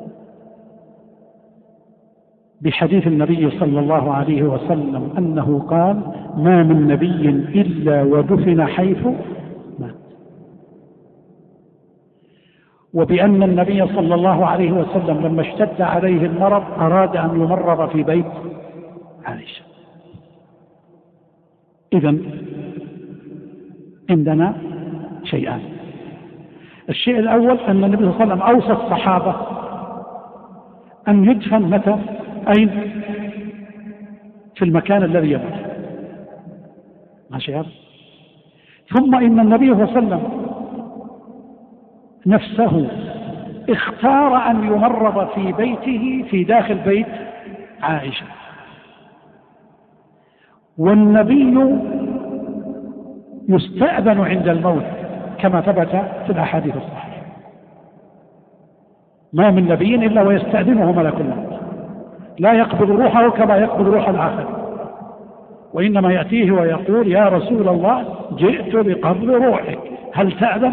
بحديث النبي صلى الله عليه وسلم أنه قال: ما من نبي إلا ودفن حيث مات. وبأن النبي صلى الله عليه وسلم لما اشتد عليه المرض أراد أن يمرض في بيت عائشة. إذن عندنا شيئان. الشيء الأول أن النبي صلى الله عليه وسلم أوصى الصحابة أن يدفن متى؟ أين؟ في المكان الذي يموت. ماشي هذا؟ ثم إن النبي صلى الله عليه وسلم نفسه اختار أن يمرض في بيته في داخل بيت عائشة، والنبي يستأذن عند الموت كما ثبت في الأحاديث الصحيحة. ما من نبي إلا ويستأذنه ملك الموت، لا يقبض روحه كما يقبض روح الآخر، وإنما يأتيه ويقول: يا رسول الله جئت بقبض روحك، هل تأذن؟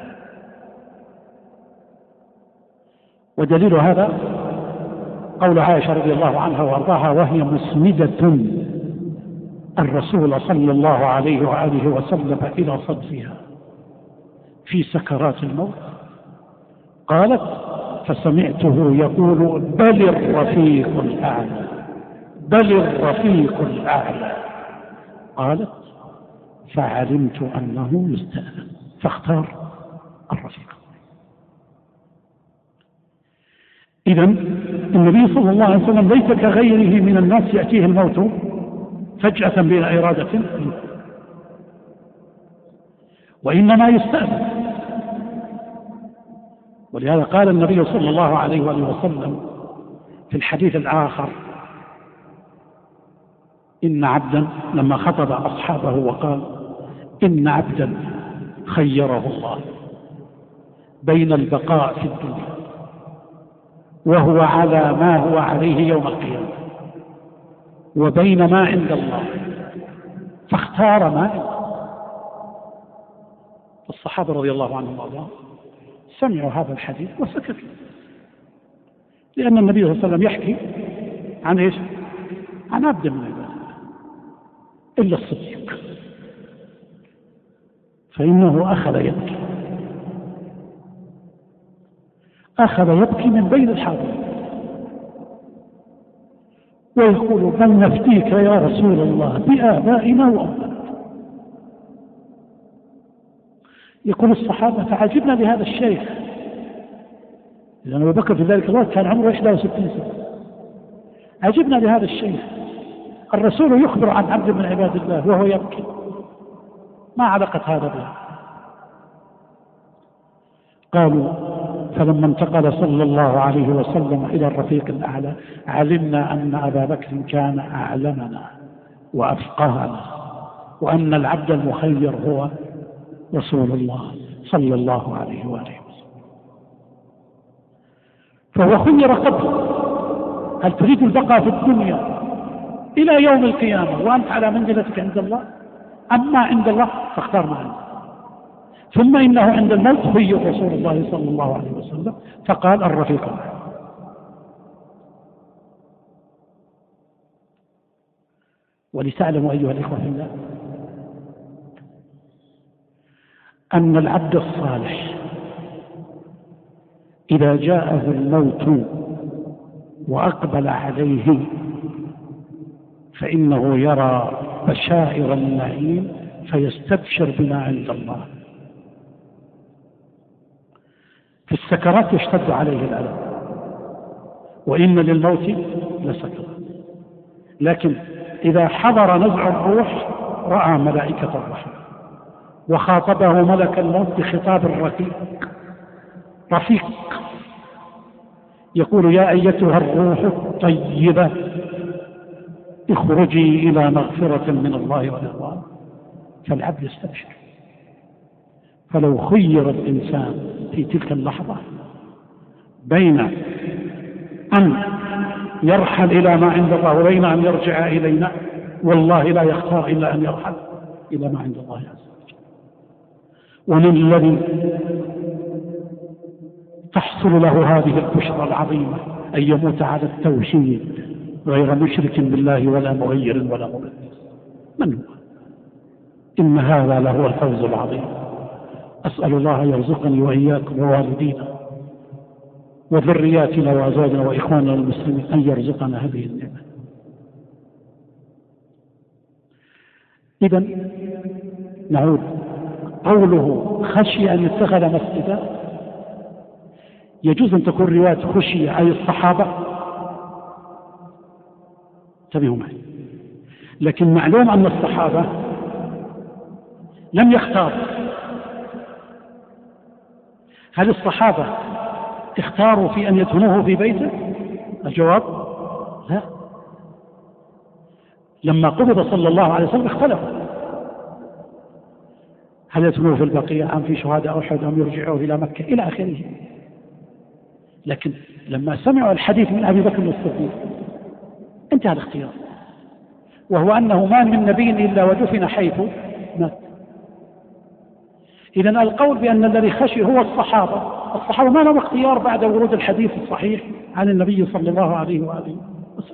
ودليل هذا قول عائشة رضي الله عنها وارضاها وهي مسندة الرسول صلى الله عليه وآله وسلم إلى صدرها في سكرات الموت، قالت: فسمعته يقول: بل الرفيق الأعلى، بل الرفيق الأعلى. قالت: فعلمت أنه يستأذن فاختار الرفيق. إذن النبي صلى الله عليه وسلم ليس كغيره من الناس يأتيه الموت فجأة بلا إرادة، وإنما يستأذن. ولهذا قال النبي صلى الله عليه وآله وسلم في الحديث الآخر: إن عبدا، لما خطب أصحابه وقال: إن عبدا خيره الله بين البقاء في الدنيا وهو على ما هو عليه يوم القيامة وبين ما عند الله فاختار ما عند الله. الصحابة رضي الله عنهم وارضاهم سمعوا هذا الحديث وسكتوا، لأن النبي صلى الله عليه وسلم يحكي عن ايش؟ عن عبد من عباد الله إلا الصديق، فإنه أخذ يبكي من بين الحاضرين ويقول: بل نفديك يا رسول الله بآبائنا وأمهاتنا. يقول الصحابة: فعجبنا لهذا الشيخ، لأن أبو بكر في ذلك الوقت كان عمره 61 سنة. عجبنا لهذا الشيخ، الرسول يخبر عن عبد من عباد الله وهو يبكي، ما علاقة هذا به؟ قالوا: فلما انتقل صلى الله عليه وسلم إلى الرفيق الأعلى علمنا أن أبا بكر كان أعلمنا وأفقهنا، وأن العبد المخير هو رسول الله صلى الله عليه وآله وسلم. فهو خير قبل: هل تريد البقاء في الدنيا إلى يوم القيامة وأنت على منزلتك عند الله، أما عند الله فاختار ما عنده. ثم إنه عند الموت خير رسول الله صلى الله عليه وسلم فقال: الرفيق الأعلى. ولتعلموا أيها الإخوة في الله أن العبد الصالح إذا جاءه الموت وأقبل عليه فإنه يرى بشائر النعيم فيستبشر بما عند الله. في السكرات يشتد عليه الألم، وإن للموت لسكرات، لكن إذا حضر نزع الروح رأى ملائكة الرحمة وخاطبه ملك الموت بخطاب رفيق يقول: يا أيتها الروح الطيبة اخرجي إلى مغفرة من الله ورضوان. فالعبد يستبشر. فلو خير الإنسان في تلك اللحظة بين أن يرحل إلى ما عند الله وبين أن يرجع إلينا، والله لا يختار إلا أن يرحل إلى ما عند الله عز وجل. ومن الذي تحصل له هذه البشرى العظيمة أن يموت على التوحيد غير مشرك بالله ولا مغير ولا مبدل. من هو؟ إن هذا لهو الفوز العظيم. أسأل الله يرزقني وإياكم ووالدينا وذرياتنا وأزواجنا وإخواننا المسلمين أن يرزقنا هذه النعمة. إذن نعود. قوله خشي أن يتخذ مسجدا، يجوز أن تكون رواية خشية أي الصحابة، انتبهوا معي، لكن معلوم أن الصحابة لم يختاروا. هل الصحابة اختاروا في أن يدفنوه في بيته؟ الجواب لا. لما قبض صلى الله عليه وسلم اختلفوا، هل يدفنوه في البقيع أم في شهداء أحد أم يرجعوه إلى مكة إلى آخره. لكن لما سمعوا الحديث من أبي بكر الصديق انتهى الاختيار، وهو أنه ما من نبي إلا ودفن حيث مات. إذن القول بأن الذي خشي هو الصحابة ما لهم اختيار بعد ورود الحديث الصحيح عن النبي صلى الله عليه وآله وسلم.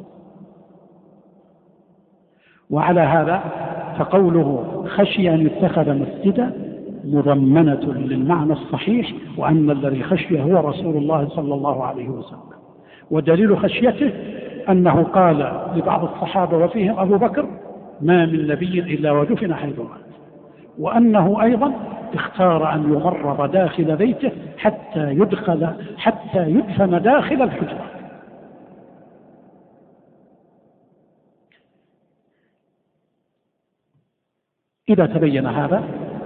وعلى هذا فقوله خشي أن يتخذ مسجدا مضمنة للمعنى الصحيح، وأن الذي خشي هو رسول الله صلى الله عليه وسلم. ودليل خشيته أنه قال لبعض الصحابة وفيهم أبو بكر ما من نبي إلا ودفن حيث مات، وأنه أيضا اختار أن يمرض داخل بيته حتى يدفن داخل الحجرة. إذا تبين هذا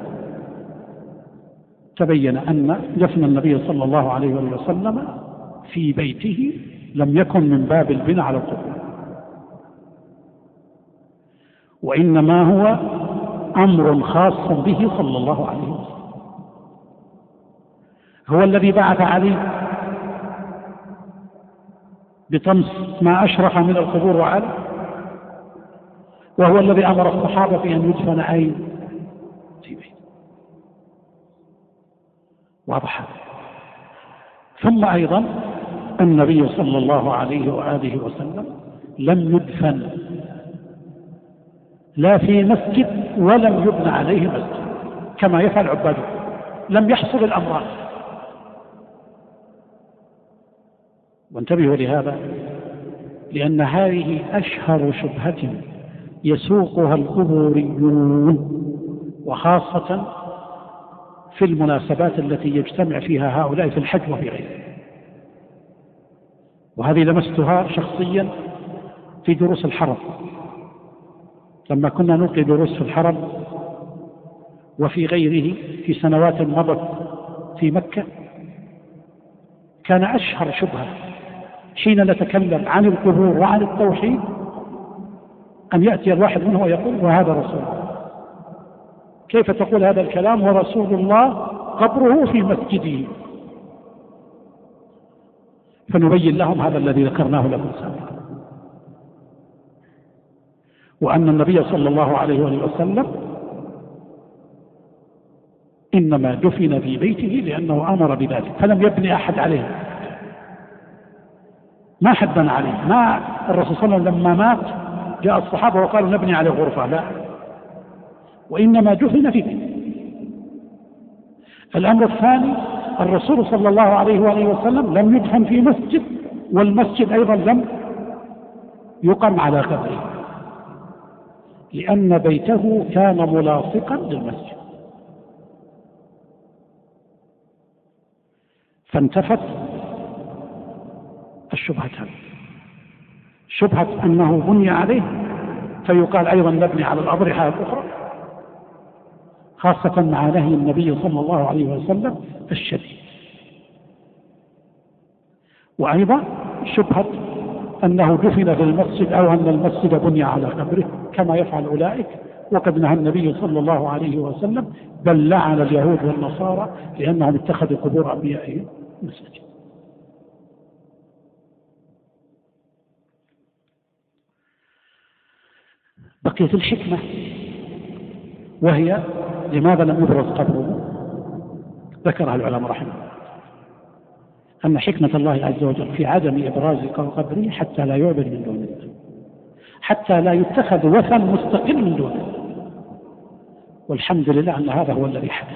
تبين أن دفن النبي صلى الله عليه وسلم في بيته لم يكن من باب البناء على القبور، وإنما هو أمر خاص به صلى الله عليه وسلم. هو الذي بعث علي بطمس ما أشرف من القبور وعلى، وهو الذي أمر الصحابة في أن يدفن أين في بيت. واضح. ثم أيضا النبي صلى الله عليه وآله وسلم لم يدفن لا في مسجد ولم يبنى عليه مسجد كما يفعل عباده، لم يحصل الأمران. وانتبهوا لهذا، لأن هذه أشهر شبهة يسوقها القبوريون، وخاصة في المناسبات التي يجتمع فيها هؤلاء في الحج وفي غيره. وهذه لمستها شخصيا في دروس الحرم، لما كنا نلقي دروس في الحرم وفي غيره في سنوات مضت في مكة، كان أشهر شبهة حين نتكلم عن القبور وعن التوحيد أن يأتي الواحد منه ويقول وهذا رسول الله. كيف تقول هذا الكلام ورسول الله قبره في مسجده؟ فنبين لهم هذا الذي ذكرناه لكم سابقا، وأن النبي صلى الله عليه وسلم إنما دفن في بيته لأنه أمر بذلك، فلم يبني أحد عليه، ما حد بنى عليه. ما الرسول صلى الله عليه وسلم لما مات جاء الصحابة وقالوا نبني عليه غرفة، لا، وإنما دفن في بيته. الأمر الثاني، الرسول صلى الله عليه وآله وسلم لم يدفن في مسجد، والمسجد أيضا لم يقم على قبره، لأن بيته كان ملاصقا للمسجد. فانتفت الشبهتان، شبهة أنه بني عليه فيقال أيضا نبني على الأضرحة الأخرى، خاصة مع نهي النبي صلى الله عليه وسلم الشديد. وأيضا شبهة أنه دفن في المسجد أو أن المسجد بني على قبره كما يفعل أولئك، وقد نهى النبي صلى الله عليه وسلم بل لعن اليهود والنصارى لأنهم اتخذوا قبور أنبيائهم مساجد. بقيت الحكمة، وهي لماذا لم يبرز قبره؟ ذكرها العلماء رحمه الله، أن حكمة الله عز وجل في عدم إبراز قبره حتى لا يعبد من دون الله، حتى لا يتخذ وثن مستقل من دونه. والحمد لله أن هذا هو الذي حدث.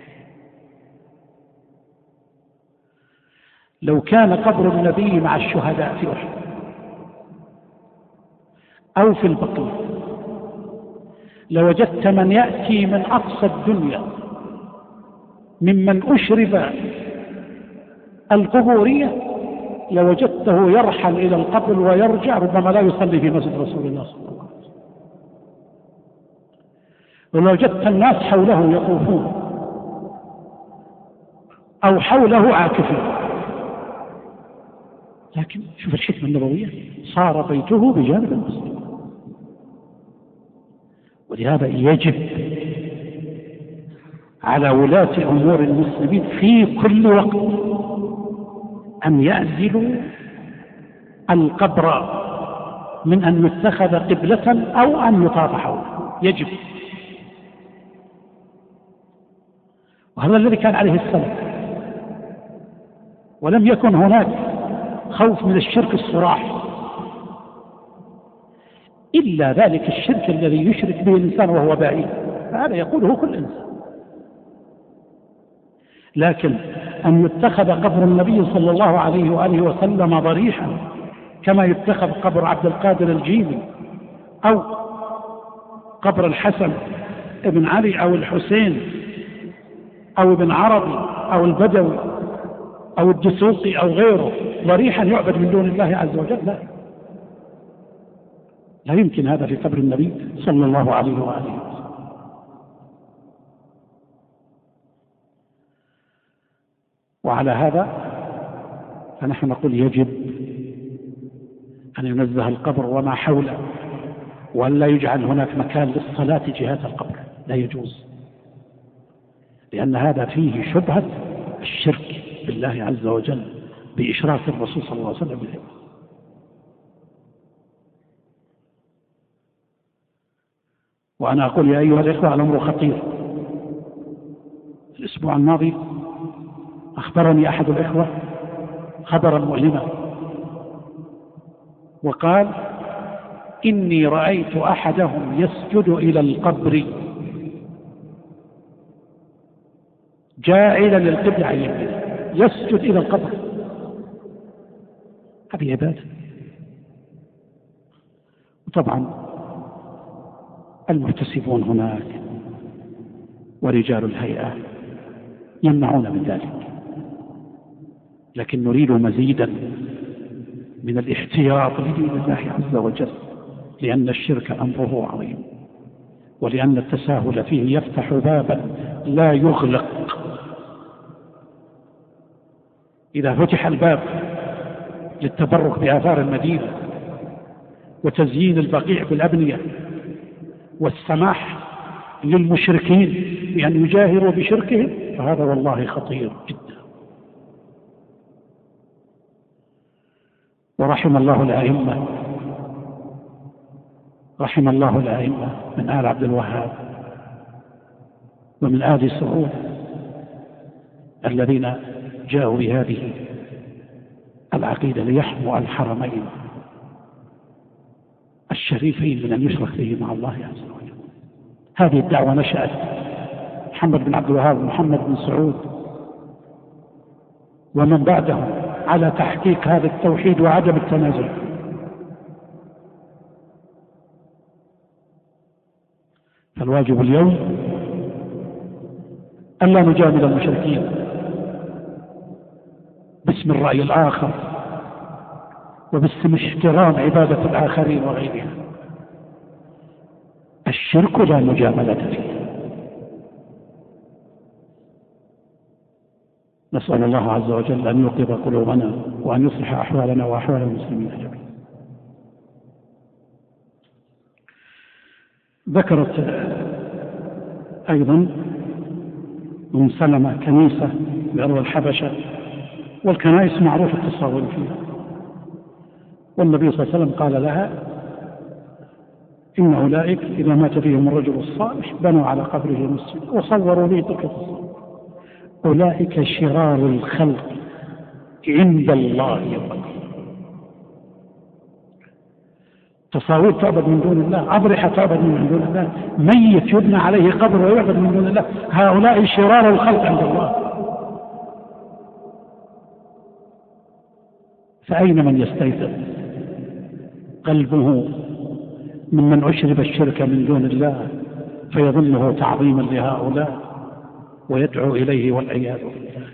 لو كان قبر النبي مع الشهداء في أحد أو في البقيع لوجدت من يأتي من أقصى الدنيا ممن أشرب القبورية لوجدته يرحل إلى القبر ويرجع، ربما لا يصلي في مسجد رسول الله صلى الله عليه وسلم. ولوجدت الناس حوله يطوفون أو حوله عاكفين، لكن شوف الحكمة النبوية، صار بيته بجانب المسجد. ولهذا يجب على ولاة أمور المسلمين في كل وقت أن يعزلوا القبر من أن يتخذ قبلة أو أن يطاف حوله، يجب. وهذا الذي كان عليه السلف، ولم يكن هناك خوف من الشرك الصراح، إلا ذلك الشرك الذي يشرك به الإنسان وهو بعيد، فهذا يقوله كل إنسان. لكن أن يتخذ قبر النبي صلى الله عليه وآله وسلم ضريحا كما يتخذ قبر عبد القادر الجيلي أو قبر الحسن ابن علي أو الحسين أو ابن عربي أو البدوي أو الدسوقي أو غيره ضريحا يعبد من دون الله عز وجل، لا يمكن هذا في قبر النبي صلى الله عليه وآله وسلم. وعلى هذا فنحن نقول يجب أن ينزه القبر وما حوله، وأن لا يجعل هناك مكان للصلاة جهة القبر، لا يجوز، لأن هذا فيه شبهة الشرك بالله عز وجل بإشراك الرسول صلى الله عليه وسلم به. وأنا أقول يا أيها الإخوة الأمر خطير. الأسبوع الماضي أخبرني أحد الإخوة خبرا مؤلما، وقال إني رأيت أحدهم يسجد إلى القبر جاعلا للقبلة عن يمينه، يسجد إلى القبر، هذه عبادة. وطبعا المحتسبون هناك ورجال الهيئة يمنعون من ذلك، لكن نريد مزيدا من الاحتياط لدين الله عز وجل، لأن الشرك أمره عظيم، ولأن التساهل فيه يفتح بابا لا يغلق. إذا فتح الباب للتبرك بآثار المدينة وتزيين البقيع بالأبنية والسماح للمشركين بأن يجاهروا بشركهم، فهذا والله خطير جدا. ورحم الله الأئمة، رحم الله الأئمة من آل عبد الوهاب ومن آل سعود الذين جاءوا بهذه العقيدة ليحموا الحرمين الشريفين من أن يشرك به مع الله عز وجل. هذه الدعوة نشأت محمد بن عبد الوهاب ومحمد بن سعود ومن بعدهم على تحقيق هذا التوحيد وعدم التنازل. فالواجب اليوم ألا نجامل المشركين باسم الرأي الآخر وباسم احترام عبادة الآخرين وغيرها. الشرك لا مجاملة فيه. نسأل الله عز وجل أن يوقظ قلوبنا وأن يصلح أحوالنا وأحوال المسلمين جميعا. ذكرت أيضا أم سلمة كنيسة بأرض الحبشة، والكنائس معروف التصاوير فيها، والنبي صلى الله عليه وسلم قال لها إن أولئك إذا مات فيهم الرجل الصالح بنوا على قبره مسجد وصوروا لي تلك التصاوير، أولئك شرار الخلق عند الله يوم القيامة. تصاوير تعبد من دون الله، أضرحة تعبد من دون الله، ميت يبنى عليه قبر ويعبد من دون الله، هؤلاء شرار الخلق عند الله. فأين من يستيقظ قلبه ممن أشرب الشرك من دون الله فيظنه تعظيما لهؤلاء ويدعو إليه والعياذ بالله.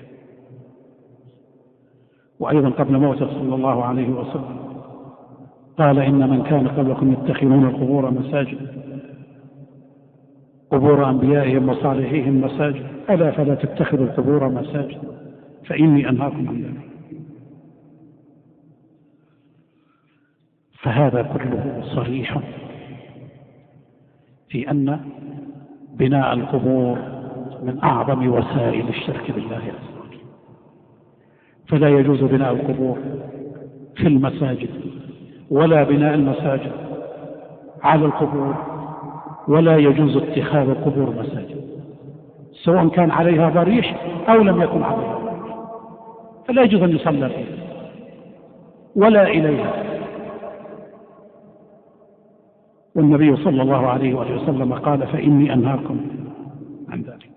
وأيضا قبل موته صلى الله عليه وسلم قال إن من كان قبلكم يتخذون القبور مساجد، قبور أنبيائهم وصالحيهم مساجد، ألا فلا تتخذوا القبور مساجد فإني أنهاكم عن ذلك. فهذا كله صريح في أن بناء القبور من أعظم وسائل الشرك بالله عز وجل. فلا يجوز بناء القبور في المساجد، ولا بناء المساجد على القبور، ولا يجوز اتخاذ القبور مساجد، سواء كان عليها ضريح أو لم يكن عليها ضريح، فلا يجوز أن يصلى فيها ولا إليها. والنبي صلى الله عليه وسلم قال: فإني أنهاكم عن ذلك.